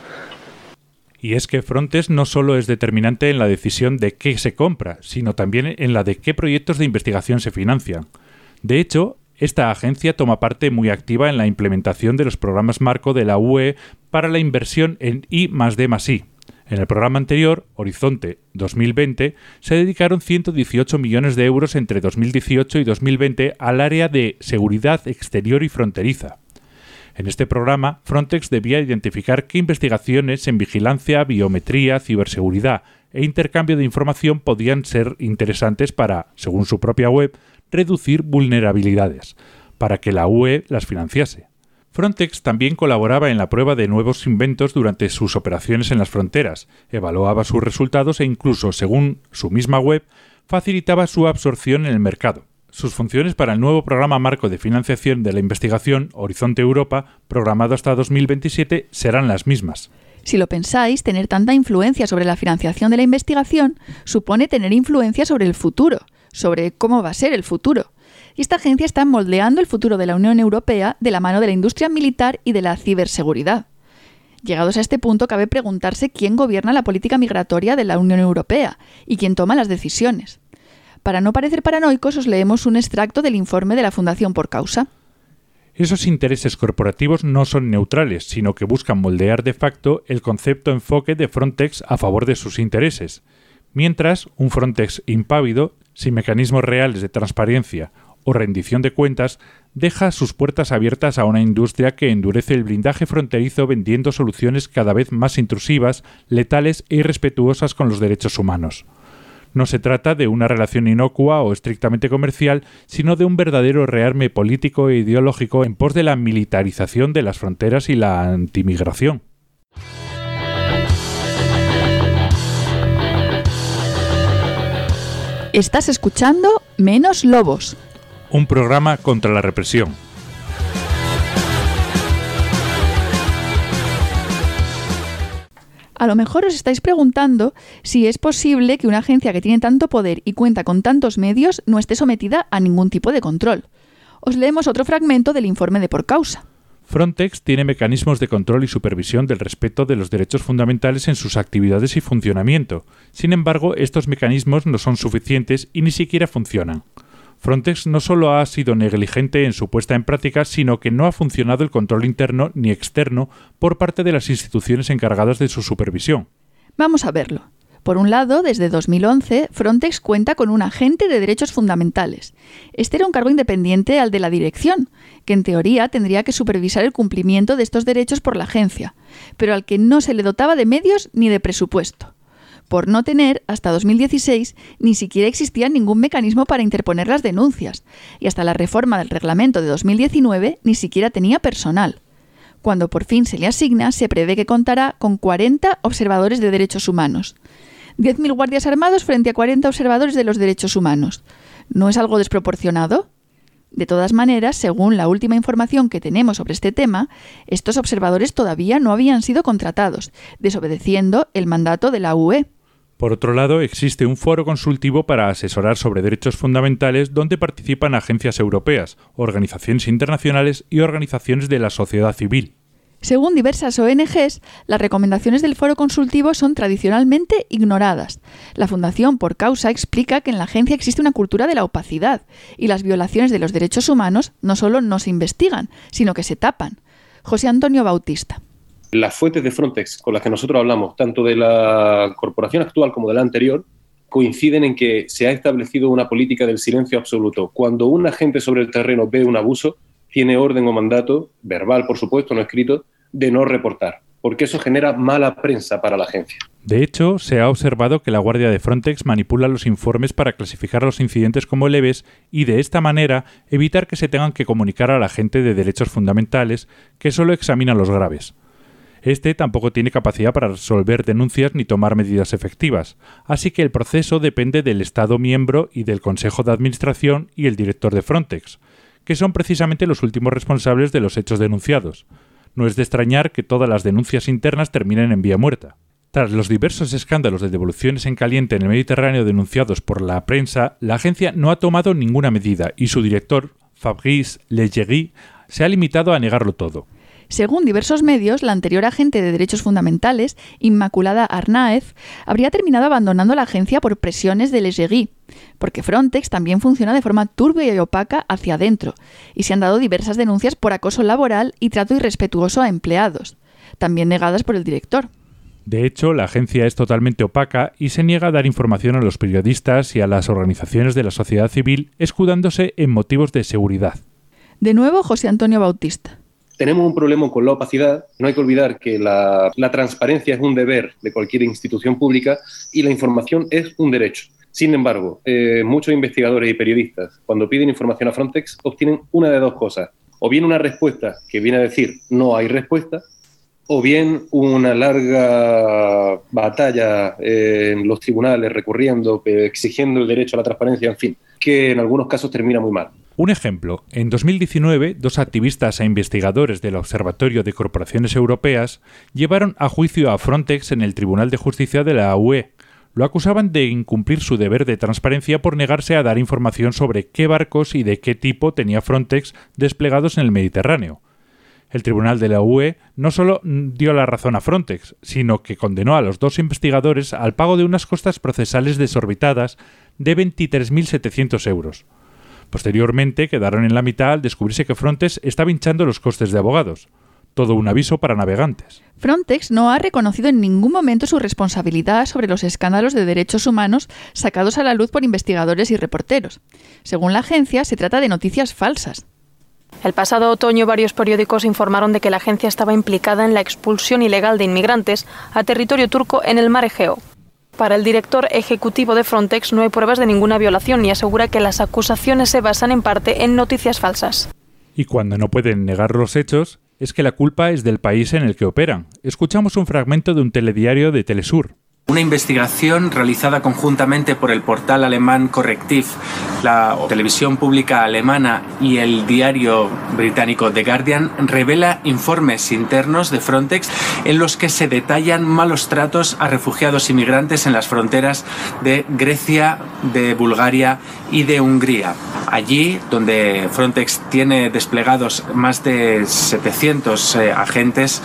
Y es que Frontex no solo es determinante en la decisión de qué se compra, sino también en la de qué proyectos de investigación se financian. De hecho, esta agencia toma parte muy activa en la implementación de los programas marco de la U E para la inversión en I más D más I. En el programa anterior, Horizonte dos mil veinte, se dedicaron ciento dieciocho millones de euros entre dos mil dieciocho y dos mil veinte al área de seguridad exterior y fronteriza. En este programa, Frontex debía identificar qué investigaciones en vigilancia, biometría, ciberseguridad e intercambio de información podían ser interesantes para, según su propia web, reducir vulnerabilidades, para que la U E las financiase. Frontex también colaboraba en la prueba de nuevos inventos durante sus operaciones en las fronteras, evaluaba sus resultados e incluso, según su misma web, facilitaba su absorción en el mercado. Sus funciones para el nuevo programa marco de financiación de la investigación Horizonte Europa, programado hasta dos mil veintisiete, serán las mismas. Si lo pensáis, tener tanta influencia sobre la financiación de la investigación supone tener influencia sobre el futuro, sobre cómo va a ser el futuro. Y esta agencia está moldeando el futuro de la Unión Europea de la mano de la industria militar y de la ciberseguridad. Llegados a este punto, cabe preguntarse quién gobierna la política migratoria de la Unión Europea y quién toma las decisiones. Para no parecer paranoicos, os leemos un extracto del informe de la Fundación Por Causa. Esos intereses corporativos no son neutrales, sino que buscan moldear de facto el concepto enfoque de Frontex a favor de sus intereses. Mientras, un Frontex impávido, sin mecanismos reales de transparencia o rendición de cuentas, deja sus puertas abiertas a una industria que endurece el blindaje fronterizo vendiendo soluciones cada vez más intrusivas, letales e irrespetuosas con los derechos humanos. No se trata de una relación inocua o estrictamente comercial, sino de un verdadero rearme político e ideológico en pos de la militarización de las fronteras y la antimigración. Estás escuchando Menos Lobos, un programa contra la represión. A lo mejor os estáis preguntando si es posible que una agencia que tiene tanto poder y cuenta con tantos medios no esté sometida a ningún tipo de control. Os leemos otro fragmento del informe de Por Causa. Frontex tiene mecanismos de control y supervisión del respeto de los derechos fundamentales en sus actividades y funcionamiento. Sin embargo, estos mecanismos no son suficientes y ni siquiera funcionan. Frontex no solo ha sido negligente en su puesta en práctica, sino que no ha funcionado el control interno ni externo por parte de las instituciones encargadas de su supervisión. Vamos a verlo. Por un lado, desde dos mil once, Frontex cuenta con un agente de derechos fundamentales. Este era un cargo independiente al de la dirección, que en teoría tendría que supervisar el cumplimiento de estos derechos por la agencia, pero al que no se le dotaba de medios ni de presupuesto. Por no tener, hasta dos mil dieciséis, ni siquiera existía ningún mecanismo para interponer las denuncias, y hasta la reforma del reglamento de dos mil diecinueve ni siquiera tenía personal. Cuando por fin se le asigna, se prevé que contará con cuarenta observadores de derechos humanos. diez mil guardias armados frente a cuarenta observadores de los derechos humanos. ¿No es algo desproporcionado? De todas maneras, según la última información que tenemos sobre este tema, estos observadores todavía no habían sido contratados, desobedeciendo el mandato de la U E. Por otro lado, existe un foro consultivo para asesorar sobre derechos fundamentales donde participan agencias europeas, organizaciones internacionales y organizaciones de la sociedad civil. Según diversas O N Ges, las recomendaciones del foro consultivo son tradicionalmente ignoradas. La Fundación Por Causa explica que en la agencia existe una cultura de la opacidad y las violaciones de los derechos humanos no solo no se investigan, sino que se tapan. José Antonio Bautista. Las fuentes de Frontex con las que nosotros hablamos, tanto de la corporación actual como de la anterior, coinciden en que se ha establecido una política del silencio absoluto. Cuando un agente sobre el terreno ve un abuso, tiene orden o mandato, verbal por supuesto, no escrito, de no reportar, porque eso genera mala prensa para la agencia. De hecho, se ha observado que la Guardia de Frontex manipula los informes para clasificar los incidentes como leves y de esta manera evitar que se tengan que comunicar a la agente de derechos fundamentales que solo examina los graves. Este tampoco tiene capacidad para resolver denuncias ni tomar medidas efectivas, así que el proceso depende del Estado miembro y del Consejo de Administración y el director de Frontex, que son precisamente los últimos responsables de los hechos denunciados. No es de extrañar que todas las denuncias internas terminen en vía muerta. Tras los diversos escándalos de devoluciones en caliente en el Mediterráneo denunciados por la prensa, la agencia no ha tomado ninguna medida y su director, Fabrice Leggeri, se ha limitado a negarlo todo. Según diversos medios, la anterior agente de Derechos Fundamentales, Inmaculada Arnaez, habría terminado abandonando la agencia por presiones de Leggeri, porque Frontex también funciona de forma turbia y opaca hacia adentro, y se han dado diversas denuncias por acoso laboral y trato irrespetuoso a empleados, también negadas por el director. De hecho, la agencia es totalmente opaca y se niega a dar información a los periodistas y a las organizaciones de la sociedad civil, escudándose en motivos de seguridad. De nuevo, José Antonio Bautista. Tenemos un problema con la opacidad. No hay que olvidar que la, la transparencia es un deber de cualquier institución pública y la información es un derecho. Sin embargo, eh, muchos investigadores y periodistas, cuando piden información a Frontex, obtienen una de dos cosas. O bien una respuesta que viene a decir no hay respuesta, o bien una larga batalla eh, en los tribunales recurriendo, eh, exigiendo el derecho a la transparencia, en fin, que en algunos casos termina muy mal. Un ejemplo, en dos mil diecinueve, dos activistas e investigadores del Observatorio de Corporaciones Europeas llevaron a juicio a Frontex en el Tribunal de Justicia de la U E. Lo acusaban de incumplir su deber de transparencia por negarse a dar información sobre qué barcos y de qué tipo tenía Frontex desplegados en el Mediterráneo. El Tribunal de la U E no solo dio la razón a Frontex, sino que condenó a los dos investigadores al pago de unas costas procesales desorbitadas de veintitrés mil setecientos euros. Posteriormente quedaron en la mitad al descubrirse que Frontex estaba hinchando los costes de abogados. Todo un aviso para navegantes. Frontex no ha reconocido en ningún momento su responsabilidad sobre los escándalos de derechos humanos sacados a la luz por investigadores y reporteros. Según la agencia, se trata de noticias falsas. El pasado otoño, varios periódicos informaron de que la agencia estaba implicada en la expulsión ilegal de inmigrantes a territorio turco en el mar Egeo. Para el director ejecutivo de Frontex no hay pruebas de ninguna violación y asegura que las acusaciones se basan en parte en noticias falsas. Y cuando no pueden negar los hechos, es que la culpa es del país en el que operan. Escuchamos un fragmento de un telediario de Telesur. Una investigación realizada conjuntamente por el portal alemán Correctiv, la televisión pública alemana y el diario británico The Guardian revela informes internos de Frontex en los que se detallan malos tratos a refugiados inmigrantes en las fronteras de Grecia, de Bulgaria y de Hungría. Allí, donde Frontex tiene desplegados más de setecientos eh, agentes,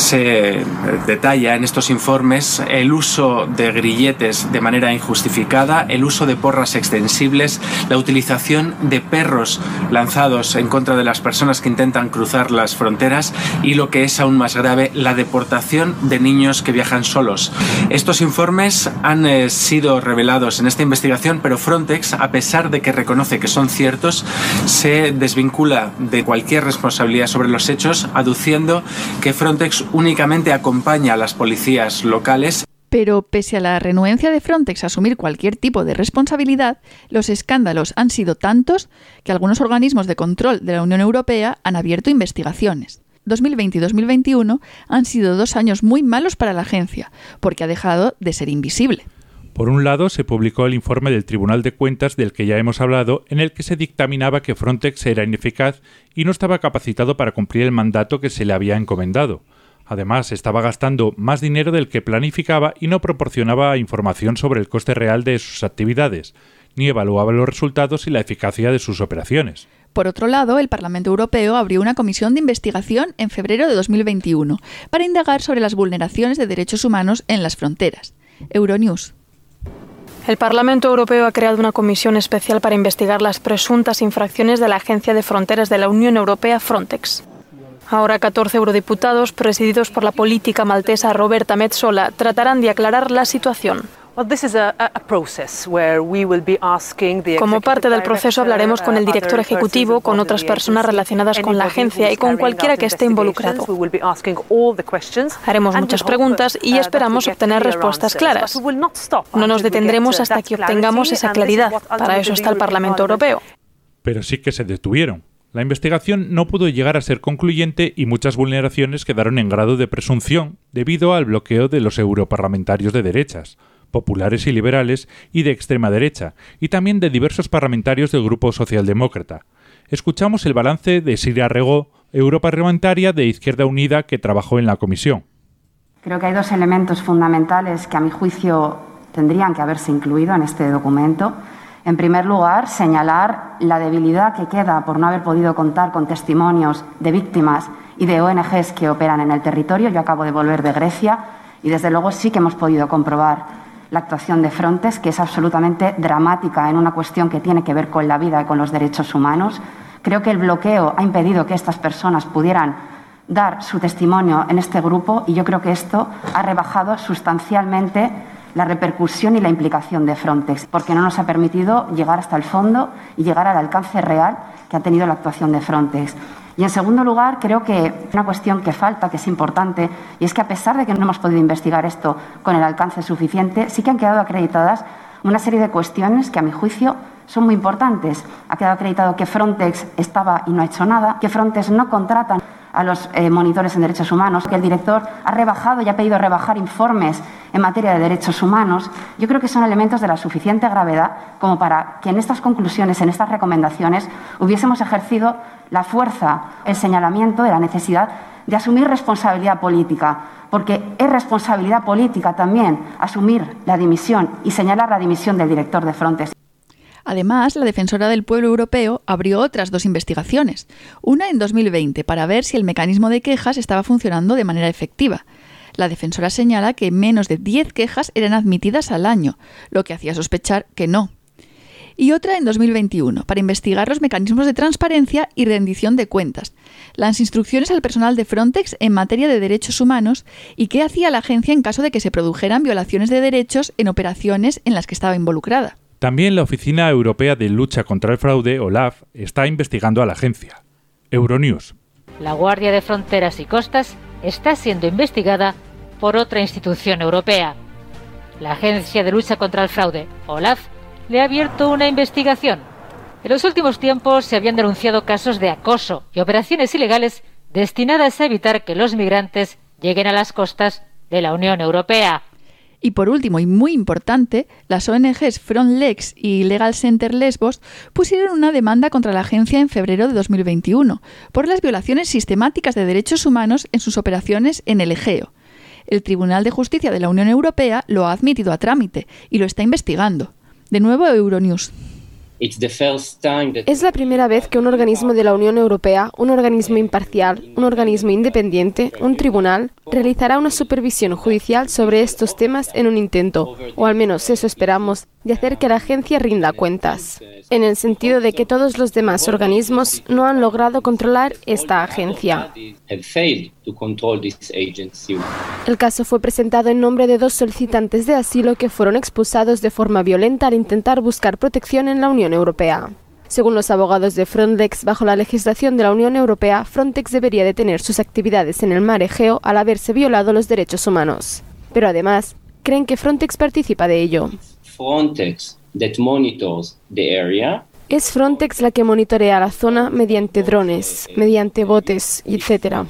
se detalla en estos informes el uso de grilletes de manera injustificada, el uso de porras extensibles, la utilización de perros lanzados en contra de las personas que intentan cruzar las fronteras y, lo que es aún más grave, la deportación de niños que viajan solos. Estos informes han eh, sido revelados en esta investigación, pero Frontex, a pesar de que reconoce que son ciertos, se desvincula de cualquier responsabilidad sobre los hechos, aduciendo que Frontex únicamente acompaña a las policías locales. Pero pese a la renuencia de Frontex a asumir cualquier tipo de responsabilidad, los escándalos han sido tantos que algunos organismos de control de la Unión Europea han abierto investigaciones. dos mil veinte y dos mil veintiuno han sido dos años muy malos para la agencia, porque ha dejado de ser invisible. Por un lado, se publicó el informe del Tribunal de Cuentas del que ya hemos hablado, en el que se dictaminaba que Frontex era ineficaz y no estaba capacitado para cumplir el mandato que se le había encomendado. Además, estaba gastando más dinero del que planificaba y no proporcionaba información sobre el coste real de sus actividades, ni evaluaba los resultados y la eficacia de sus operaciones. Por otro lado, el Parlamento Europeo abrió una comisión de investigación en febrero de dos mil veintiuno para indagar sobre las vulneraciones de derechos humanos en las fronteras. Euronews. El Parlamento Europeo ha creado una comisión especial para investigar las presuntas infracciones de la Agencia de Fronteras de la Unión Europea, Frontex. Ahora catorce eurodiputados, presididos por la política maltesa Roberta Metsola, tratarán de aclarar la situación. Como parte del proceso hablaremos con el director ejecutivo, con otras personas relacionadas con la agencia y con cualquiera que esté involucrado. Haremos muchas preguntas y esperamos obtener respuestas claras. No nos detendremos hasta que obtengamos esa claridad. Para eso está el Parlamento Europeo. Pero sí que se detuvieron. La investigación no pudo llegar a ser concluyente y muchas vulneraciones quedaron en grado de presunción debido al bloqueo de los europarlamentarios de derechas, populares y liberales y de extrema derecha, y también de diversos parlamentarios del Grupo Socialdemócrata. Escuchamos el balance de Siria Regó, europarlamentaria de Izquierda Unida que trabajó en la comisión. Creo que hay dos elementos fundamentales que a mi juicio tendrían que haberse incluido en este documento. En primer lugar, señalar la debilidad que queda por no haber podido contar con testimonios de víctimas y de O N Ges que operan en el territorio. Yo acabo de volver de Grecia y desde luego sí que hemos podido comprobar la actuación de Frontex, que es absolutamente dramática en una cuestión que tiene que ver con la vida y con los derechos humanos. Creo que el bloqueo ha impedido que estas personas pudieran dar su testimonio en este grupo y yo creo que esto ha rebajado sustancialmente la repercusión y la implicación de Frontex, porque no nos ha permitido llegar hasta el fondo y llegar al alcance real que ha tenido la actuación de Frontex. Y en segundo lugar, creo que una cuestión que falta, que es importante, y es que a pesar de que no hemos podido investigar esto con el alcance suficiente, sí que han quedado acreditadas una serie de cuestiones que a mi juicio son muy importantes. Ha quedado acreditado que Frontex estaba y no ha hecho nada, que Frontex no contrata a los eh, monitores en derechos humanos, que el director ha rebajado y ha pedido rebajar informes en materia de derechos humanos. Yo creo que son elementos de la suficiente gravedad como para que en estas conclusiones, en estas recomendaciones, hubiésemos ejercido la fuerza, el señalamiento de la necesidad de asumir responsabilidad política, porque es responsabilidad política también asumir la dimisión y señalar la dimisión del director de Frontex. Además, la Defensora del Pueblo Europeo abrió otras dos investigaciones, una en dos mil veinte para ver si el mecanismo de quejas estaba funcionando de manera efectiva. La defensora señala que menos de diez quejas eran admitidas al año, lo que hacía sospechar que no. Y otra en dos mil veintiuno, para investigar los mecanismos de transparencia y rendición de cuentas, las instrucciones al personal de Frontex en materia de derechos humanos y qué hacía la agencia en caso de que se produjeran violaciones de derechos en operaciones en las que estaba involucrada. También la Oficina Europea de Lucha contra el Fraude, OLAF, está investigando a la agencia. Euronews. La Guardia de Fronteras y Costas está siendo investigada por otra institución europea. La Agencia de Lucha contra el Fraude, OLAF, le ha abierto una investigación. En los últimos tiempos se habían denunciado casos de acoso y operaciones ilegales destinadas a evitar que los migrantes lleguen a las costas de la Unión Europea. Y por último, y muy importante, las O N Ges Frontlex y Legal Center Lesbos pusieron una demanda contra la agencia en febrero de dos mil veintiuno por las violaciones sistemáticas de derechos humanos en sus operaciones en el Egeo. El Tribunal de Justicia de la Unión Europea lo ha admitido a trámite y lo está investigando. De nuevo, Euronews. Es la primera vez que un organismo de la Unión Europea, un organismo imparcial, un organismo independiente, un tribunal, realizará una supervisión judicial sobre estos temas en un intento, o al menos eso esperamos, de hacer que la agencia rinda cuentas, en el sentido de que todos los demás organismos no han logrado controlar esta agencia. El caso fue presentado en nombre de dos solicitantes de asilo que fueron expulsados de forma violenta al intentar buscar protección en la Unión Europea. Según los abogados de Frontex, bajo la legislación de la Unión Europea, Frontex debería detener sus actividades en el mar Egeo al haberse violado los derechos humanos. Pero además, creen que Frontex participa de ello. Frontex that monitors the area. Es Frontex la que monitorea la zona mediante drones, mediante botes, etcétera.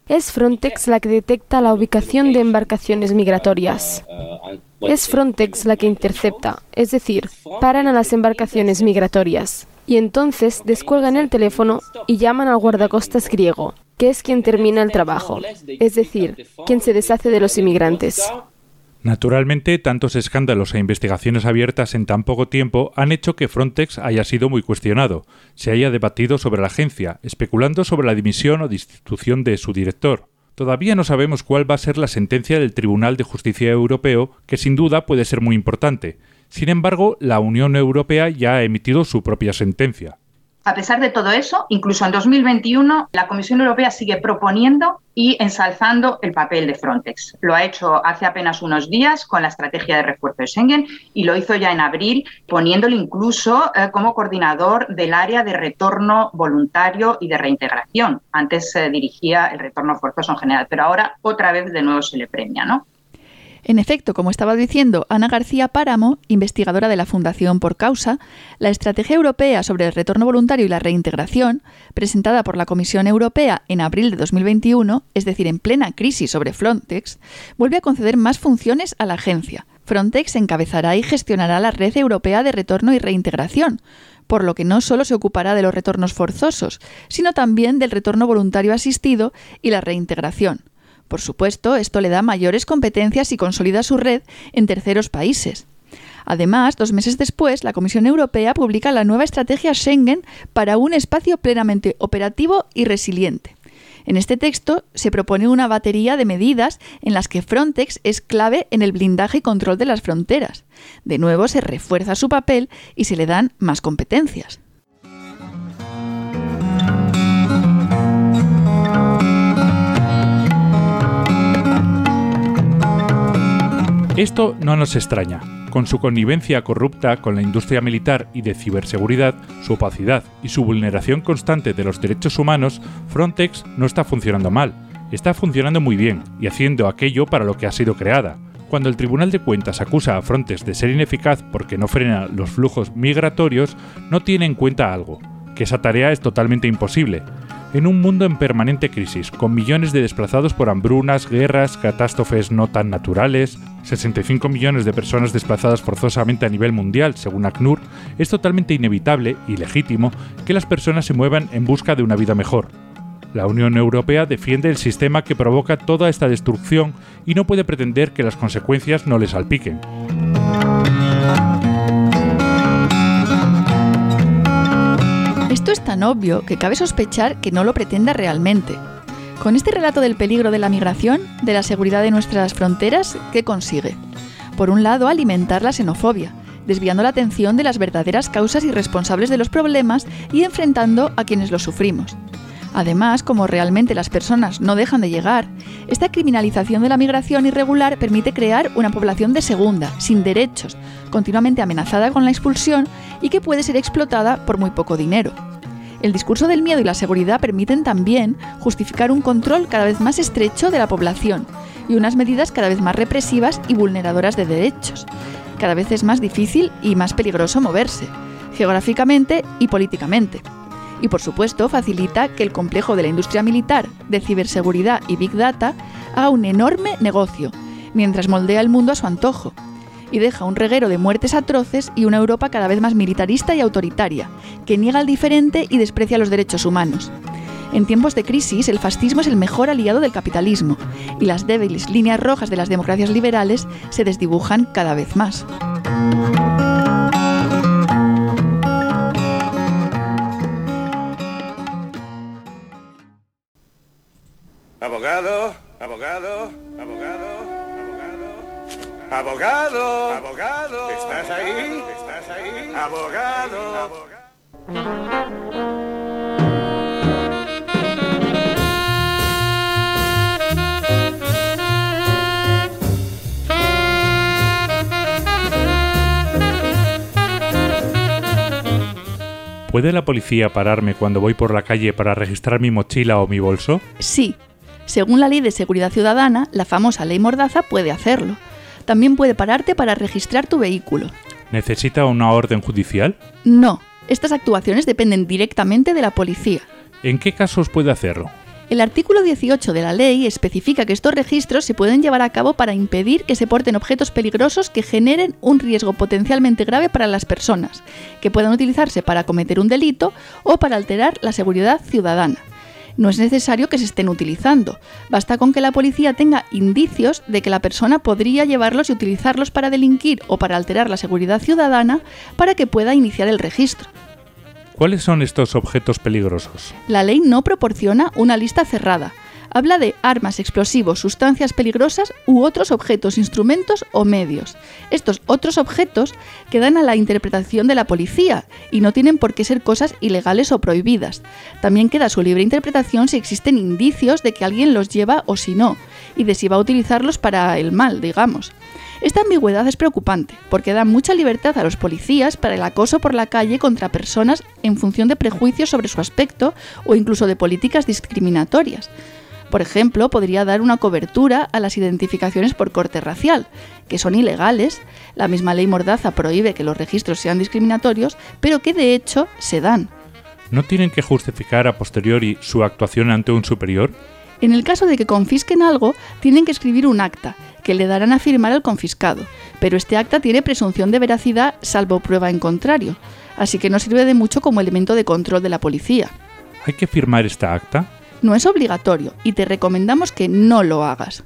Es Frontex la que detecta la ubicación de embarcaciones migratorias. Es Frontex la que intercepta, es decir, paran a las embarcaciones migratorias. Y entonces descuelgan el teléfono y llaman al guardacostas griego, que es quien termina el trabajo, es decir, quien se deshace de los inmigrantes. Naturalmente, tantos escándalos e investigaciones abiertas en tan poco tiempo han hecho que Frontex haya sido muy cuestionado, se haya debatido sobre la agencia, especulando sobre la dimisión o destitución de su director. Todavía no sabemos cuál va a ser la sentencia del Tribunal de Justicia Europeo, que sin duda puede ser muy importante. Sin embargo, la Unión Europea ya ha emitido su propia sentencia. A pesar de todo eso, incluso en dos mil veintiuno, la Comisión Europea sigue proponiendo y ensalzando el papel de Frontex. Lo ha hecho hace apenas unos días con la estrategia de refuerzo de Schengen y lo hizo ya en abril, poniéndolo incluso eh, como coordinador del área de retorno voluntario y de reintegración. Antes eh, dirigía el retorno forzoso en general, pero ahora otra vez de nuevo se le premia, ¿no? En efecto, como estaba diciendo Ana García Páramo, investigadora de la Fundación Por Causa, la Estrategia Europea sobre el Retorno Voluntario y la Reintegración, presentada por la Comisión Europea en abril de dos mil veintiuno, es decir, en plena crisis sobre Frontex, vuelve a conceder más funciones a la agencia. Frontex encabezará y gestionará la Red Europea de Retorno y Reintegración, por lo que no solo se ocupará de los retornos forzosos, sino también del retorno voluntario asistido y la reintegración. Por supuesto, esto le da mayores competencias y consolida su red en terceros países. Además, dos meses después, la Comisión Europea publica la nueva estrategia Schengen para un espacio plenamente operativo y resiliente. En este texto se propone una batería de medidas en las que Frontex es clave en el blindaje y control de las fronteras. De nuevo, se refuerza su papel y se le dan más competencias. Esto no nos extraña. Con su connivencia corrupta con la industria militar y de ciberseguridad, su opacidad y su vulneración constante de los derechos humanos, Frontex no está funcionando mal. Está funcionando muy bien y haciendo aquello para lo que ha sido creada. Cuando el Tribunal de Cuentas acusa a Frontex de ser ineficaz porque no frena los flujos migratorios, no tiene en cuenta algo, que esa tarea es totalmente imposible. En un mundo en permanente crisis, con millones de desplazados por hambrunas, guerras, catástrofes no tan naturales, sesenta y cinco millones de personas desplazadas forzosamente a nivel mundial, según ACNUR, es totalmente inevitable y legítimo que las personas se muevan en busca de una vida mejor. La Unión Europea defiende el sistema que provoca toda esta destrucción y no puede pretender que las consecuencias no le salpiquen. Esto es tan obvio que cabe sospechar que no lo pretenda realmente. Con este relato del peligro de la migración, de la seguridad de nuestras fronteras, ¿qué consigue? Por un lado, alimentar la xenofobia, desviando la atención de las verdaderas causas y responsables de los problemas y enfrentando a quienes los sufrimos. Además, como realmente las personas no dejan de llegar, esta criminalización de la migración irregular permite crear una población de segunda, sin derechos, continuamente amenazada con la expulsión y que puede ser explotada por muy poco dinero. El discurso del miedo y la seguridad permiten también justificar un control cada vez más estrecho de la población y unas medidas cada vez más represivas y vulneradoras de derechos. Cada vez es más difícil y más peligroso moverse, geográficamente y políticamente. Y por supuesto facilita que el complejo de la industria militar, de ciberseguridad y Big Data haga un enorme negocio, mientras moldea el mundo a su antojo, y deja un reguero de muertes atroces y una Europa cada vez más militarista y autoritaria, que niega al diferente y desprecia los derechos humanos. En tiempos de crisis, el fascismo es el mejor aliado del capitalismo, y las débiles líneas rojas de las democracias liberales se desdibujan cada vez más. Abogado, abogado, abogado, abogado, abogado, abogado, ¿estás ahí? ¿Estás ahí? Abogado, ¿Puede la policía pararme cuando voy por la calle para registrar mi mochila o mi bolso? Sí. Según la Ley de Seguridad Ciudadana, la famosa Ley Mordaza puede hacerlo. También puede pararte para registrar tu vehículo. ¿Necesita una orden judicial? No. Estas actuaciones dependen directamente de la policía. ¿En qué casos puede hacerlo? El artículo dieciocho de la ley especifica que estos registros se pueden llevar a cabo para impedir que se porten objetos peligrosos que generen un riesgo potencialmente grave para las personas, que puedan utilizarse para cometer un delito o para alterar la seguridad ciudadana. No es necesario que se estén utilizando, basta con que la policía tenga indicios de que la persona podría llevarlos y utilizarlos para delinquir o para alterar la seguridad ciudadana para que pueda iniciar el registro. ¿Cuáles son estos objetos peligrosos? La ley no proporciona una lista cerrada. Habla de armas, explosivos, sustancias peligrosas u otros objetos, instrumentos o medios. Estos otros objetos quedan a la interpretación de la policía y no tienen por qué ser cosas ilegales o prohibidas. También queda a su libre interpretación si existen indicios de que alguien los lleva o si no, y de si va a utilizarlos para el mal, digamos. Esta ambigüedad es preocupante, porque da mucha libertad a los policías para el acoso por la calle contra personas en función de prejuicios sobre su aspecto o incluso de políticas discriminatorias. Por ejemplo, podría dar una cobertura a las identificaciones por corte racial, que son ilegales. La misma ley Mordaza prohíbe que los registros sean discriminatorios, pero que de hecho se dan. ¿No tienen que justificar a posteriori su actuación ante un superior? En el caso de que confisquen algo, tienen que escribir un acta, que le darán a firmar al confiscado, pero este acta tiene presunción de veracidad salvo prueba en contrario, así que no sirve de mucho como elemento de control de la policía. ¿Hay que firmar esta acta? No es obligatorio y te recomendamos que no lo hagas.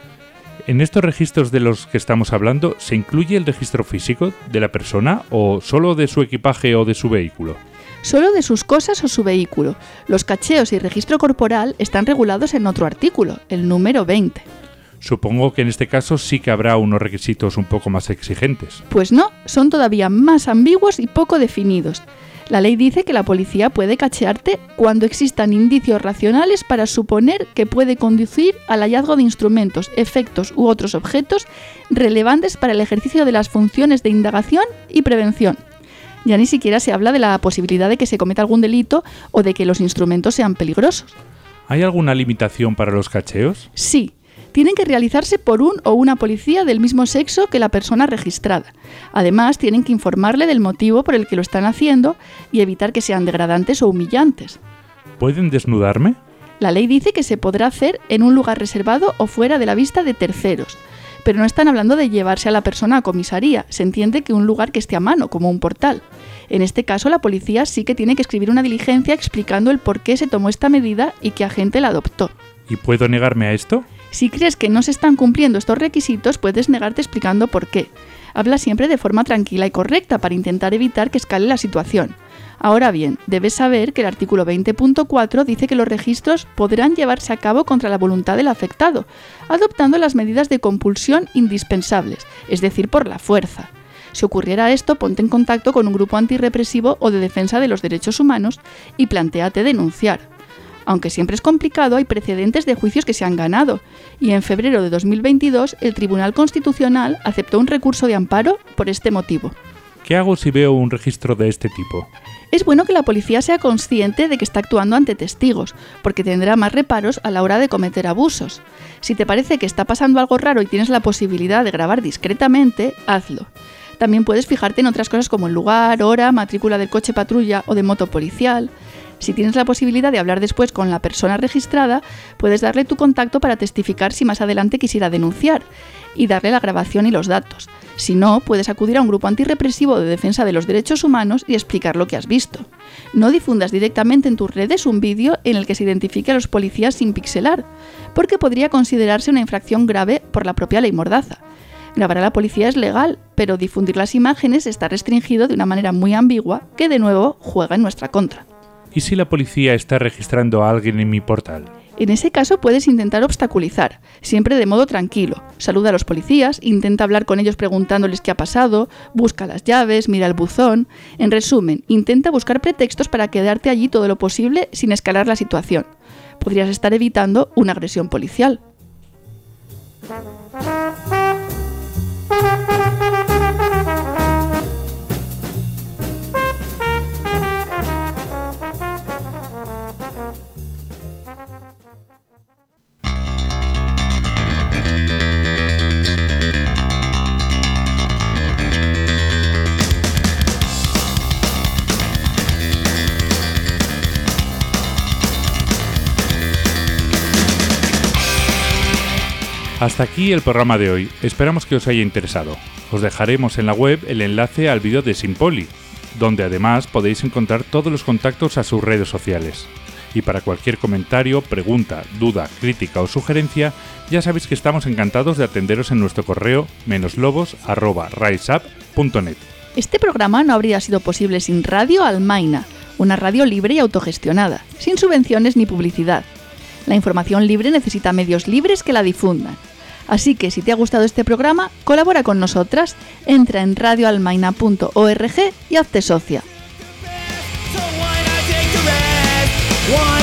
¿En estos registros de los que estamos hablando se incluye el registro físico de la persona o solo de su equipaje o de su vehículo? Solo de sus cosas o su vehículo. Los cacheos y registro corporal están regulados en otro artículo, el número veinte. Supongo que en este caso sí que habrá unos requisitos un poco más exigentes. Pues no, son todavía más ambiguos y poco definidos. La ley dice que la policía puede cachearte cuando existan indicios racionales para suponer que puede conducir al hallazgo de instrumentos, efectos u otros objetos relevantes para el ejercicio de las funciones de indagación y prevención. Ya ni siquiera se habla de la posibilidad de que se cometa algún delito o de que los instrumentos sean peligrosos. ¿Hay alguna limitación para los cacheos? Sí. Tienen que realizarse por un o una policía del mismo sexo que la persona registrada. Además, tienen que informarle del motivo por el que lo están haciendo y evitar que sean degradantes o humillantes. ¿Pueden desnudarme? La ley dice que se podrá hacer en un lugar reservado o fuera de la vista de terceros. Pero no están hablando de llevarse a la persona a comisaría. Se entiende que un lugar que esté a mano, como un portal. En este caso, la policía sí que tiene que escribir una diligencia explicando el por qué se tomó esta medida y qué agente la adoptó. ¿Y puedo negarme a esto? Si crees que no se están cumpliendo estos requisitos, puedes negarte explicando por qué. Habla siempre de forma tranquila y correcta para intentar evitar que escale la situación. Ahora bien, debes saber que el artículo veinte punto cuatro dice que los registros podrán llevarse a cabo contra la voluntad del afectado, adoptando las medidas de compulsión indispensables, es decir, por la fuerza. Si ocurriera esto, ponte en contacto con un grupo antirrepresivo o de defensa de los derechos humanos y plantéate denunciar. Aunque siempre es complicado, hay precedentes de juicios que se han ganado, y en febrero de dos mil veintidós el Tribunal Constitucional aceptó un recurso de amparo por este motivo. ¿Qué hago si veo un registro de este tipo? Es bueno que la policía sea consciente de que está actuando ante testigos, porque tendrá más reparos a la hora de cometer abusos. Si te parece que está pasando algo raro y tienes la posibilidad de grabar discretamente, hazlo. También puedes fijarte en otras cosas como el lugar, hora, matrícula del coche patrulla o de moto policial. Si tienes la posibilidad de hablar después con la persona registrada, puedes darle tu contacto para testificar si más adelante quisiera denunciar y darle la grabación y los datos. Si no, puedes acudir a un grupo antirrepresivo de defensa de los derechos humanos y explicar lo que has visto. No difundas directamente en tus redes un vídeo en el que se identifique a los policías sin pixelar, porque podría considerarse una infracción grave por la propia ley Mordaza. Grabar a la policía es legal, pero difundir las imágenes está restringido de una manera muy ambigua que de nuevo juega en nuestra contra. ¿Y si la policía está registrando a alguien en mi portal? En ese caso puedes intentar obstaculizar, siempre de modo tranquilo. Saluda a los policías, intenta hablar con ellos preguntándoles qué ha pasado, busca las llaves, mira el buzón. En resumen, intenta buscar pretextos para quedarte allí todo lo posible sin escalar la situación. Podrías estar evitando una agresión policial. Hasta aquí el programa de hoy, esperamos que os haya interesado. Os dejaremos en la web el enlace al vídeo de Simpoli, donde además podéis encontrar todos los contactos a sus redes sociales. Y para cualquier comentario, pregunta, duda, crítica o sugerencia, ya sabéis que estamos encantados de atenderos en nuestro correo menoslobos arroba riseup punto net. Este programa no habría sido posible sin Radio Almaina, una radio libre y autogestionada, sin subvenciones ni publicidad. La información libre necesita medios libres que la difundan. Así que si te ha gustado este programa, colabora con nosotras, entra en radio almaina punto org y hazte socia. Why